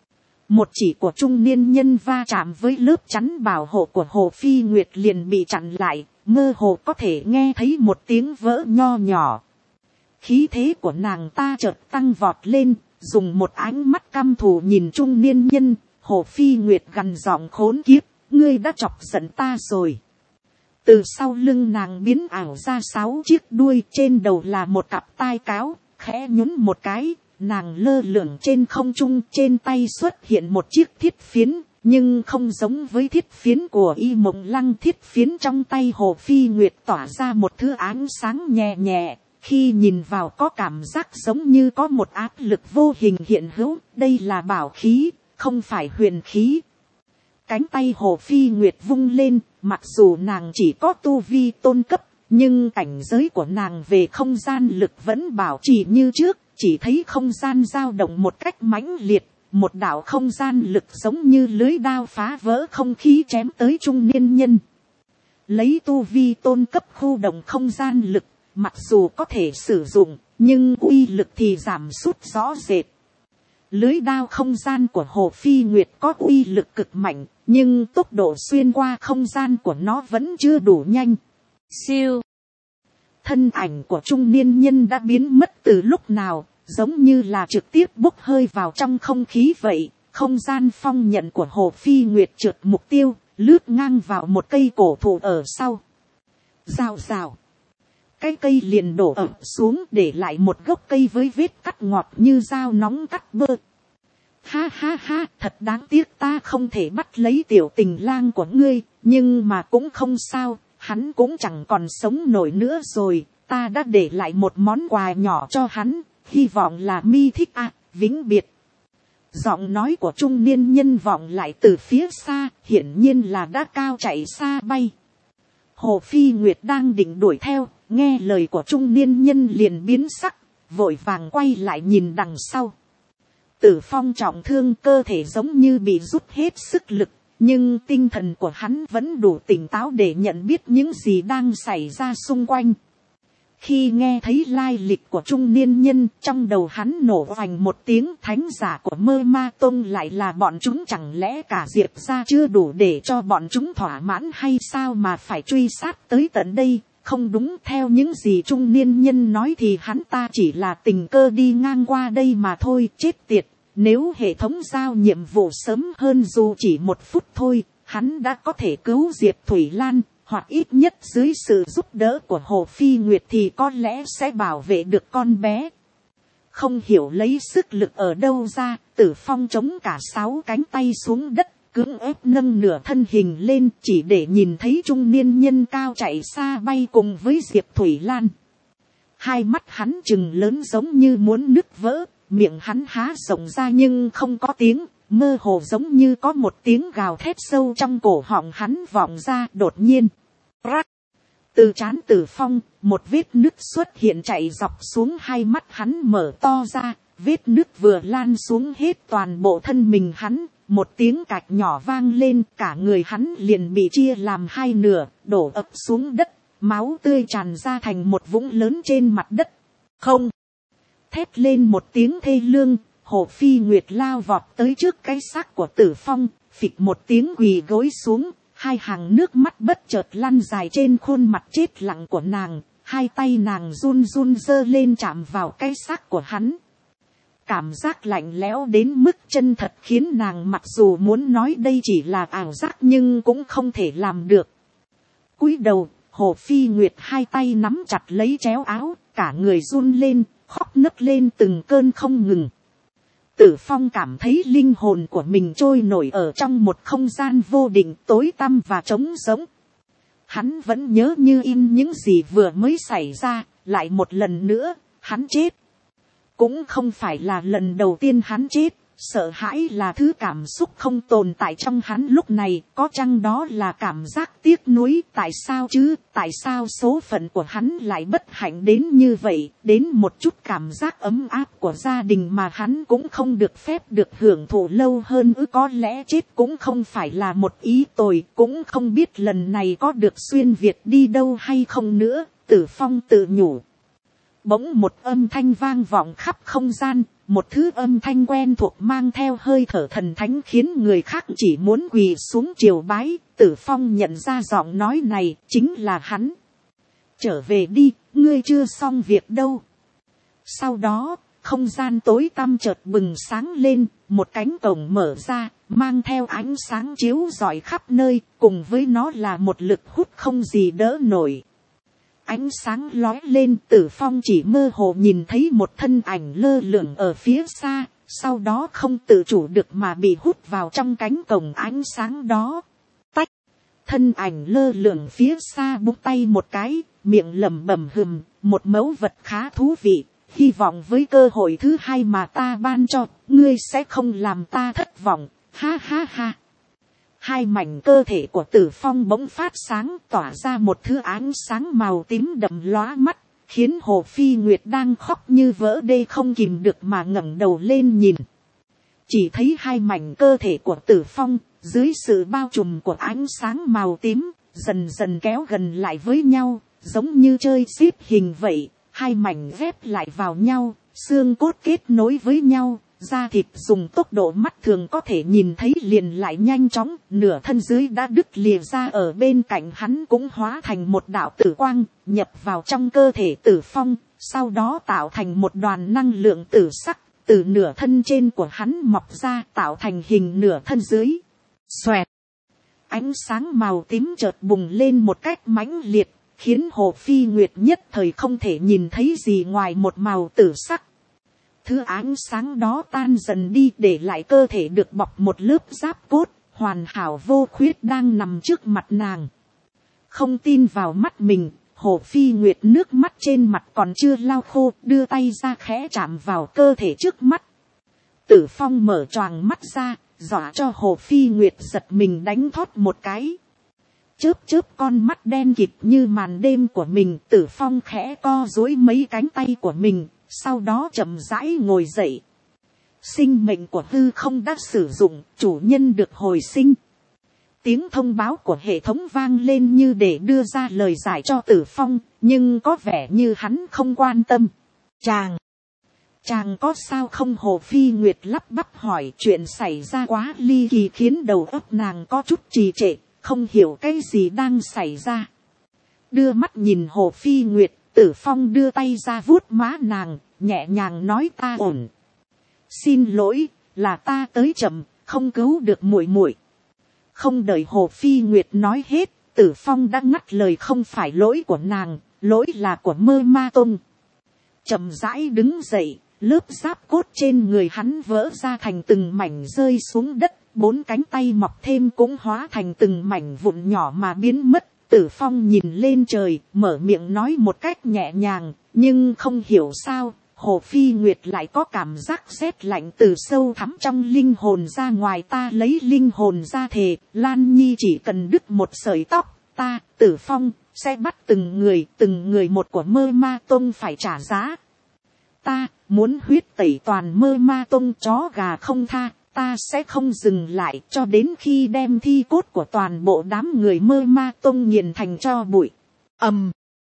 Một chỉ của trung niên nhân va chạm với lớp chắn bảo hộ của Hồ Phi Nguyệt liền bị chặn lại, mơ hồ có thể nghe thấy một tiếng vỡ nho nhỏ. Khí thế của nàng ta chợt tăng vọt lên, dùng một ánh mắt căm thù nhìn trung niên nhân. Hồ Phi Nguyệt gằn giọng, khốn kiếp, ngươi đã chọc giận ta rồi. Từ sau lưng nàng biến ảo ra sáu chiếc đuôi, trên đầu là một cặp tai cáo, khẽ nhún một cái, nàng lơ lửng trên không trung, trên tay xuất hiện một chiếc thiết phiến, nhưng không giống với thiết phiến của Y Mộng Lăng. Thiết phiến trong tay Hồ Phi Nguyệt tỏa ra một thứ ánh sáng nhẹ nhẹ, khi nhìn vào có cảm giác giống như có một áp lực vô hình hiện hữu, đây là bảo khí, không phải huyền khí. Cánh tay Hồ Phi Nguyệt vung lên, mặc dù nàng chỉ có tu vi tôn cấp, nhưng cảnh giới của nàng về không gian lực vẫn bảo trì như trước, chỉ thấy không gian dao động một cách mãnh liệt, một đạo không gian lực giống như lưới đao phá vỡ không khí chém tới trung niên nhân. Lấy tu vi tôn cấp khu động không gian lực, mặc dù có thể sử dụng, nhưng uy lực thì giảm sút rõ rệt. Lưới đao không gian của Hồ Phi Nguyệt có uy lực cực mạnh, nhưng tốc độ xuyên qua không gian của nó vẫn chưa đủ nhanh. Siêu. Thân ảnh của trung niên nhân đã biến mất từ lúc nào, giống như là trực tiếp bốc hơi vào trong không khí vậy. Không gian phong nhận của Hồ Phi Nguyệt trượt mục tiêu, lướt ngang vào một cây cổ thụ ở sau. Rào rào. Cái cây liền đổ ập xuống để lại một gốc cây với vết cắt ngọt như dao nóng cắt bơ. Ha ha ha, thật đáng tiếc ta không thể bắt lấy tiểu tình lang của ngươi, nhưng mà cũng không sao, hắn cũng chẳng còn sống nổi nữa rồi, ta đã để lại một món quà nhỏ cho hắn, hy vọng là mi thích à, vĩnh biệt. Giọng nói của trung niên nhân vọng lại từ phía xa, hiển nhiên là đã cao chạy xa bay. Hồ Phi Nguyệt đang định đuổi theo, nghe lời của trung niên nhân liền biến sắc, vội vàng quay lại nhìn đằng sau. Tử Phong trọng thương, cơ thể giống như bị rút hết sức lực, nhưng tinh thần của hắn vẫn đủ tỉnh táo để nhận biết những gì đang xảy ra xung quanh. Khi nghe thấy lai lịch của trung niên nhân, trong đầu hắn nổ oành một tiếng, thánh giả của Mơ Ma Tông lại là bọn chúng, chẳng lẽ cả Diệp gia chưa đủ để cho bọn chúng thỏa mãn hay sao mà phải truy sát tới tận đây? Không đúng, theo những gì trung niên nhân nói thì hắn ta chỉ là tình cờ đi ngang qua đây mà thôi. Chết tiệt, nếu hệ thống giao nhiệm vụ sớm hơn dù chỉ một phút thôi, hắn đã có thể cứu Diệp Thủy Lan, hoặc ít nhất dưới sự giúp đỡ của Hồ Phi Nguyệt thì có lẽ sẽ bảo vệ được con bé. Không hiểu lấy sức lực ở đâu ra, Tử Phong chống cả sáu cánh tay xuống đất, cưỡng ép nâng nửa thân hình lên chỉ để nhìn thấy trung niên nhân cao chạy xa bay cùng với Diệp Thủy Lan. Hai mắt hắn trừng lớn giống như muốn nứt vỡ, miệng hắn há rộng ra nhưng không có tiếng, mơ hồ giống như có một tiếng gào thét sâu trong cổ họng hắn vọng ra. Đột nhiên, rắc, từ trán Tử Phong, một vết nứt xuất hiện chạy dọc xuống hai mắt hắn mở to ra, vết nứt vừa lan xuống hết toàn bộ thân mình hắn, một tiếng cạch nhỏ vang lên, cả người hắn liền bị chia làm hai nửa, đổ ập xuống đất, máu tươi tràn ra thành một vũng lớn trên mặt đất. Không, thét lên một tiếng thê lương, Hồ Phi Nguyệt lao vọt tới trước cái xác của Tử Phong, phịch một tiếng quỳ gối xuống, hai hàng nước mắt bất chợt lăn dài trên khuôn mặt chết lặng của nàng, hai tay nàng run run giơ lên chạm vào cái xác của hắn. Cảm giác lạnh lẽo đến mức chân thật khiến nàng mặc dù muốn nói đây chỉ là ảo giác nhưng cũng không thể làm được. Cúi đầu, Hồ Phi Nguyệt hai tay nắm chặt lấy chéo áo, cả người run lên, khóc nấc lên từng cơn không ngừng. Tử Phong cảm thấy linh hồn của mình trôi nổi ở trong một không gian vô định, tối tăm và trống rỗng. Hắn vẫn nhớ như in những gì vừa mới xảy ra, lại một lần nữa, hắn chết. Cũng không phải là lần đầu tiên hắn chết, sợ hãi là thứ cảm xúc không tồn tại trong hắn lúc này, có chăng đó là cảm giác tiếc nuối, tại sao chứ, tại sao số phận của hắn lại bất hạnh đến như vậy, đến một chút cảm giác ấm áp của gia đình mà hắn cũng không được phép được hưởng thụ lâu hơn ư, có lẽ chết cũng không phải là một ý tồi, cũng không biết lần này có được xuyên Việt đi đâu hay không nữa, Tử Phong tự nhủ. Bỗng một âm thanh vang vọng khắp không gian, một thứ âm thanh quen thuộc mang theo hơi thở thần thánh khiến người khác chỉ muốn quỳ xuống triều bái. Tử Phong nhận ra giọng nói này chính là hắn. Trở về đi, ngươi chưa xong việc đâu. Sau đó, không gian tối tăm chợt bừng sáng lên, một cánh cổng mở ra, mang theo ánh sáng chiếu rọi khắp nơi, cùng với nó là một lực hút không gì đỡ nổi. Ánh sáng lóe lên, Tử Phong chỉ mơ hồ nhìn thấy một thân ảnh lơ lửng ở phía xa, sau đó không tự chủ được mà bị hút vào trong cánh cổng ánh sáng đó. Tách, thân ảnh lơ lửng phía xa búng tay một cái, miệng lẩm bẩm hừm, một mẫu vật khá thú vị, hy vọng với cơ hội thứ hai mà ta ban cho, ngươi sẽ không làm ta thất vọng, ha ha ha. Hai mảnh cơ thể của Tử Phong bỗng phát sáng, tỏa ra một thứ ánh sáng màu tím đậm lóa mắt, khiến Hồ Phi Nguyệt đang khóc như vỡ đê không kìm được mà ngẩng đầu lên nhìn. Chỉ thấy hai mảnh cơ thể của Tử Phong, dưới sự bao trùm của ánh sáng màu tím, dần dần kéo gần lại với nhau, giống như chơi xếp hình vậy. hai mảnh ghép lại vào nhau, xương cốt kết nối với nhau, da thịt dùng tốc độ mắt thường có thể nhìn thấy liền lại nhanh chóng, nửa thân dưới đã đứt lìa ra, ở bên cạnh hắn cũng hóa thành một đạo tử quang, nhập vào trong cơ thể Tử Phong, sau đó tạo thành một đoàn năng lượng tử sắc, từ nửa thân trên của hắn mọc ra, tạo thành hình nửa thân dưới. Xoẹt! Ánh sáng màu tím chợt bùng lên một cách mãnh liệt, khiến Hồ Phi Nguyệt nhất thời không thể nhìn thấy gì ngoài một màu tử sắc. Thứ ánh sáng đó tan dần đi, để lại cơ thể được bọc một lớp giáp cốt, hoàn hảo vô khuyết đang nằm trước mặt nàng. Không tin vào mắt mình, Hồ Phi Nguyệt nước mắt trên mặt còn chưa lau khô, đưa tay ra khẽ chạm vào cơ thể trước mắt. Tử Phong mở choàng mắt ra, dọa cho Hồ Phi Nguyệt giật mình đánh thót một cái. Chớp chớp con mắt đen kịt như màn đêm của mình, Tử Phong khẽ co duỗi mấy cánh tay của mình, sau đó chậm rãi ngồi dậy. Sinh mệnh của hư không đã sử dụng, chủ nhân được hồi sinh. Tiếng thông báo của hệ thống vang lên như để đưa ra lời giải cho Tử Phong, nhưng có vẻ như hắn không quan tâm. Chàng! Chàng có sao không? Hồ Phi Nguyệt lắp bắp hỏi. Chuyện xảy ra quá ly kỳ khiến đầu óc nàng có chút trì trệ, không hiểu cái gì đang xảy ra. Đưa mắt nhìn Hồ Phi Nguyệt, Tử Phong đưa tay ra vuốt má nàng, nhẹ nhàng nói ta ổn. Xin lỗi, là ta tới chậm, không cứu được muội muội. Không đợi Hồ Phi Nguyệt nói hết, Tử Phong đã ngắt lời. Không phải lỗi của nàng, lỗi là của Mơ Ma Tông. Chậm rãi đứng dậy, lớp giáp cốt trên người hắn vỡ ra thành từng mảnh rơi xuống đất, bốn cánh tay mọc thêm cũng hóa thành từng mảnh vụn nhỏ mà biến mất. Tử Phong nhìn lên trời, mở miệng nói một cách nhẹ nhàng, nhưng không hiểu sao, Hồ Phi Nguyệt lại có cảm giác rét lạnh từ sâu thẳm trong linh hồn ra ngoài. Ta lấy linh hồn ra thề, Lan Nhi chỉ cần đứt một sợi tóc, ta, Tử Phong, sẽ bắt từng người, từng người một của Mơ Ma Tông phải trả giá. Ta, muốn huyết tẩy toàn Mơ Ma Tông, chó gà không tha. Ta sẽ không dừng lại cho đến khi đem thi cốt của toàn bộ đám người Mơ Ma Tông nghiền thành tro bụi. Ầm!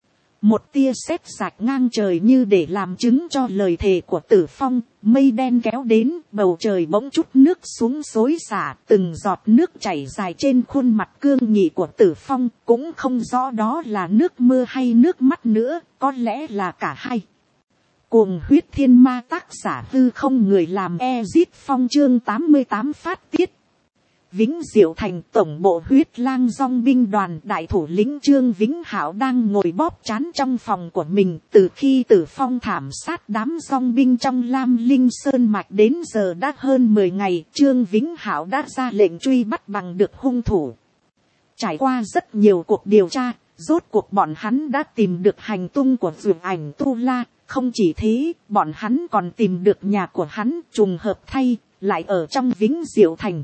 Một tia sét rạch ngang trời như để làm chứng cho lời thề của Tử Phong. Mây đen kéo đến, bầu trời bỗng chút nước xuống xối xả, từng giọt nước chảy dài trên khuôn mặt cương nghị của Tử Phong. Cũng không rõ đó là nước mưa hay nước mắt nữa, có lẽ là cả hai. Cuồng huyết thiên ma, tác giả hư không, người làm Ezit Phong, chương tám mươi tám phát tiết. Vĩnh Diệu Thành, tổng bộ Huyết Lang Dong binh đoàn, đại thủ lĩnh Trương Vĩnh Hảo đang ngồi bóp trán trong phòng của mình. Từ khi Tử Phong thảm sát đám dong binh trong Lam Linh Sơn Mạch đến giờ đã hơn mười ngày, Trương Vĩnh Hảo đã ra lệnh truy bắt bằng được hung thủ. Trải qua rất nhiều cuộc điều tra, rốt cuộc bọn hắn đã tìm được hành tung của Dược Ảnh Tu La. Không chỉ thế, bọn hắn còn tìm được nhà của hắn, trùng hợp thay, lại ở trong Vĩnh Diệu Thành.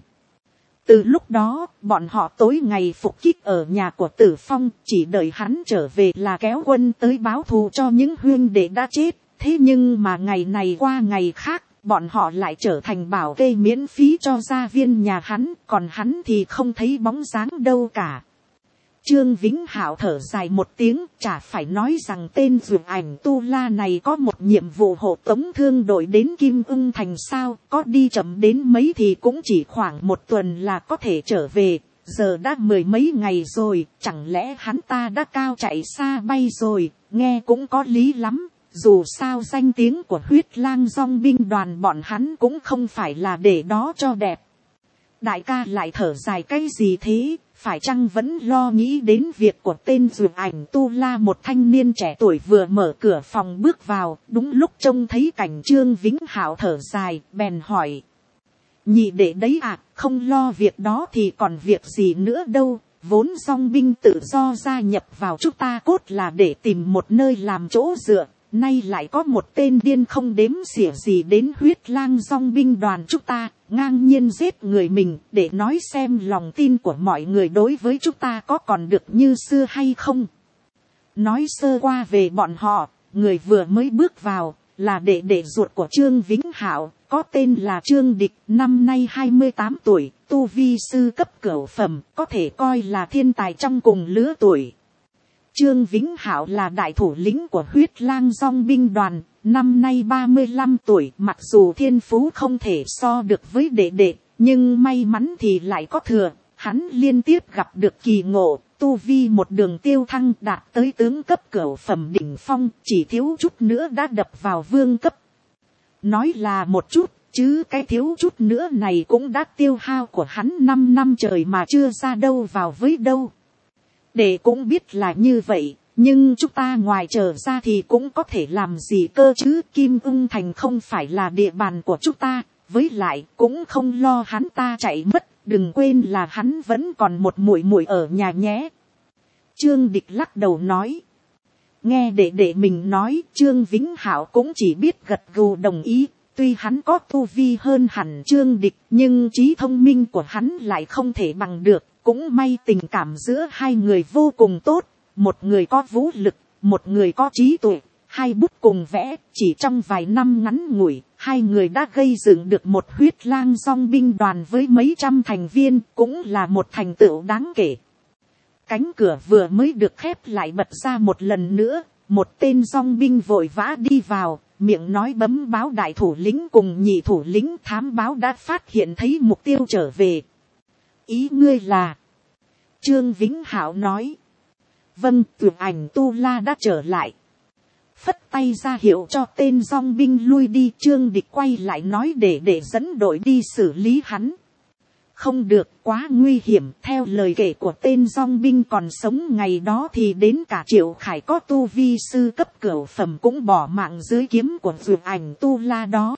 Từ lúc đó, bọn họ tối ngày phục kích ở nhà của Tử Phong, chỉ đợi hắn trở về là kéo quân tới báo thù cho những huynh đệ đã chết. Thế nhưng mà ngày này qua ngày khác, bọn họ lại trở thành bảo kê miễn phí cho gia viên nhà hắn, còn hắn thì không thấy bóng dáng đâu cả. Trương Vĩnh Hảo thở dài một tiếng, chả phải nói rằng tên Dược Ảnh Tu La này có một nhiệm vụ hộ tống thương đội đến Kim Ưng Thành sao, có đi chậm đến mấy thì cũng chỉ khoảng một tuần là có thể trở về, giờ đã mười mấy ngày rồi, chẳng lẽ hắn ta đã cao chạy xa bay rồi, nghe cũng có lý lắm, dù sao danh tiếng của Huyết Lang Dong binh đoàn bọn hắn cũng không phải là để đó cho đẹp. Đại ca lại thở dài cái gì thế? Phải chăng vẫn lo nghĩ đến việc của tên Dược Ảnh Tu La? Một thanh niên trẻ tuổi vừa mở cửa phòng bước vào, đúng lúc trông thấy cảnh Trương Vĩnh Hảo thở dài, bèn hỏi. Nhị đệ đấy à, không lo việc đó thì còn việc gì nữa đâu, vốn dong binh tự do gia nhập vào chúng ta cốt là để tìm một nơi làm chỗ dựa, nay lại có một tên điên không đếm xỉa gì đến Huyết Lang Dong binh đoàn chúng ta, ngang nhiên giết người mình, để nói xem lòng tin của mọi người đối với chúng ta có còn được như xưa hay không. Nói sơ qua về bọn họ, người vừa mới bước vào, là đệ đệ ruột của Trương Vĩnh Hảo, có tên là Trương Địch, năm nay hai mươi tám tuổi, tu vi sư cấp cửu phẩm, có thể coi là thiên tài trong cùng lứa tuổi. Trương Vĩnh Hảo là đại thủ lĩnh của huyết lang dong binh đoàn, năm nay ba mươi lăm tuổi, mặc dù thiên phú không thể so được với đệ đệ, nhưng may mắn thì lại có thừa, hắn liên tiếp gặp được kỳ ngộ, tu vi một đường tiêu thăng đạt tới tướng cấp cửu phẩm đỉnh phong, chỉ thiếu chút nữa đã đập vào vương cấp. Nói là một chút, chứ cái thiếu chút nữa này cũng đã tiêu hao của hắn năm năm trời mà chưa ra đâu vào với đâu. Để cũng biết là như vậy, nhưng chúng ta ngoài trở ra thì cũng có thể làm gì cơ chứ. Kim Ưng Thành không phải là địa bàn của chúng ta, với lại cũng không lo hắn ta chạy mất, đừng quên là hắn vẫn còn một muội muội ở nhà nhé. Trương Địch lắc đầu nói. Nghe đệ đệ mình nói, Trương Vĩnh Hảo cũng chỉ biết gật gù đồng ý. Tuy hắn có tu vi hơn hẳn Trương Địch, nhưng trí thông minh của hắn lại không thể bằng được. Cũng may tình cảm giữa hai người vô cùng tốt. Một người có vũ lực, một người có trí tuệ. Hai bút cùng vẽ, chỉ trong vài năm ngắn ngủi, hai người đã gây dựng được một huyết lang dong binh đoàn với mấy trăm thành viên, cũng là một thành tựu đáng kể. Cánh cửa vừa mới được khép lại bật ra một lần nữa, một tên dong binh vội vã đi vào, miệng nói bấm báo đại thủ lĩnh cùng nhị thủ lĩnh thám báo đã phát hiện thấy mục tiêu trở về. Ý ngươi là? Trương Vĩnh Hảo nói. Vâng, Tuyệt Ảnh Tu La đã trở lại. Phất tay ra hiệu cho tên dong binh lui đi. Trương Địch quay lại nói để để dẫn đội đi xử lý hắn. Không được, quá nguy hiểm. Theo lời kể của tên dong binh còn sống ngày đó thì đến cả Triệu Khải có tu vi sư cấp cửu phẩm cũng bỏ mạng dưới kiếm của Tuyệt Ảnh Tu La đó.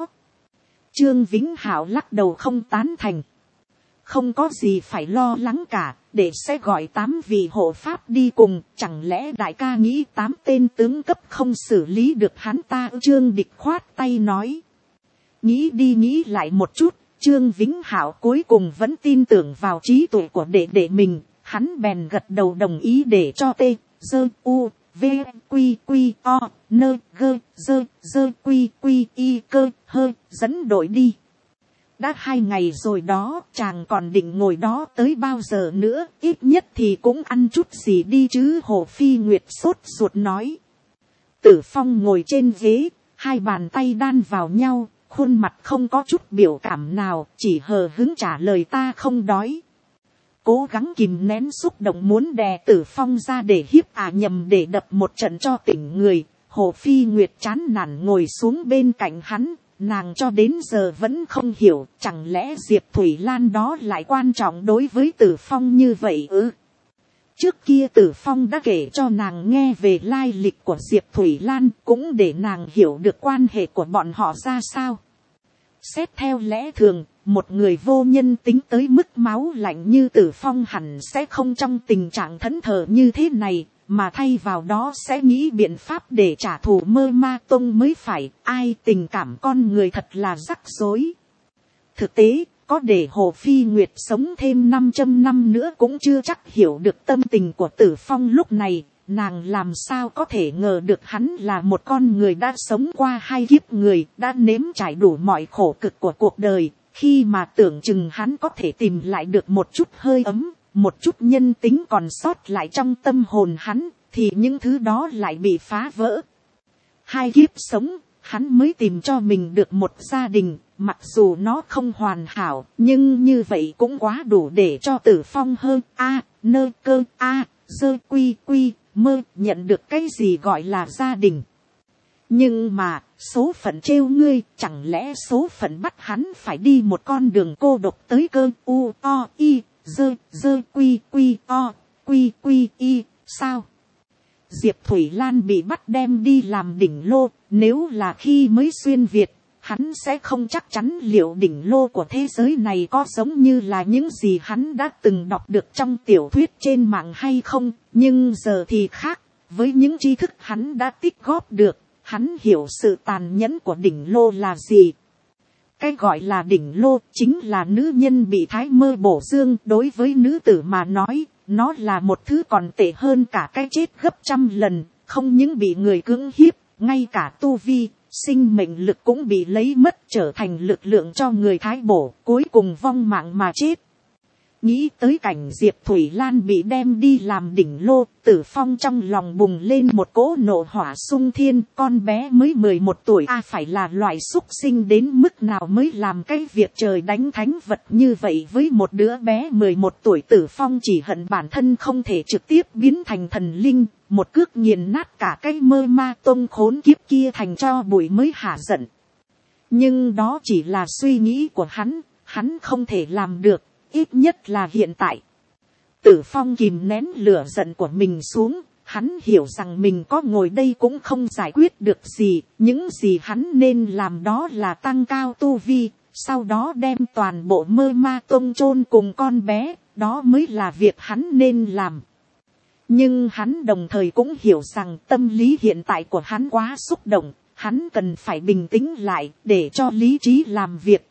Trương Vĩnh Hảo lắc đầu không tán thành. Không có gì phải lo lắng cả, để sẽ gọi tám vị hộ pháp đi cùng, chẳng lẽ đại ca nghĩ tám tên tướng cấp không xử lý được hắn ta? Trương Địch khoát tay nói. Nghĩ đi nghĩ lại một chút, Trương Vĩnh Hảo cuối cùng vẫn tin tưởng vào trí tuệ của đệ đệ mình, hắn bèn gật đầu đồng ý để cho T, dơ, U, V, Quy, Quy, O, Nơ, Gơ, Dơ, Dơ, Quy, Quy, Y, Cơ, Hơ, dẫn đội đi. Đã hai ngày rồi đó, chàng còn định ngồi đó tới bao giờ nữa, ít nhất thì cũng ăn chút gì đi chứ. Hồ Phi Nguyệt sốt ruột nói. Tử Phong ngồi trên ghế, hai bàn tay đan vào nhau, khuôn mặt không có chút biểu cảm nào, chỉ hờ hững trả lời ta không đói. Cố gắng kìm nén xúc động muốn đè Tử Phong ra để hiếp à nhầm để đập một trận cho tỉnh người. Hồ Phi Nguyệt chán nản ngồi xuống bên cạnh hắn. Nàng cho đến giờ vẫn không hiểu, chẳng lẽ Diệp Thủy Lan đó lại quan trọng đối với Tử Phong như vậy ư? Trước kia Tử Phong đã kể cho nàng nghe về lai lịch của Diệp Thủy Lan, cũng để nàng hiểu được quan hệ của bọn họ ra sao. Xét theo lẽ thường, một người vô nhân tính tới mức máu lạnh như Tử Phong hẳn sẽ không trong tình trạng thẫn thờ như thế này, mà thay vào đó sẽ nghĩ biện pháp để trả thù Mơ Ma Tông mới phải. Ai tình cảm con người thật là rắc rối. Thực tế, có để Hồ Phi Nguyệt sống thêm năm trăm năm nữa cũng chưa chắc hiểu được tâm tình của Tử Phong lúc này. Nàng làm sao có thể ngờ được hắn là một con người đã sống qua hai kiếp người, đã nếm trải đủ mọi khổ cực của cuộc đời. Khi mà tưởng chừng hắn có thể tìm lại được một chút hơi ấm, một chút nhân tính còn sót lại trong tâm hồn hắn, thì những thứ đó lại bị phá vỡ. Hai kiếp sống, hắn mới tìm cho mình được một gia đình, mặc dù nó không hoàn hảo, nhưng như vậy cũng quá đủ để cho Tử Phong hơn a, nơ cơ a, dơ quy quy, mơ nhận được cái gì gọi là gia đình. Nhưng mà, số phận trêu ngươi, chẳng lẽ số phận bắt hắn phải đi một con đường cô độc tới cơ u o i, dơ dơ quy quy o, quy quy y, sao? Diệp Thủy Lan bị bắt đem đi làm đỉnh lô, nếu là khi mới xuyên Việt, hắn sẽ không chắc chắn liệu đỉnh lô của thế giới này có giống như là những gì hắn đã từng đọc được trong tiểu thuyết trên mạng hay không, nhưng giờ thì khác, với những tri thức hắn đã tích góp được, hắn hiểu sự tàn nhẫn của đỉnh lô là gì. Cái gọi là đỉnh lô chính là nữ nhân bị thái mơ bổ dương, đối với nữ tử mà nói, nó là một thứ còn tệ hơn cả cái chết gấp trăm lần, không những bị người cưỡng hiếp, ngay cả tu vi, sinh mệnh lực cũng bị lấy mất trở thành lực lượng cho người thái bổ, cuối cùng vong mạng mà chết. Nghĩ tới cảnh Diệp Thủy Lan bị đem đi làm đỉnh lô, Tử Phong trong lòng bùng lên một cỗ nộ hỏa sung thiên. Con bé mới mười một tuổi a à, phải là loại súc sinh đến mức nào mới làm cái việc trời đánh thánh vật như vậy với một đứa bé mười một tuổi. Tử Phong chỉ hận bản thân không thể trực tiếp biến thành thần linh, một cước nghiền nát cả cái mơ ma tông khốn kiếp kia thành cho bụi mới hả giận. Nhưng đó chỉ là suy nghĩ của hắn, hắn không thể làm được. Ít nhất là hiện tại. Tử Phong kìm nén lửa giận của mình xuống. Hắn hiểu rằng mình có ngồi đây cũng không giải quyết được gì. Những gì hắn nên làm đó là tăng cao tu vi. Sau đó đem toàn bộ mơ ma tông chôn cùng con bé. Đó mới là việc hắn nên làm. Nhưng hắn đồng thời cũng hiểu rằng tâm lý hiện tại của hắn quá xúc động. Hắn cần phải bình tĩnh lại để cho lý trí làm việc.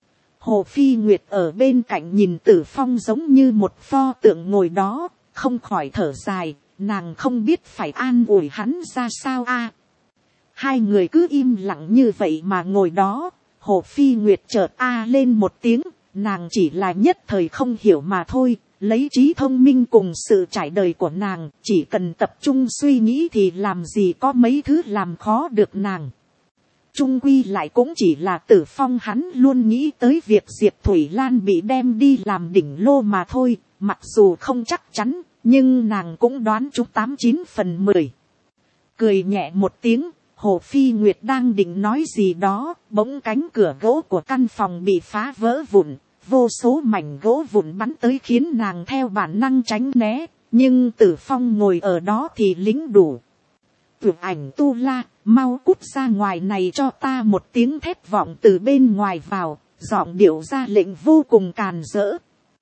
Hồ Phi Nguyệt ở bên cạnh nhìn Tử Phong giống như một pho tượng ngồi đó, không khỏi thở dài, nàng không biết phải an ủi hắn ra sao a. À, hai người cứ im lặng như vậy mà ngồi đó, Hồ Phi Nguyệt chợt a lên một tiếng, nàng chỉ là nhất thời không hiểu mà thôi, lấy trí thông minh cùng sự trải đời của nàng, chỉ cần tập trung suy nghĩ thì làm gì có mấy thứ làm khó được nàng. Trung quy lại cũng chỉ là Tử Phong hắn luôn nghĩ tới việc Diệp Thủy Lan bị đem đi làm đỉnh lô mà thôi, mặc dù không chắc chắn, nhưng nàng cũng đoán chúng tám chín phần mười. Cười nhẹ một tiếng, Hồ Phi Nguyệt đang định nói gì đó, bỗng cánh cửa gỗ của căn phòng bị phá vỡ vụn, vô số mảnh gỗ vụn bắn tới khiến nàng theo bản năng tránh né, nhưng Tử Phong ngồi ở đó thì lính đủ. Tuyệt ảnh tu la, mau cút ra ngoài này cho ta, một tiếng thét vọng từ bên ngoài vào, giọng điệu ra lệnh vô cùng càn rỡ.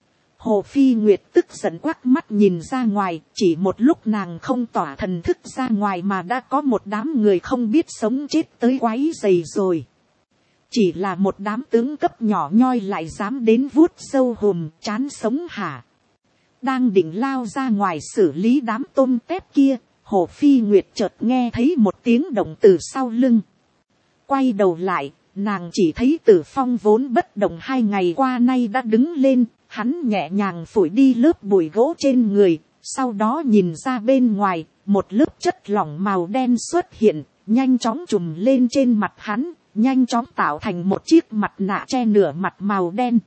Hồ Phi Nguyệt tức giận quắc mắt nhìn ra ngoài, chỉ một lúc nàng không tỏa thần thức ra ngoài mà đã có một đám người không biết sống chết tới quấy rầy rồi. Chỉ là một đám tướng cấp nhỏ nhoi lại dám đến vuốt sâu hùm, chán sống hả. Đang định lao ra ngoài xử lý đám tôm tép kia, Hồ Phi Nguyệt chợt nghe thấy một tiếng động từ sau lưng. Quay đầu lại, nàng chỉ thấy Tử Phong vốn bất động hai ngày qua nay đã đứng lên, hắn nhẹ nhàng phủi đi lớp bụi gỗ trên người, sau đó nhìn ra bên ngoài, một lớp chất lỏng màu đen xuất hiện, nhanh chóng trùm lên trên mặt hắn, nhanh chóng tạo thành một chiếc mặt nạ che nửa mặt màu đen.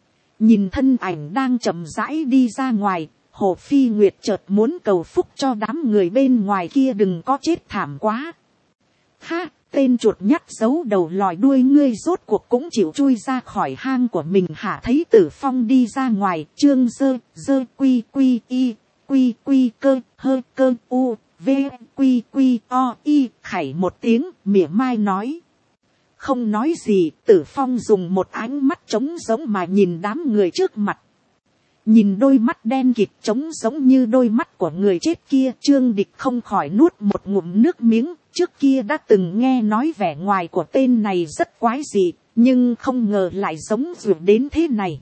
Nhìn thân ảnh đang chậm rãi đi ra ngoài, Hồ Phi Nguyệt chợt muốn cầu phúc cho đám người bên ngoài kia đừng có chết thảm quá. Ha, tên chuột nhắt giấu đầu lòi đuôi ngươi rốt cuộc cũng chịu chui ra khỏi hang của mình hả. Thấy Tử Phong đi ra ngoài, chương dơ, dơ quy quy y, quy quy cơ, hơ cơ u, v, quy quy o y, khảy một tiếng, mỉa mai nói. Không nói gì, Tử Phong dùng một ánh mắt trống giống mà nhìn đám người trước mặt. Nhìn đôi mắt đen kịt trống giống như đôi mắt của người chết kia, Trương Địch không khỏi nuốt một ngụm nước miếng. Trước kia đã từng nghe nói vẻ ngoài của tên này rất quái dị, nhưng không ngờ lại giống ruột đến thế này.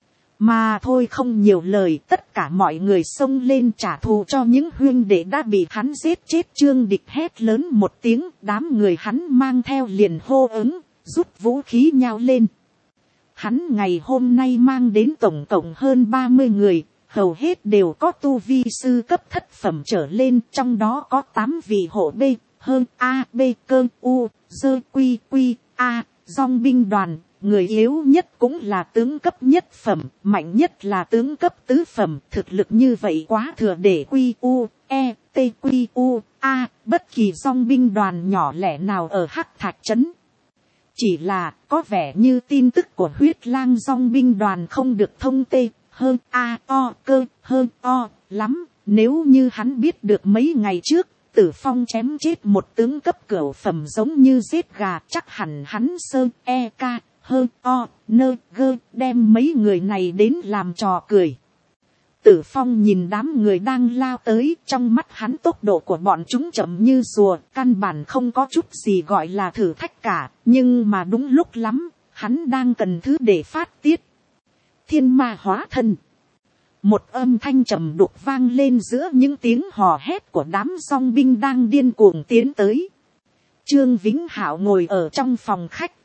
Mà thôi không nhiều lời, tất cả mọi người xông lên trả thù cho những huynh đệ đã bị hắn giết chết. Trương Địch hét lớn một tiếng, đám người hắn mang theo liền hô ứng, rút vũ khí nhao lên. Hắn ngày hôm nay mang đến tổng cộng hơn ba mươi người, hầu hết đều có tu vi sư cấp thất phẩm trở lên, trong đó có tám vị hộ B, hơn A, B, cơ, U, dơ, quy, quy, A, dòng binh đoàn, người yếu nhất cũng là tướng cấp nhất phẩm, mạnh nhất là tướng cấp tứ phẩm, thực lực như vậy quá thừa để quy, U, E, T, quy, U, A, bất kỳ dòng binh đoàn nhỏ lẻ nào ở Hắc Thạch Trấn. Chỉ là, có vẻ như tin tức của huyết lang dòng binh đoàn không được thông tê, hơn A, O, cơ, hơn O, lắm. Nếu như hắn biết được mấy ngày trước, Tử Phong chém chết một tướng cấp cửu phẩm giống như giết gà, chắc hẳn hắn sơ, e, ca, hơn O, nơ, gơ, đem mấy người này đến làm trò cười. Tử Phong nhìn đám người đang lao tới, trong mắt hắn tốc độ của bọn chúng chậm như rùa, căn bản không có chút gì gọi là thử thách cả, nhưng mà đúng lúc lắm, hắn đang cần thứ để phát tiết. Thiên ma hóa thân. Một âm thanh trầm đục vang lên giữa những tiếng hò hét của đám dòng binh đang điên cuồng tiến tới. Trương Vĩnh Hảo ngồi ở trong phòng khách,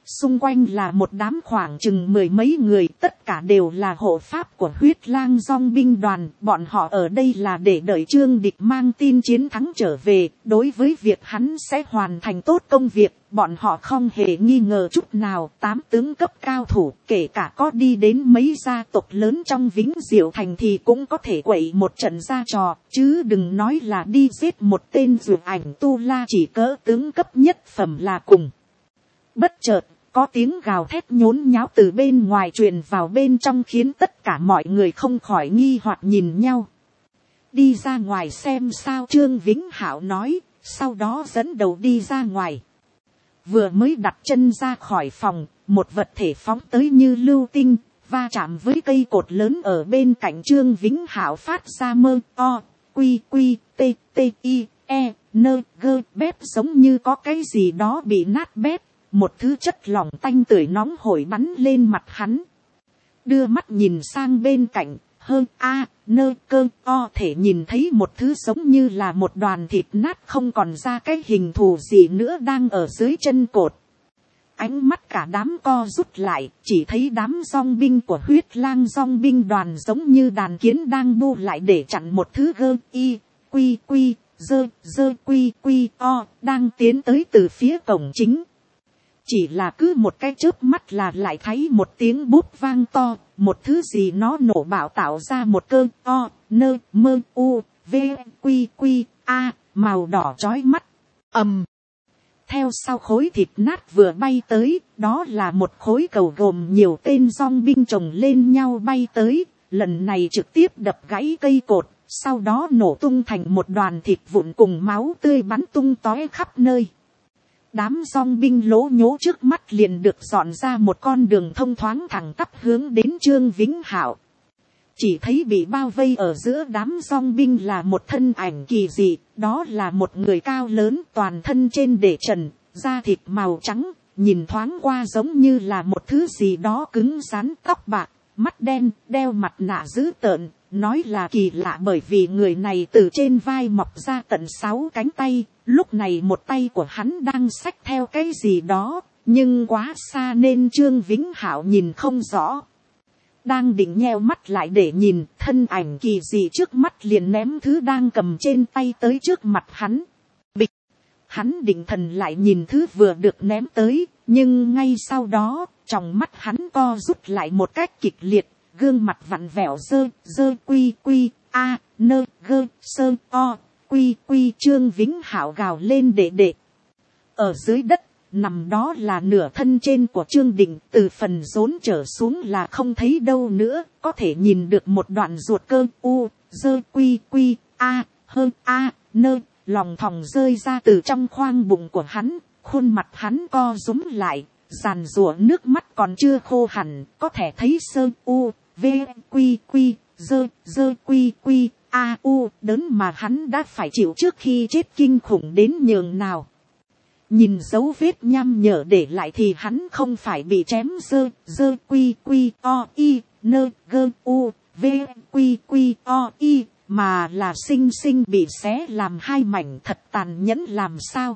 xung quanh là một đám khoảng chừng mười mấy người, tất cả đều là hộ pháp của huyết lang dong binh đoàn. Bọn họ ở đây là để đợi Trương Địch mang tin chiến thắng trở về. Đối với việc hắn sẽ hoàn thành tốt công việc, bọn họ không hề nghi ngờ chút nào. Tám tướng cấp cao thủ, kể cả có đi đến mấy gia tộc lớn trong Vĩnh Diệu Thành thì cũng có thể quậy một trận ra trò, chứ đừng nói là đi giết một tên dược ảnh tu la chỉ cỡ tướng cấp nhất phẩm là cùng. Bất chợt, có tiếng gào thét nhốn nháo từ bên ngoài truyền vào bên trong, khiến tất cả mọi người không khỏi nghi hoặc nhìn nhau. Đi ra ngoài xem sao, Trương Vĩnh Hạo nói, sau đó dẫn đầu đi ra ngoài. Vừa mới đặt chân ra khỏi phòng, một vật thể phóng tới như lưu tinh, va chạm với cây cột lớn ở bên cạnh Trương Vĩnh Hạo, phát ra mơ o, quy quy, t, t, i, e, nơ, gơ, bếp, giống như có cái gì đó bị nát bét. Một thứ chất lỏng tanh tưởi nóng hổi bắn lên mặt hắn. Đưa mắt nhìn sang bên cạnh, hơn a, nơ cơ o thể nhìn thấy một thứ giống như là một đoàn thịt nát không còn ra cái hình thù gì nữa đang ở dưới chân cột. Ánh mắt cả đám co rút lại, chỉ thấy đám dong binh của huyết lang dong binh đoàn giống như đàn kiến đang bu lại để chặn một thứ gơ y, quy quy, dơ, dơ quy quy o, đang tiến tới từ phía cổng chính. Chỉ là cứ một cái chớp mắt là lại thấy một tiếng búp vang to, một thứ gì nó nổ bạo tạo ra một cơ o, nơ, mơ, u, v, quy, quy, a, màu đỏ chói mắt. ầm. Theo sau khối thịt nát vừa bay tới, đó là một khối cầu gồm nhiều tên dong binh chồng lên nhau bay tới, lần này trực tiếp đập gãy cây cột, sau đó nổ tung thành một đoàn thịt vụn cùng máu tươi bắn tung tóe khắp nơi. Đám dong binh lố nhố trước mắt liền được dọn ra một con đường thông thoáng thẳng tắp hướng đến Trương Vĩnh Hạo. Chỉ thấy bị bao vây ở giữa đám dong binh là một thân ảnh kỳ dị, đó là một người cao lớn, toàn thân trên để trần, da thịt màu trắng, nhìn thoáng qua giống như là một thứ gì đó cứng rắn, tóc bạc, mắt đen, đeo mặt nạ dữ tợn. Nói là kỳ lạ bởi vì người này từ trên vai mọc ra tận sáu cánh tay, lúc này một tay của hắn đang xách theo cái gì đó, nhưng quá xa nên Trương Vĩnh Hạo nhìn không rõ. Đang định nheo mắt lại để nhìn, thân ảnh kỳ dị trước mắt liền ném thứ đang cầm trên tay tới trước mặt hắn. Bịch! Hắn định thần lại nhìn thứ vừa được ném tới, nhưng ngay sau đó, trong mắt hắn co rút lại một cách kịch liệt. Gương mặt vặn vẹo, dơ, dơ quy quy, a, nơ, gơ, sơ, o, quy quy. Trương Vĩnh Hạo gào lên đệ đệ. Ở dưới đất, nằm đó là nửa thân trên của Trương Định, từ phần rốn trở xuống là không thấy đâu nữa, có thể nhìn được một đoạn ruột cơ, u, dơ quy quy, a, hơn a, nơ, lòng thòng rơi ra từ trong khoang bụng của hắn, khuôn mặt hắn co rúm lại, giàn rủa nước mắt còn chưa khô hẳn, có thể thấy sơ, u, v, quy quy, dơ, dơ quy quy, a, u, đớn mà hắn đã phải chịu trước khi chết kinh khủng đến nhường nào. Nhìn dấu vết nham nhở để lại thì hắn không phải bị chém dơ, dơ quy quy, o, i, nơ, gơ, u, v, quy quy, o, i, mà là xinh xinh bị xé làm hai mảnh, thật tàn nhẫn làm sao.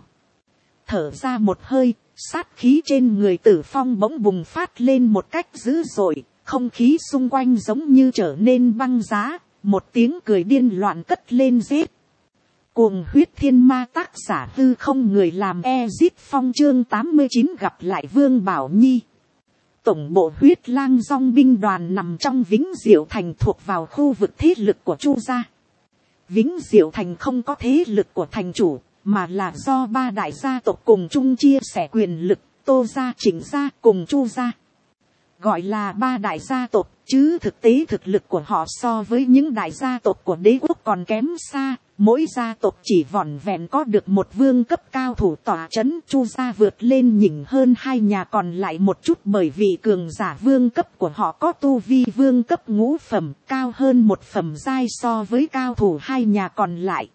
Thở ra một hơi, sát khí trên người Tử Phong bỗng bùng phát lên một cách dữ dội, không khí xung quanh giống như trở nên băng giá, một tiếng cười điên loạn cất lên giết. Cuồng huyết thiên ma, tác giả Hư Không, người làm Ezit Phong, chương tám mươi chín gặp lại Vương Bảo Nhi. Tổng bộ huyết lang dong binh đoàn nằm trong Vĩnh Diệu Thành, thuộc vào khu vực thế lực của Chu gia. Vĩnh Diệu Thành không có thế lực của thành chủ, mà là do ba đại gia tộc cùng chung chia sẻ quyền lực, Tô gia, Trịnh gia cùng Chu gia. Gọi là ba đại gia tộc, chứ thực tế thực lực của họ so với những đại gia tộc của đế quốc còn kém xa. Mỗi gia tộc chỉ vỏn vẹn có được một vương cấp cao thủ tỏa chấn. Chu gia vượt lên nhỉnh hơn hai nhà còn lại một chút, bởi vì cường giả vương cấp của họ có tu vi vương cấp ngũ phẩm, cao hơn một phẩm giai so với cao thủ hai nhà còn lại.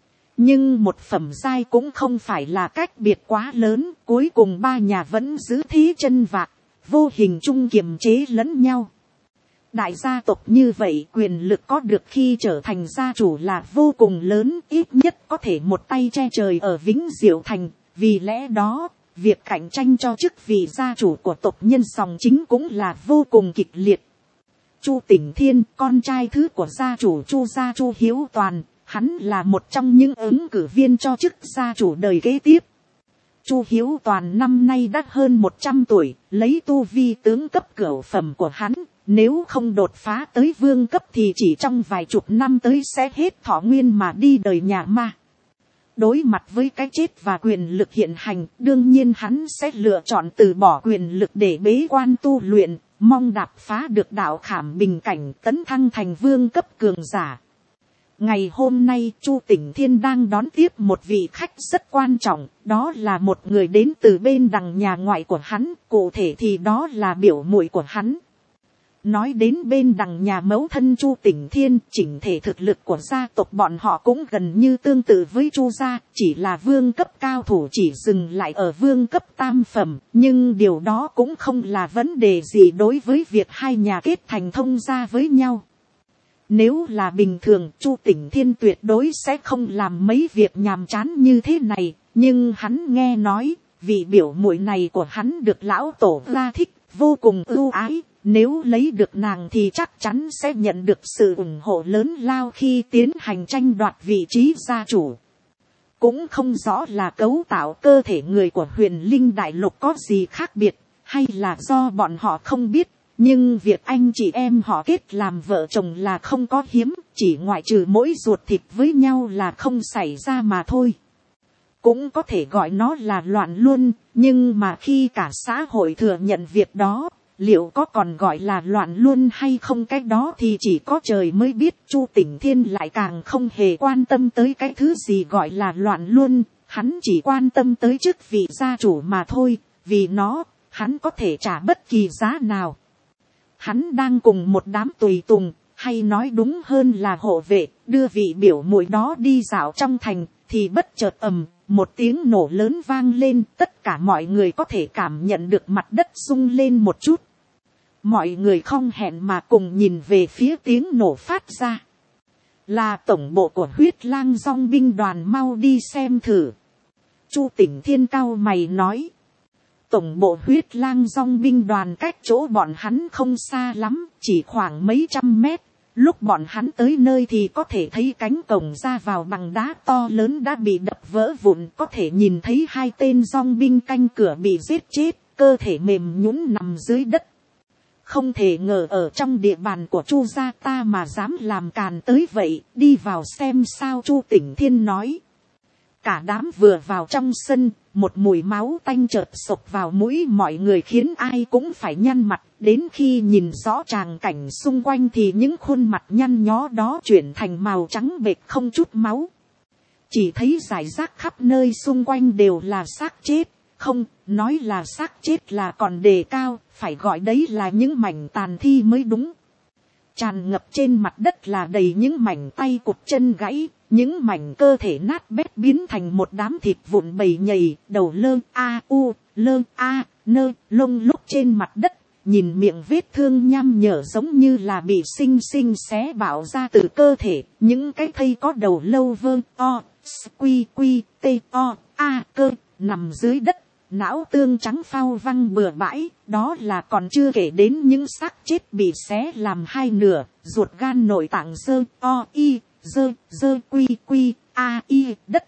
Nhưng một phẩm giai cũng không phải là cách biệt quá lớn, cuối cùng ba nhà vẫn giữ thế chân vạc, vô hình chung kiềm chế lẫn nhau. Đại gia tộc như vậy quyền lực có được khi trở thành gia chủ là vô cùng lớn, ít nhất có thể một tay che trời ở Vĩnh Diệu Thành. Vì lẽ đó, việc cạnh tranh cho chức vị gia chủ của tộc nhân dòng chính cũng là vô cùng kịch liệt. Chu Tỉnh Thiên, con trai thứ của gia chủ Chu gia Chu Hiếu Toàn, hắn là một trong những ứng cử viên cho chức gia chủ đời kế tiếp. Chu Hiếu Toàn năm nay đã hơn một trăm tuổi, lấy tu vi tướng cấp cửu phẩm của hắn, nếu không đột phá tới vương cấp thì chỉ trong vài chục năm tới sẽ hết thọ nguyên mà đi đời nhà ma. Đối mặt với cái chết và quyền lực hiện hành, đương nhiên hắn sẽ lựa chọn từ bỏ quyền lực để bế quan tu luyện, mong đạp phá được đạo khảm bình cảnh tấn thăng thành vương cấp cường giả. Ngày hôm nay Chu Tỉnh Thiên đang đón tiếp một vị khách rất quan trọng, đó là một người đến từ bên đằng nhà ngoại của hắn, cụ thể thì đó là biểu muội của hắn. Nói đến bên đằng nhà mẫu thân Chu Tỉnh Thiên, chỉnh thể thực lực của gia tộc bọn họ cũng gần như tương tự với Chu gia, chỉ là vương cấp cao thủ chỉ dừng lại ở vương cấp tam phẩm, nhưng điều đó cũng không là vấn đề gì đối với việc hai nhà kết thành thông gia với nhau. Nếu là bình thường, Chu Tỉnh Thiên tuyệt đối sẽ không làm mấy việc nhàm chán như thế này, nhưng hắn nghe nói, vị biểu muội này của hắn được lão tổ ra thích, vô cùng ưu ái. Nếu lấy được nàng thì chắc chắn sẽ nhận được sự ủng hộ lớn lao khi tiến hành tranh đoạt vị trí gia chủ. Cũng không rõ là cấu tạo cơ thể người của Huyền Linh Đại Lục có gì khác biệt, hay là do bọn họ không biết. Nhưng việc anh chị em họ kết làm vợ chồng là không có hiếm, chỉ ngoại trừ mỗi ruột thịt với nhau là không xảy ra mà thôi. Cũng có thể gọi nó là loạn luân, nhưng mà khi cả xã hội thừa nhận việc đó, liệu có còn gọi là loạn luân hay không, cái đó thì chỉ có trời mới biết. Chu Tỉnh Thiên lại càng không hề quan tâm tới cái thứ gì gọi là loạn luân, hắn chỉ quan tâm tới chức vị gia chủ mà thôi, vì nó, hắn có thể trả bất kỳ giá nào. Hắn đang cùng một đám tùy tùng, hay nói đúng hơn là hộ vệ, đưa vị biểu muội đó đi dạo trong thành, thì bất chợt ầm, một tiếng nổ lớn vang lên, tất cả mọi người có thể cảm nhận được mặt đất rung lên một chút. Mọi người không hẹn mà cùng nhìn về phía tiếng nổ phát ra. Là tổng bộ của Huyết Lang Dong binh đoàn, mau đi xem thử. Chu Tỉnh Thiên cau mày nói. Tổng bộ Huyết Lang Dong binh đoàn cách chỗ bọn hắn không xa lắm, chỉ khoảng mấy trăm mét. Lúc bọn hắn tới nơi thì có thể thấy cánh cổng ra vào bằng đá to lớn đã bị đập vỡ vụn, có thể nhìn thấy hai tên dong binh canh cửa bị giết chết, cơ thể mềm nhũn nằm dưới đất. Không thể ngờ ở trong địa bàn của Chu gia ta mà dám làm càn tới vậy, đi vào xem sao, Chu Tỉnh Thiên nói. Cả đám vừa vào trong sân, một mùi máu tanh chợt sộc vào mũi mọi người khiến ai cũng phải nhăn mặt. Đến khi nhìn rõ tràng cảnh xung quanh thì những khuôn mặt nhăn nhó đó chuyển thành màu trắng bệch không chút máu. Chỉ thấy rải rác khắp nơi xung quanh đều là xác chết. Không, nói là xác chết là còn đề cao, phải gọi đấy là những mảnh tàn thi mới đúng. Tràn ngập trên mặt đất là đầy những mảnh tay cụt chân gãy, những mảnh cơ thể nát bét biến thành một đám thịt vụn bầy nhầy, đầu lơ a u, lơ a, nơ, lông lúc trên mặt đất, nhìn miệng vết thương nham nhở giống như là bị xinh xinh xé bạo ra từ cơ thể, những cái thây có đầu lâu vơ, o, quy quy, tê, o, a, cơ, nằm dưới đất. Não tương trắng phao văng bừa bãi, đó là còn chưa kể đến những xác chết bị xé làm hai nửa, ruột gan nội tạng dơ, o, y, dơ, dơ, quy, quy, a, y, đất.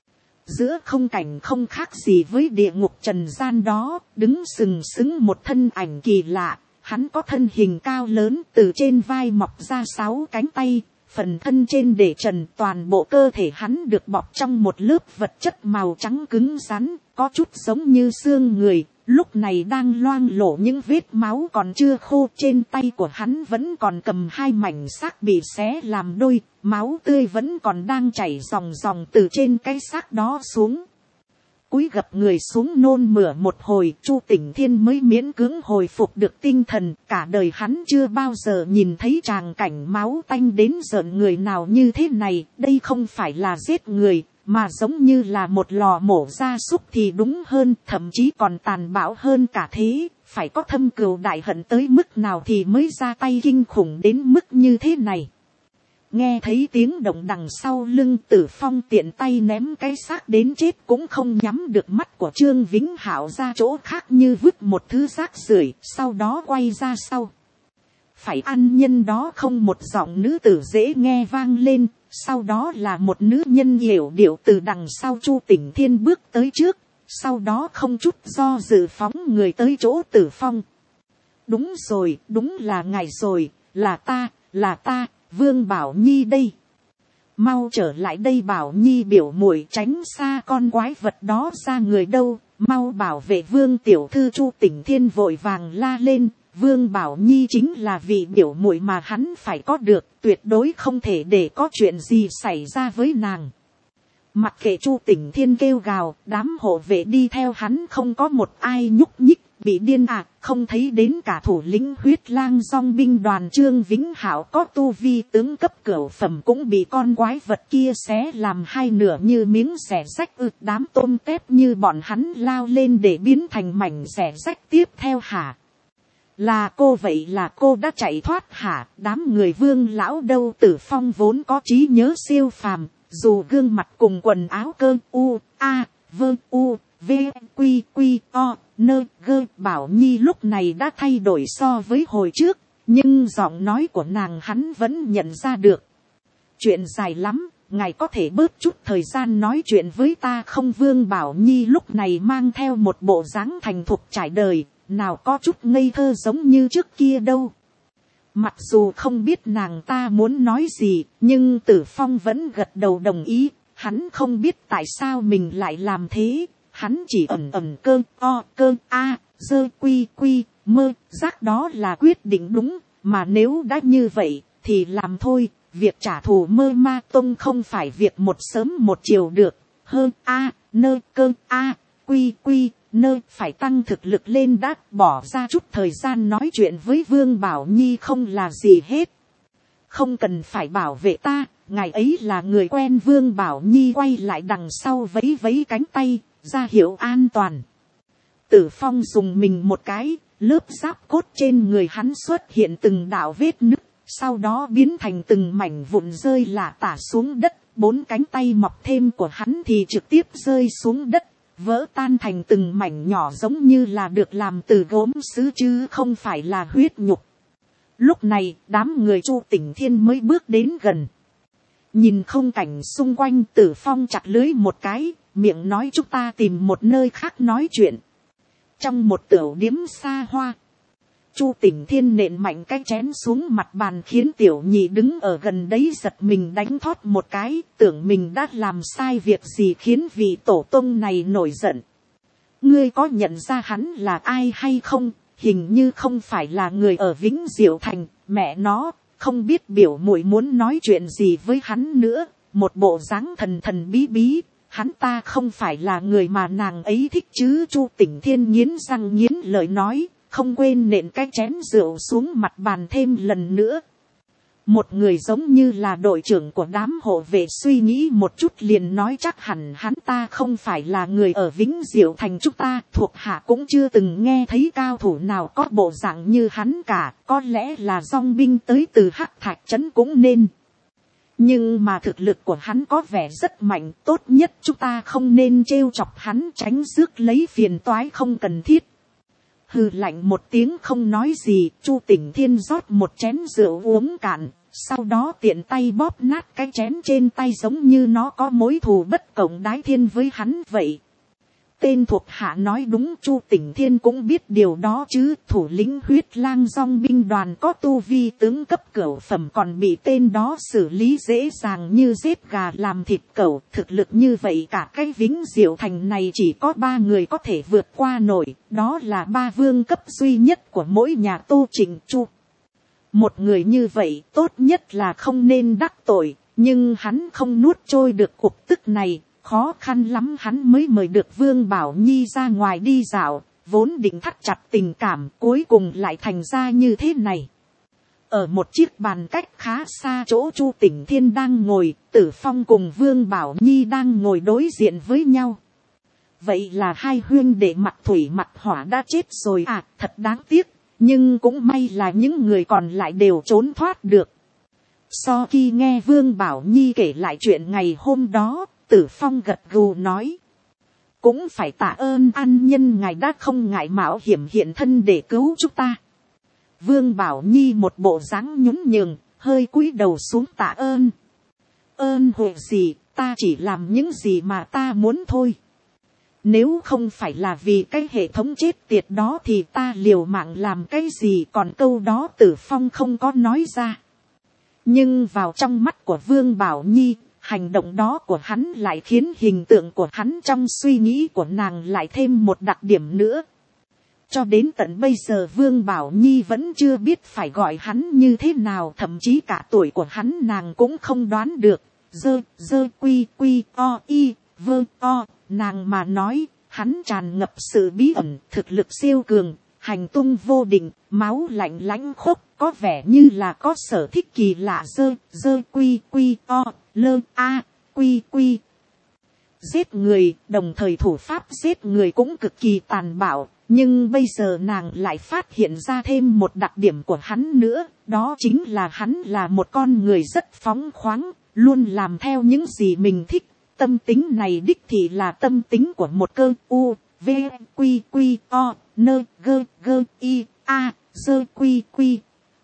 Giữa không cảnh không khác gì với địa ngục trần gian đó, đứng sừng sững một thân ảnh kỳ lạ, hắn có thân hình cao lớn, từ trên vai mọc ra sáu cánh tay. Phần thân trên để trần, toàn bộ cơ thể hắn được bọc trong một lớp vật chất màu trắng cứng rắn, có chút giống như xương người, lúc này đang loang lổ những vết máu còn chưa khô. Trên tay của hắn vẫn còn cầm hai mảnh xác bị xé làm đôi, máu tươi vẫn còn đang chảy ròng ròng từ trên cái xác đó xuống. Cúi gập người xuống nôn mửa một hồi, Chu Tỉnh Thiên mới miễn cưỡng hồi phục được tinh thần. Cả đời hắn chưa bao giờ nhìn thấy tràng cảnh máu tanh đến rợn người nào như thế này. Đây không phải là giết người, mà giống như là một lò mổ gia súc thì đúng hơn, thậm chí còn tàn bạo hơn cả thế. Phải có thâm cừu đại hận tới mức nào thì mới ra tay kinh khủng đến mức như thế này. Nghe thấy tiếng động đằng sau lưng, Tử Phong tiện tay ném cái xác đến chết cũng không nhắm được mắt của Trương Vĩnh Hảo ra chỗ khác như vứt một thứ rác rưởi, sau đó quay ra sau. Phải ăn nhân đó không, một giọng nữ tử dễ nghe vang lên, sau đó là một nữ nhân hiểu điệu từ đằng sau Chu Tỉnh Thiên bước tới trước, sau đó không chút do dự phóng người tới chỗ Tử Phong. Đúng rồi, đúng là ngài rồi, là ta, là ta, Vương Bảo Nhi đây. Mau trở lại đây Bảo Nhi biểu muội, tránh xa con quái vật đó ra người đâu, mau bảo vệ Vương tiểu thư. Chu Tỉnh Thiên vội vàng la lên, Vương Bảo Nhi chính là vị biểu muội mà hắn phải có được, tuyệt đối không thể để có chuyện gì xảy ra với nàng. Mặc kệ Chu Tỉnh Thiên kêu gào, đám hộ vệ đi theo hắn không có một ai nhúc nhích, bị điên à, không thấy đến cả thủ lĩnh huyết lang dòng binh đoàn Trương Vĩnh Hảo có tu vi tướng cấp cửu phẩm cũng bị con quái vật kia xé làm hai nửa như miếng xẻ rách ư. Đám tôm tép như bọn hắn lao lên để biến thành mảnh xẻ rách tiếp theo hả? Là cô, vậy là cô đã chạy thoát hả? Đám người Vương lão đâu? Tử Phong vốn có trí nhớ siêu phàm, dù gương mặt cùng quần áo cơ u a vơ u v q q o nơ gơ Bảo Nhi lúc này đã thay đổi so với hồi trước, nhưng giọng nói của nàng hắn vẫn nhận ra được. Chuyện dài lắm, ngài có thể bớt chút thời gian nói chuyện với ta không? Vương Bảo Nhi lúc này mang theo một bộ dáng thành thục trải đời, nào có chút ngây thơ giống như trước kia đâu. Mặc dù không biết nàng ta muốn nói gì, nhưng Tử Phong vẫn gật đầu đồng ý. Hắn không biết tại sao mình lại làm thế, hắn chỉ ẩm ẩm cơ o cơ a dơ quy quy mơ giác đó là quyết định đúng, mà nếu đã như vậy thì làm thôi. Việc trả thù Mơ Ma Tông không phải việc một sớm một chiều được. Hơn a nơ cơ a quy quy nơ phải tăng thực lực lên đã, bỏ ra chút thời gian nói chuyện với Vương Bảo Nhi không là gì hết. Không cần phải bảo vệ ta, ngài ấy là người quen. Vương Bảo Nhi quay lại đằng sau vẫy vẫy cánh tay, ra hiệu an toàn. Tử Phong dùng mình một cái, lớp giáp cốt trên người hắn xuất hiện từng đạo vết nứt, sau đó biến thành từng mảnh vụn rơi lả tả xuống đất. Bốn cánh tay mọc thêm của hắn thì trực tiếp rơi xuống đất, vỡ tan thành từng mảnh nhỏ giống như là được làm từ gốm sứ chứ không phải là huyết nhục. Lúc này đám người Chu Tỉnh Thiên mới bước đến gần. Nhìn không cảnh xung quanh, Tử Phong chặt lưới một cái, miệng nói chúng ta tìm một nơi khác nói chuyện. Trong một tiểu điếm xa hoa, Chu Tỉnh Thiên nện mạnh cái chén xuống mặt bàn khiến tiểu nhị đứng ở gần đấy giật mình đánh thót một cái, tưởng mình đã làm sai việc gì khiến vị tổ tông này nổi giận. Ngươi có nhận ra hắn là ai hay không? Hình như không phải là người ở Vĩnh Diệu Thành, mẹ nó, không biết biểu muội muốn nói chuyện gì với hắn nữa. Một bộ dáng thần thần bí bí, hắn ta không phải là người mà nàng ấy thích chứ? Chu Tỉnh Thiên nghiến răng nghiến lợi nói, không quên nện cái chén rượu xuống mặt bàn thêm lần nữa. Một người giống như là đội trưởng của đám hộ vệ suy nghĩ một chút liền nói chắc hẳn hắn ta không phải là người ở Vĩnh Diệu Thành chúng ta. Thuộc hạ cũng chưa từng nghe thấy cao thủ nào có bộ dạng như hắn cả, có lẽ là dòng binh tới từ Hắc Thạch Trấn cũng nên. Nhưng mà thực lực của hắn có vẻ rất mạnh, tốt nhất chúng ta không nên trêu chọc hắn, tránh rước lấy phiền toái không cần thiết. Hừ lạnh một tiếng không nói gì, Chu Tỉnh Thiên rót một chén rượu uống cạn, sau đó tiện tay bóp nát cái chén trên tay giống như nó có mối thù bất cộng đái thiên với hắn vậy. Tên thuộc hạ nói đúng, Chu Tỉnh Thiên cũng biết điều đó chứ. Thủ lĩnh huyết lang dòng binh đoàn có tu vi tướng cấp cửu phẩm còn bị tên đó xử lý dễ dàng như giết gà làm thịt cẩu. Thực lực như vậy cả cái Vĩnh Diệu Thành này chỉ có ba người có thể vượt qua nổi, đó là ba vương cấp duy nhất của mỗi nhà Tô Trịnh Chu. Một người như vậy tốt nhất là không nên đắc tội, nhưng hắn không nuốt trôi được cục tức này. Khó khăn lắm hắn mới mời được Vương Bảo Nhi ra ngoài đi dạo, vốn định thắt chặt tình cảm, cuối cùng lại thành ra như thế này. Ở một chiếc bàn cách khá xa chỗ Chu Tỉnh Thiên đang ngồi, Tử Phong cùng Vương Bảo Nhi đang ngồi đối diện với nhau. Vậy là hai huynh đệ mặt thủy mặt hỏa đã chết rồi à, thật đáng tiếc, nhưng cũng may là những người còn lại đều trốn thoát được. So khi nghe Vương Bảo Nhi kể lại chuyện ngày hôm đó, Tử Phong gật gù nói. Cũng phải tạ ơn an nhân ngài đã không ngại mạo hiểm hiện thân để cứu chúng ta. Vương Bảo Nhi một bộ dáng nhún nhường, hơi cúi đầu xuống tạ ơn. Ơn huệ gì, ta chỉ làm những gì mà ta muốn thôi. Nếu không phải là vì cái hệ thống chết tiệt đó thì ta liều mạng làm cái gì, còn câu đó Tử Phong không có nói ra. Nhưng vào trong mắt của Vương Bảo Nhi, hành động đó của hắn lại khiến hình tượng của hắn trong suy nghĩ của nàng lại thêm một đặc điểm nữa. Cho đến tận bây giờ Vương Bảo Nhi vẫn chưa biết phải gọi hắn như thế nào, thậm chí cả tuổi của hắn nàng cũng không đoán được. Dơ, dơ quy quy o y, vơ o, nàng mà nói, hắn tràn ngập sự bí ẩn, thực lực siêu cường, hành tung vô định, máu lạnh lãnh khốc, có vẻ như là có sở thích kỳ lạ. Dơ, dơ quy quy o, lơ a, quy quy. Giết người, đồng thời thủ pháp giết người cũng cực kỳ tàn bạo. Nhưng bây giờ nàng lại phát hiện ra thêm một đặc điểm của hắn nữa, đó chính là hắn là một con người rất phóng khoáng, luôn làm theo những gì mình thích. Tâm tính này đích thị là tâm tính của một cơ u, v, quy quy o, nơ, gơ, gơ, y, a, dơ quy quy.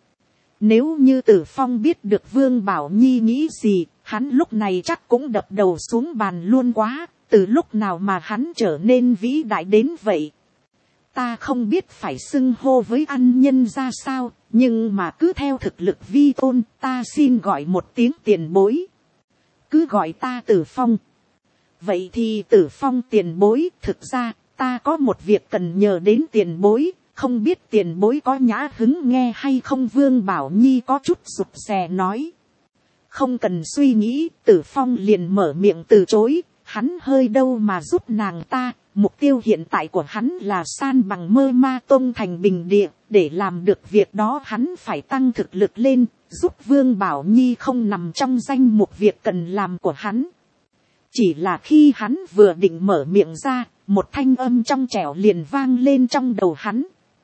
Nếu như Tử Phong biết được Vương Bảo Nhi nghĩ gì, hắn lúc này chắc cũng đập đầu xuống bàn luôn quá, từ lúc nào mà hắn trở nên vĩ đại đến vậy. Ta không biết phải xưng hô với ăn nhân ra sao, nhưng mà cứ theo thực lực vi tôn, ta xin gọi một tiếng tiền bối. Cứ gọi ta Tử Phong. Vậy thì Tử Phong tiền bối, thực ra, ta có một việc cần nhờ đến tiền bối, không biết tiền bối có nhã hứng nghe hay không. Vương Bảo Nhi có chút rụt rè nói. Không cần suy nghĩ, Tử Phong liền mở miệng từ chối, hắn hơi đâu mà giúp nàng ta. Mục tiêu hiện tại của hắn là san bằng Mơ Ma Tông thành bình địa, để làm được việc đó hắn phải tăng thực lực lên, giúp Vương Bảo Nhi không nằm trong danh mục việc cần làm của hắn. Chỉ là khi hắn vừa định mở miệng ra, một thanh âm trong trẻo liền vang lên trong đầu hắn.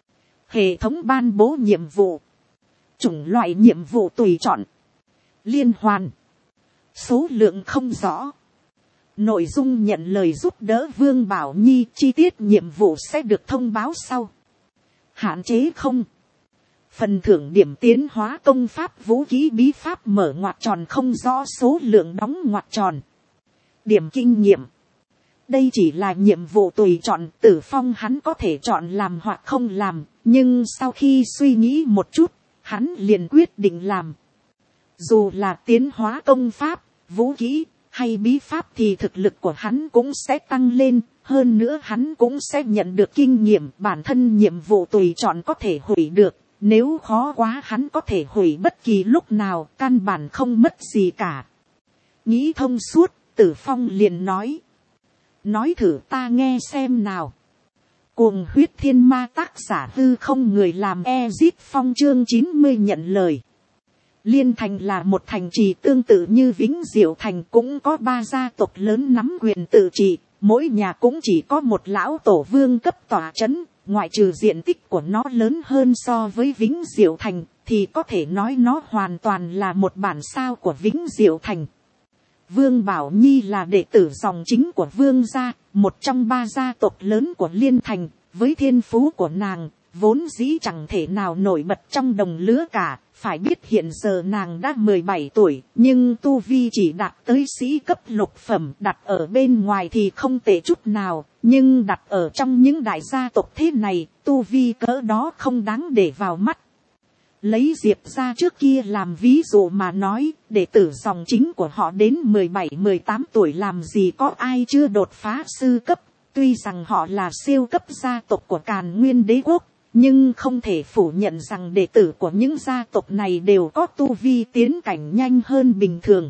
Hệ thống ban bố nhiệm vụ. Chủng loại nhiệm vụ tùy chọn. Liên hoàn. Số lượng không rõ. Nội dung nhận lời giúp đỡ Vương Bảo Nhi, chi tiết nhiệm vụ sẽ được thông báo sau. Hạn chế không. Phần thưởng điểm tiến hóa công pháp vũ khí bí pháp mở ngoặc tròn không rõ số lượng đóng ngoặc tròn. Điểm kinh nghiệm. Đây chỉ là nhiệm vụ tùy chọn, Tử Phong hắn có thể chọn làm hoặc không làm, nhưng sau khi suy nghĩ một chút, hắn liền quyết định làm. Dù là tiến hóa công pháp, vũ khí hay bí pháp thì thực lực của hắn cũng sẽ tăng lên, hơn nữa hắn cũng sẽ nhận được kinh nghiệm. Bản thân nhiệm vụ tùy chọn có thể hủy được, nếu khó quá hắn có thể hủy bất kỳ lúc nào, căn bản không mất gì cả. Nghĩ thông suốt, Tử Phong liền nói. Nói thử ta nghe xem nào. Cuồng huyết thiên ma, tác giả Hư Không, người làm Ezit Phong, chương chín mươi nhận lời. Liên thành là một thành trì tương tự như Vĩnh Diệu thành, cũng có ba gia tộc lớn nắm quyền tự trị, mỗi nhà cũng chỉ có một lão tổ vương cấp tòa trấn. Ngoại trừ diện tích của nó lớn hơn so với Vĩnh Diệu thành, thì có thể nói nó hoàn toàn là một bản sao của Vĩnh Diệu thành. Vương Bảo Nhi là đệ tử dòng chính của Vương gia, một trong ba gia tộc lớn của Liên thành. Với thiên phú của nàng, vốn dĩ chẳng thể nào nổi bật trong đồng lứa cả. Phải biết hiện giờ nàng đã mười bảy tuổi, nhưng tu vi chỉ đạt tới sĩ cấp lục phẩm, đặt ở bên ngoài thì không tệ chút nào, nhưng đặt ở trong những đại gia tộc thế này, tu vi cỡ đó không đáng để vào mắt. Lấy Diệp gia trước kia làm ví dụ mà nói, đệ tử dòng chính của họ đến mười bảy mười tám tuổi làm gì có ai chưa đột phá sư cấp, tuy rằng họ là siêu cấp gia tộc của Càn Nguyên đế quốc. Nhưng không thể phủ nhận rằng đệ tử của những gia tộc này đều có tu vi tiến cảnh nhanh hơn bình thường.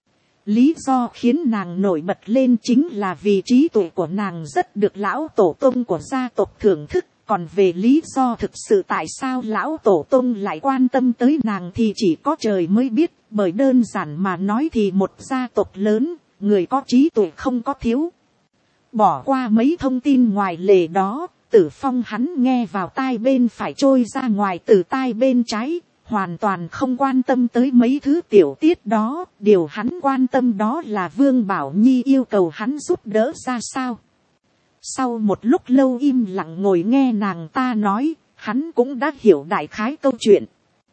Lý do khiến nàng nổi bật lên chính là vì trí tuệ của nàng rất được lão tổ tông của gia tộc thưởng thức. Còn về lý do thực sự tại sao lão tổ tông lại quan tâm tới nàng thì chỉ có trời mới biết. Bởi đơn giản mà nói thì một gia tộc lớn, người có trí tuệ không có thiếu. Bỏ qua mấy thông tin ngoài lề đó, Tử Phong hắn nghe vào tai bên phải trôi ra ngoài từ tai bên trái, hoàn toàn không quan tâm tới mấy thứ tiểu tiết đó, điều hắn quan tâm đó là Vương Bảo Nhi yêu cầu hắn giúp đỡ ra sao. Sau một lúc lâu im lặng ngồi nghe nàng ta nói, hắn cũng đã hiểu đại khái câu chuyện.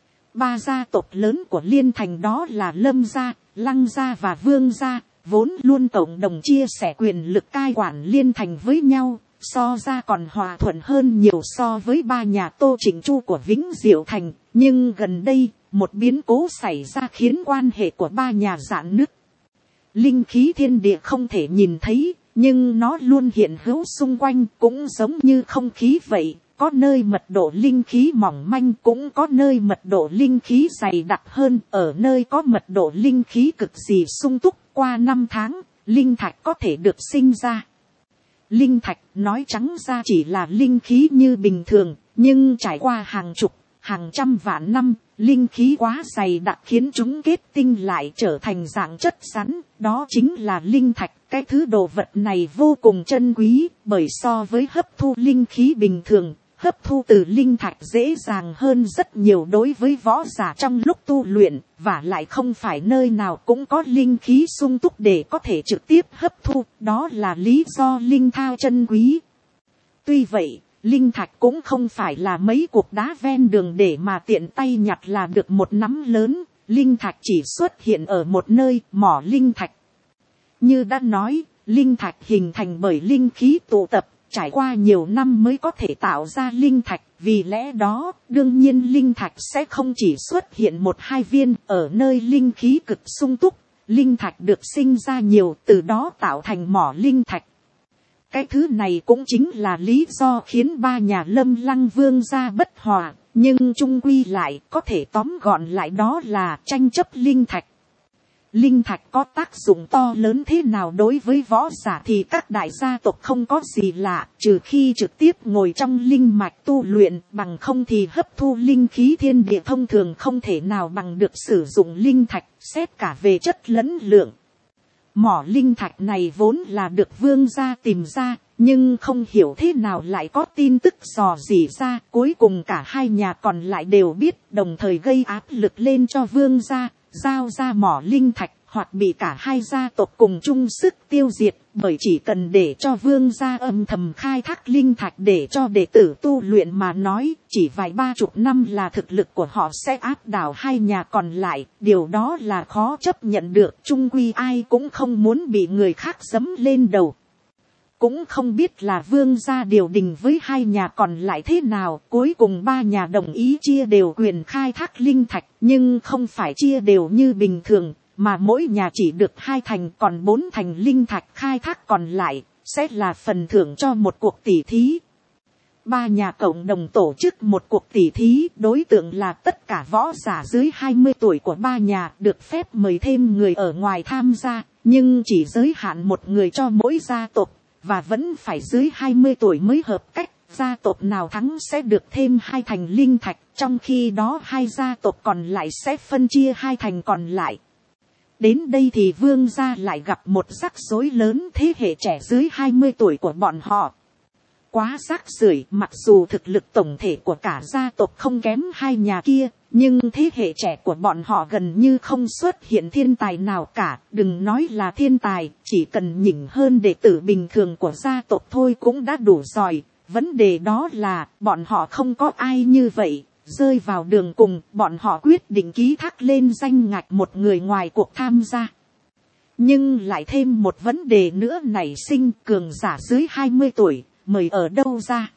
Ba gia tộc lớn của Liên Thành đó là Lâm gia, Lăng gia và Vương gia, vốn luôn cộng đồng chia sẻ quyền lực cai quản Liên Thành với nhau, so ra còn hòa thuận hơn nhiều so với ba nhà Tô Trịnh Chu của Vĩnh Diệu Thành. Nhưng gần đây, một biến cố xảy ra khiến quan hệ của ba nhà rạn nứt. Linh khí thiên địa không thể nhìn thấy, nhưng nó luôn hiện hữu xung quanh, cũng giống như không khí vậy. Có nơi mật độ linh khí mỏng manh, cũng có nơi mật độ linh khí dày đặc hơn. Ở nơi có mật độ linh khí cực kỳ sung túc, qua năm tháng, linh thạch có thể được sinh ra. Linh thạch nói trắng ra chỉ là linh khí như bình thường, nhưng trải qua hàng chục, hàng trăm vạn năm, linh khí quá dày đặc khiến chúng kết tinh lại trở thành dạng chất rắn, đó chính là linh thạch. Cái thứ đồ vật này vô cùng chân quý, bởi so với hấp thu linh khí bình thường, hấp thu từ linh thạch dễ dàng hơn rất nhiều đối với võ giả trong lúc tu luyện, và lại không phải nơi nào cũng có linh khí sung túc để có thể trực tiếp hấp thu, đó là lý do linh thao chân quý. Tuy vậy, linh thạch cũng không phải là mấy cục đá ven đường để mà tiện tay nhặt là được một nắm lớn, linh thạch chỉ xuất hiện ở một nơi, mỏ linh thạch. Như đã nói, linh thạch hình thành bởi linh khí tụ tập, trải qua nhiều năm mới có thể tạo ra linh thạch, vì lẽ đó, đương nhiên linh thạch sẽ không chỉ xuất hiện một hai viên, ở nơi linh khí cực sung túc, linh thạch được sinh ra nhiều, từ đó tạo thành mỏ linh thạch. Cái thứ này cũng chính là lý do khiến ba nhà Lâm Lăng Vương gia bất hòa, nhưng chung quy lại có thể tóm gọn lại đó là tranh chấp linh thạch. Linh thạch có tác dụng to lớn thế nào đối với võ giả thì các đại gia tộc không có gì lạ, trừ khi trực tiếp ngồi trong linh mạch tu luyện, bằng không thì hấp thu linh khí thiên địa thông thường không thể nào bằng được sử dụng linh thạch, xét cả về chất lẫn lượng. Mỏ linh thạch này vốn là được Vương gia tìm ra, nhưng không hiểu thế nào lại có tin tức dò dỉ ra, cuối cùng cả hai nhà còn lại đều biết, đồng thời gây áp lực lên cho Vương gia, giao ra mỏ linh thạch, hoặc bị cả hai gia tộc cùng chung sức tiêu diệt, bởi chỉ cần để cho Vương gia âm thầm khai thác linh thạch để cho đệ tử tu luyện mà nói, chỉ vài ba chục năm là thực lực của họ sẽ áp đảo hai nhà còn lại, điều đó là khó chấp nhận được, chung quy ai cũng không muốn bị người khác giẫm lên đầu. Cũng không biết là Vương gia điều đình với hai nhà còn lại thế nào, cuối cùng ba nhà đồng ý chia đều quyền khai thác linh thạch, nhưng không phải chia đều như bình thường, mà mỗi nhà chỉ được hai thành, còn bốn thành linh thạch khai thác còn lại, sẽ là phần thưởng cho một cuộc tỉ thí. Ba nhà cộng đồng tổ chức một cuộc tỉ thí, đối tượng là tất cả võ giả dưới hai mươi tuổi của ba nhà, được phép mời thêm người ở ngoài tham gia, nhưng chỉ giới hạn một người cho mỗi gia tộc, và vẫn phải dưới hai mươi tuổi mới hợp cách. Gia tộc nào thắng sẽ được thêm hai thành linh thạch, trong khi đó hai gia tộc còn lại sẽ phân chia hai thành còn lại. Đến đây thì Vương gia lại gặp một rắc rối lớn, thế hệ trẻ dưới hai mươi tuổi của bọn họ quá rác rưởi, mặc dù thực lực tổng thể của cả gia tộc không kém hai nhà kia, nhưng thế hệ trẻ của bọn họ gần như không xuất hiện thiên tài nào cả, đừng nói là thiên tài, chỉ cần nhỉnh hơn đệ tử bình thường của gia tộc thôi cũng đã đủ giỏi. Vấn đề đó là bọn họ không có ai như vậy. Rơi vào đường cùng, bọn họ quyết định ký thác lên danh ngạch một người ngoài cuộc tham gia. Nhưng lại thêm một vấn đề nữa nảy sinh, cường giả dưới hai mươi tuổi, mời ở đâu ra?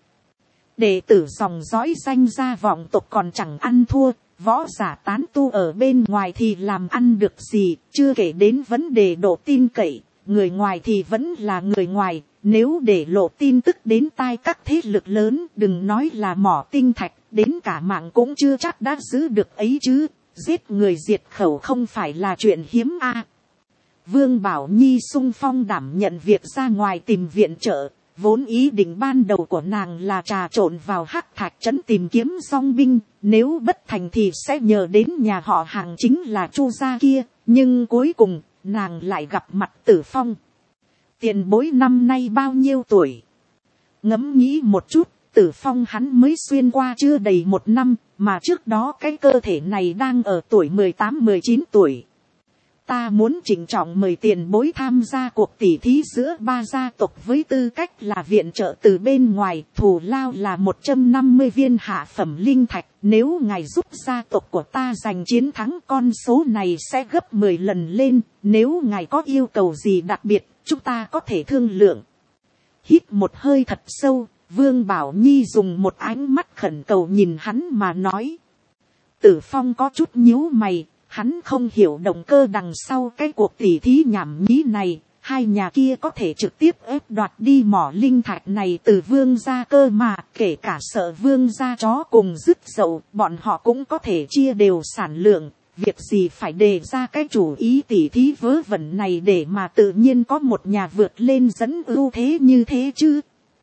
Đệ tử dòng dõi danh gia vọng tộc còn chẳng ăn thua, võ giả tán tu ở bên ngoài thì làm ăn được gì, chưa kể đến vấn đề độ tin cậy, người ngoài thì vẫn là người ngoài. Nếu để lộ tin tức đến tai các thế lực lớn, đừng nói là mỏ tinh thạch, đến cả mạng cũng chưa chắc đã giữ được ấy chứ. Giết người diệt khẩu không phải là chuyện hiếm a. À. Vương Bảo Nhi sung phong đảm nhận việc ra ngoài tìm viện trợ, vốn ý định ban đầu của nàng là trà trộn vào Hắc Thạch trấn tìm kiếm dong binh, nếu bất thành thì sẽ nhờ đến nhà họ Hàng chính là Chu gia kia, nhưng cuối cùng nàng lại gặp mặt Tử Phong. Tiền bối năm nay bao nhiêu tuổi? Ngẫm nghĩ một chút, Tử Phong hắn mới xuyên qua chưa đầy một năm, mà trước đó cái cơ thể này đang ở tuổi mười tám mười chín tuổi. Ta muốn trịnh trọng mời tiền bối tham gia cuộc tỉ thí giữa ba gia tộc với tư cách là viện trợ từ bên ngoài, thù lao là một trăm năm mươi viên hạ phẩm linh thạch, nếu ngài giúp gia tộc của ta giành chiến thắng con số này sẽ gấp mười lần lên, nếu ngài có yêu cầu gì đặc biệt, chúng ta có thể thương lượng. Hít một hơi thật sâu, Vương Bảo Nhi dùng một ánh mắt khẩn cầu nhìn hắn mà nói. Tử Phong có chút nhíu mày. Hắn không hiểu động cơ đằng sau cái cuộc tỉ thí nhảm nhí này, hai nhà kia có thể trực tiếp ép đoạt đi mỏ linh thạch này từ vương gia cơ mà, kể cả sợ vương gia chó cùng dứt dậu, bọn họ cũng có thể chia đều sản lượng, việc gì phải đề ra cái chủ ý tỉ thí vớ vẩn này để mà tự nhiên có một nhà vượt lên dẫn ưu thế như thế chứ.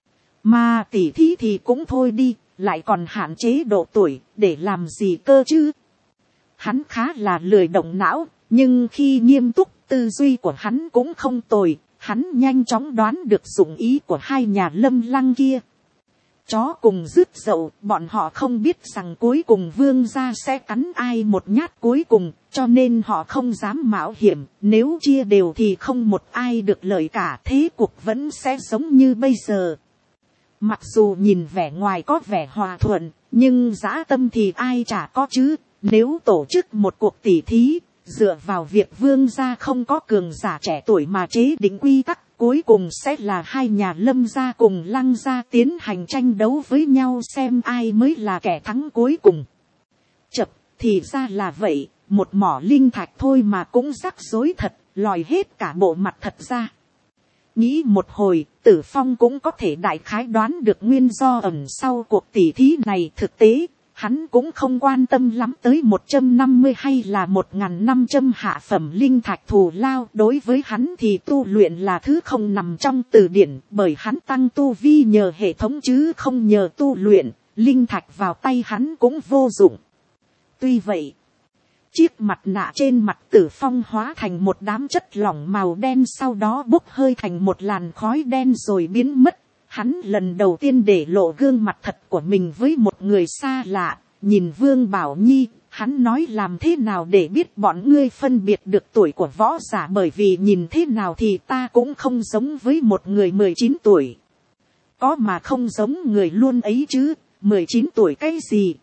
Mà tỉ thí thì cũng thôi đi, lại còn hạn chế độ tuổi, để làm gì cơ chứ. Hắn khá là lười động não, nhưng khi nghiêm túc tư duy của hắn cũng không tồi, hắn nhanh chóng đoán được dụng ý của hai nhà Lâm Lăng kia. Chó cùng dứt dậu, bọn họ không biết rằng cuối cùng vương gia sẽ cắn ai một nhát cuối cùng, cho nên họ không dám mạo hiểm, nếu chia đều thì không một ai được lợi cả, thế cuộc vẫn sẽ giống như bây giờ. Mặc dù nhìn vẻ ngoài có vẻ hòa thuận, nhưng dã tâm thì ai chả có chứ. Nếu tổ chức một cuộc tỉ thí, dựa vào việc vương gia không có cường giả trẻ tuổi mà chế định quy tắc, cuối cùng sẽ là hai nhà Lâm gia cùng Lăng gia tiến hành tranh đấu với nhau xem ai mới là kẻ thắng cuối cùng. Chập, thì ra là vậy, một mỏ linh thạch thôi mà cũng rắc rối thật, lòi hết cả bộ mặt thật ra. Nghĩ một hồi, Tử Phong cũng có thể đại khái đoán được nguyên do ẩn sau cuộc tỉ thí này. Thực tế, hắn cũng không quan tâm lắm tới một trăm năm mươi hay là một nghìn năm trăm hạ phẩm linh thạch thù lao. Đối với hắn thì tu luyện là thứ không nằm trong từ điển, bởi hắn tăng tu vi nhờ hệ thống chứ không nhờ tu luyện, linh thạch vào tay hắn cũng vô dụng. Tuy vậy, chiếc mặt nạ trên mặt Tử Phong hóa thành một đám chất lỏng màu đen, sau đó bốc hơi thành một làn khói đen rồi biến mất. Hắn lần đầu tiên để lộ gương mặt thật của mình với một người xa lạ, nhìn Vương Bảo Nhi, hắn nói làm thế nào để biết bọn ngươi phân biệt được tuổi của võ giả, bởi vì nhìn thế nào thì ta cũng không giống với một người mười chín tuổi. Có mà không giống người luôn ấy chứ, mười chín tuổi cái gì.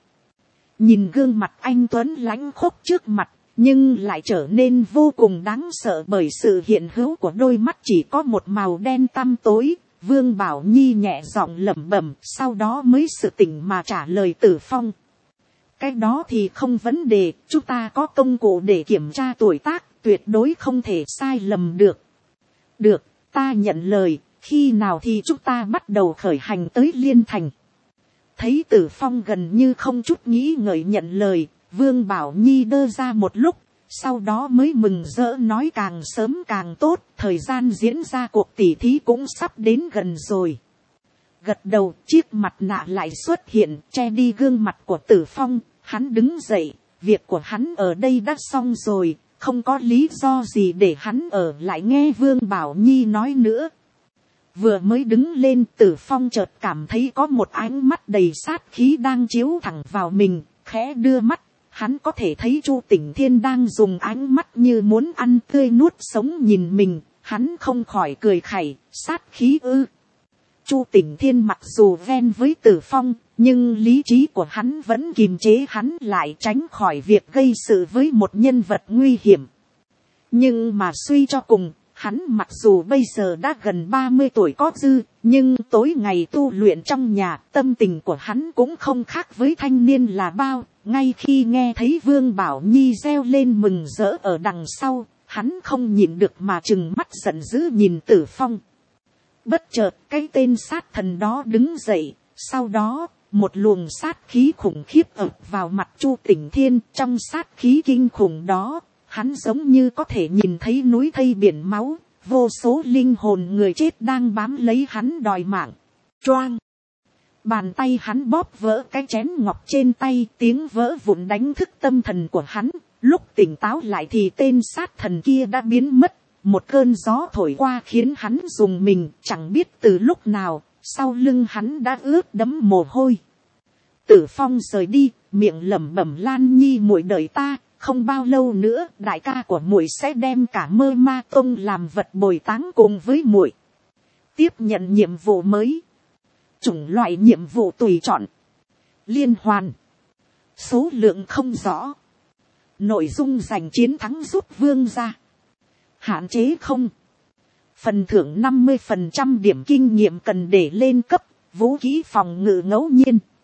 Nhìn gương mặt anh tuấn lãnh khốc trước mặt, nhưng lại trở nên vô cùng đáng sợ bởi sự hiện hữu của đôi mắt chỉ có một màu đen tăm tối. Vương Bảo Nhi nhẹ giọng lẩm bẩm, sau đó mới sự tỉnh mà trả lời Tử Phong. Cái đó thì không vấn đề, chúng ta có công cụ để kiểm tra tuổi tác, tuyệt đối không thể sai lầm được. Được, ta nhận lời, khi nào thì chúng ta bắt đầu khởi hành tới Liên Thành. Thấy Tử Phong gần như không chút nghĩ ngợi nhận lời, Vương Bảo Nhi đơ ra một lúc, sau đó mới mừng rỡ nói càng sớm càng tốt, thời gian diễn ra cuộc tỉ thí cũng sắp đến gần rồi. Gật đầu, chiếc mặt nạ lại xuất hiện, che đi gương mặt của Tử Phong, hắn đứng dậy, việc của hắn ở đây đã xong rồi, không có lý do gì để hắn ở lại nghe Vương Bảo Nhi nói nữa. Vừa mới đứng lên, Tử Phong chợt cảm thấy có một ánh mắt đầy sát khí đang chiếu thẳng vào mình, khẽ đưa mắt. Hắn có thể thấy Chu Tỉnh Thiên đang dùng ánh mắt như muốn ăn tươi nuốt sống nhìn mình, hắn không khỏi cười khẩy, sát khí ư. Chu Tỉnh Thiên mặc dù ghen với Tử Phong, nhưng lý trí của hắn vẫn kìm chế hắn lại, tránh khỏi việc gây sự với một nhân vật nguy hiểm. Nhưng mà suy cho cùng, hắn mặc dù bây giờ đã gần ba mươi tuổi có dư, nhưng tối ngày tu luyện trong nhà, tâm tình của hắn cũng không khác với thanh niên là bao. Ngay khi nghe thấy Vương Bảo Nhi reo lên mừng rỡ ở đằng sau, hắn không nhịn được mà trừng mắt giận dữ nhìn Tử Phong. Bất chợt cái tên sát thần đó đứng dậy, sau đó một luồng sát khí khủng khiếp ập vào mặt Chu Tỉnh Thiên. Trong sát khí kinh khủng đó, hắn giống như có thể nhìn thấy núi thây biển máu, vô số linh hồn người chết đang bám lấy hắn đòi mạng. Choang! Bàn tay hắn bóp vỡ cái chén ngọc trên tay, tiếng vỡ vụn đánh thức tâm thần của hắn. Lúc tỉnh táo lại thì tên sát thần kia đã biến mất. Một cơn gió thổi qua khiến hắn rùng mình, chẳng biết từ lúc nào, sau lưng hắn đã ướt đẫm mồ hôi. Tử Phong rời đi, miệng lẩm bẩm, Lan Nhi muội đợi ta, không bao lâu nữa đại ca của muội sẽ đem cả Mơ Ma Tông làm vật bồi táng cùng với muội. Tiếp nhận nhiệm vụ mới, chủng loại nhiệm vụ tùy chọn, liên hoàn, số lượng không rõ, nội dung giành chiến thắng giúp vương gia, hạn chế không, phần thưởng năm mươi phần trăm điểm kinh nghiệm cần để lên cấp, vũ khí phòng ngự ngẫu nhiên.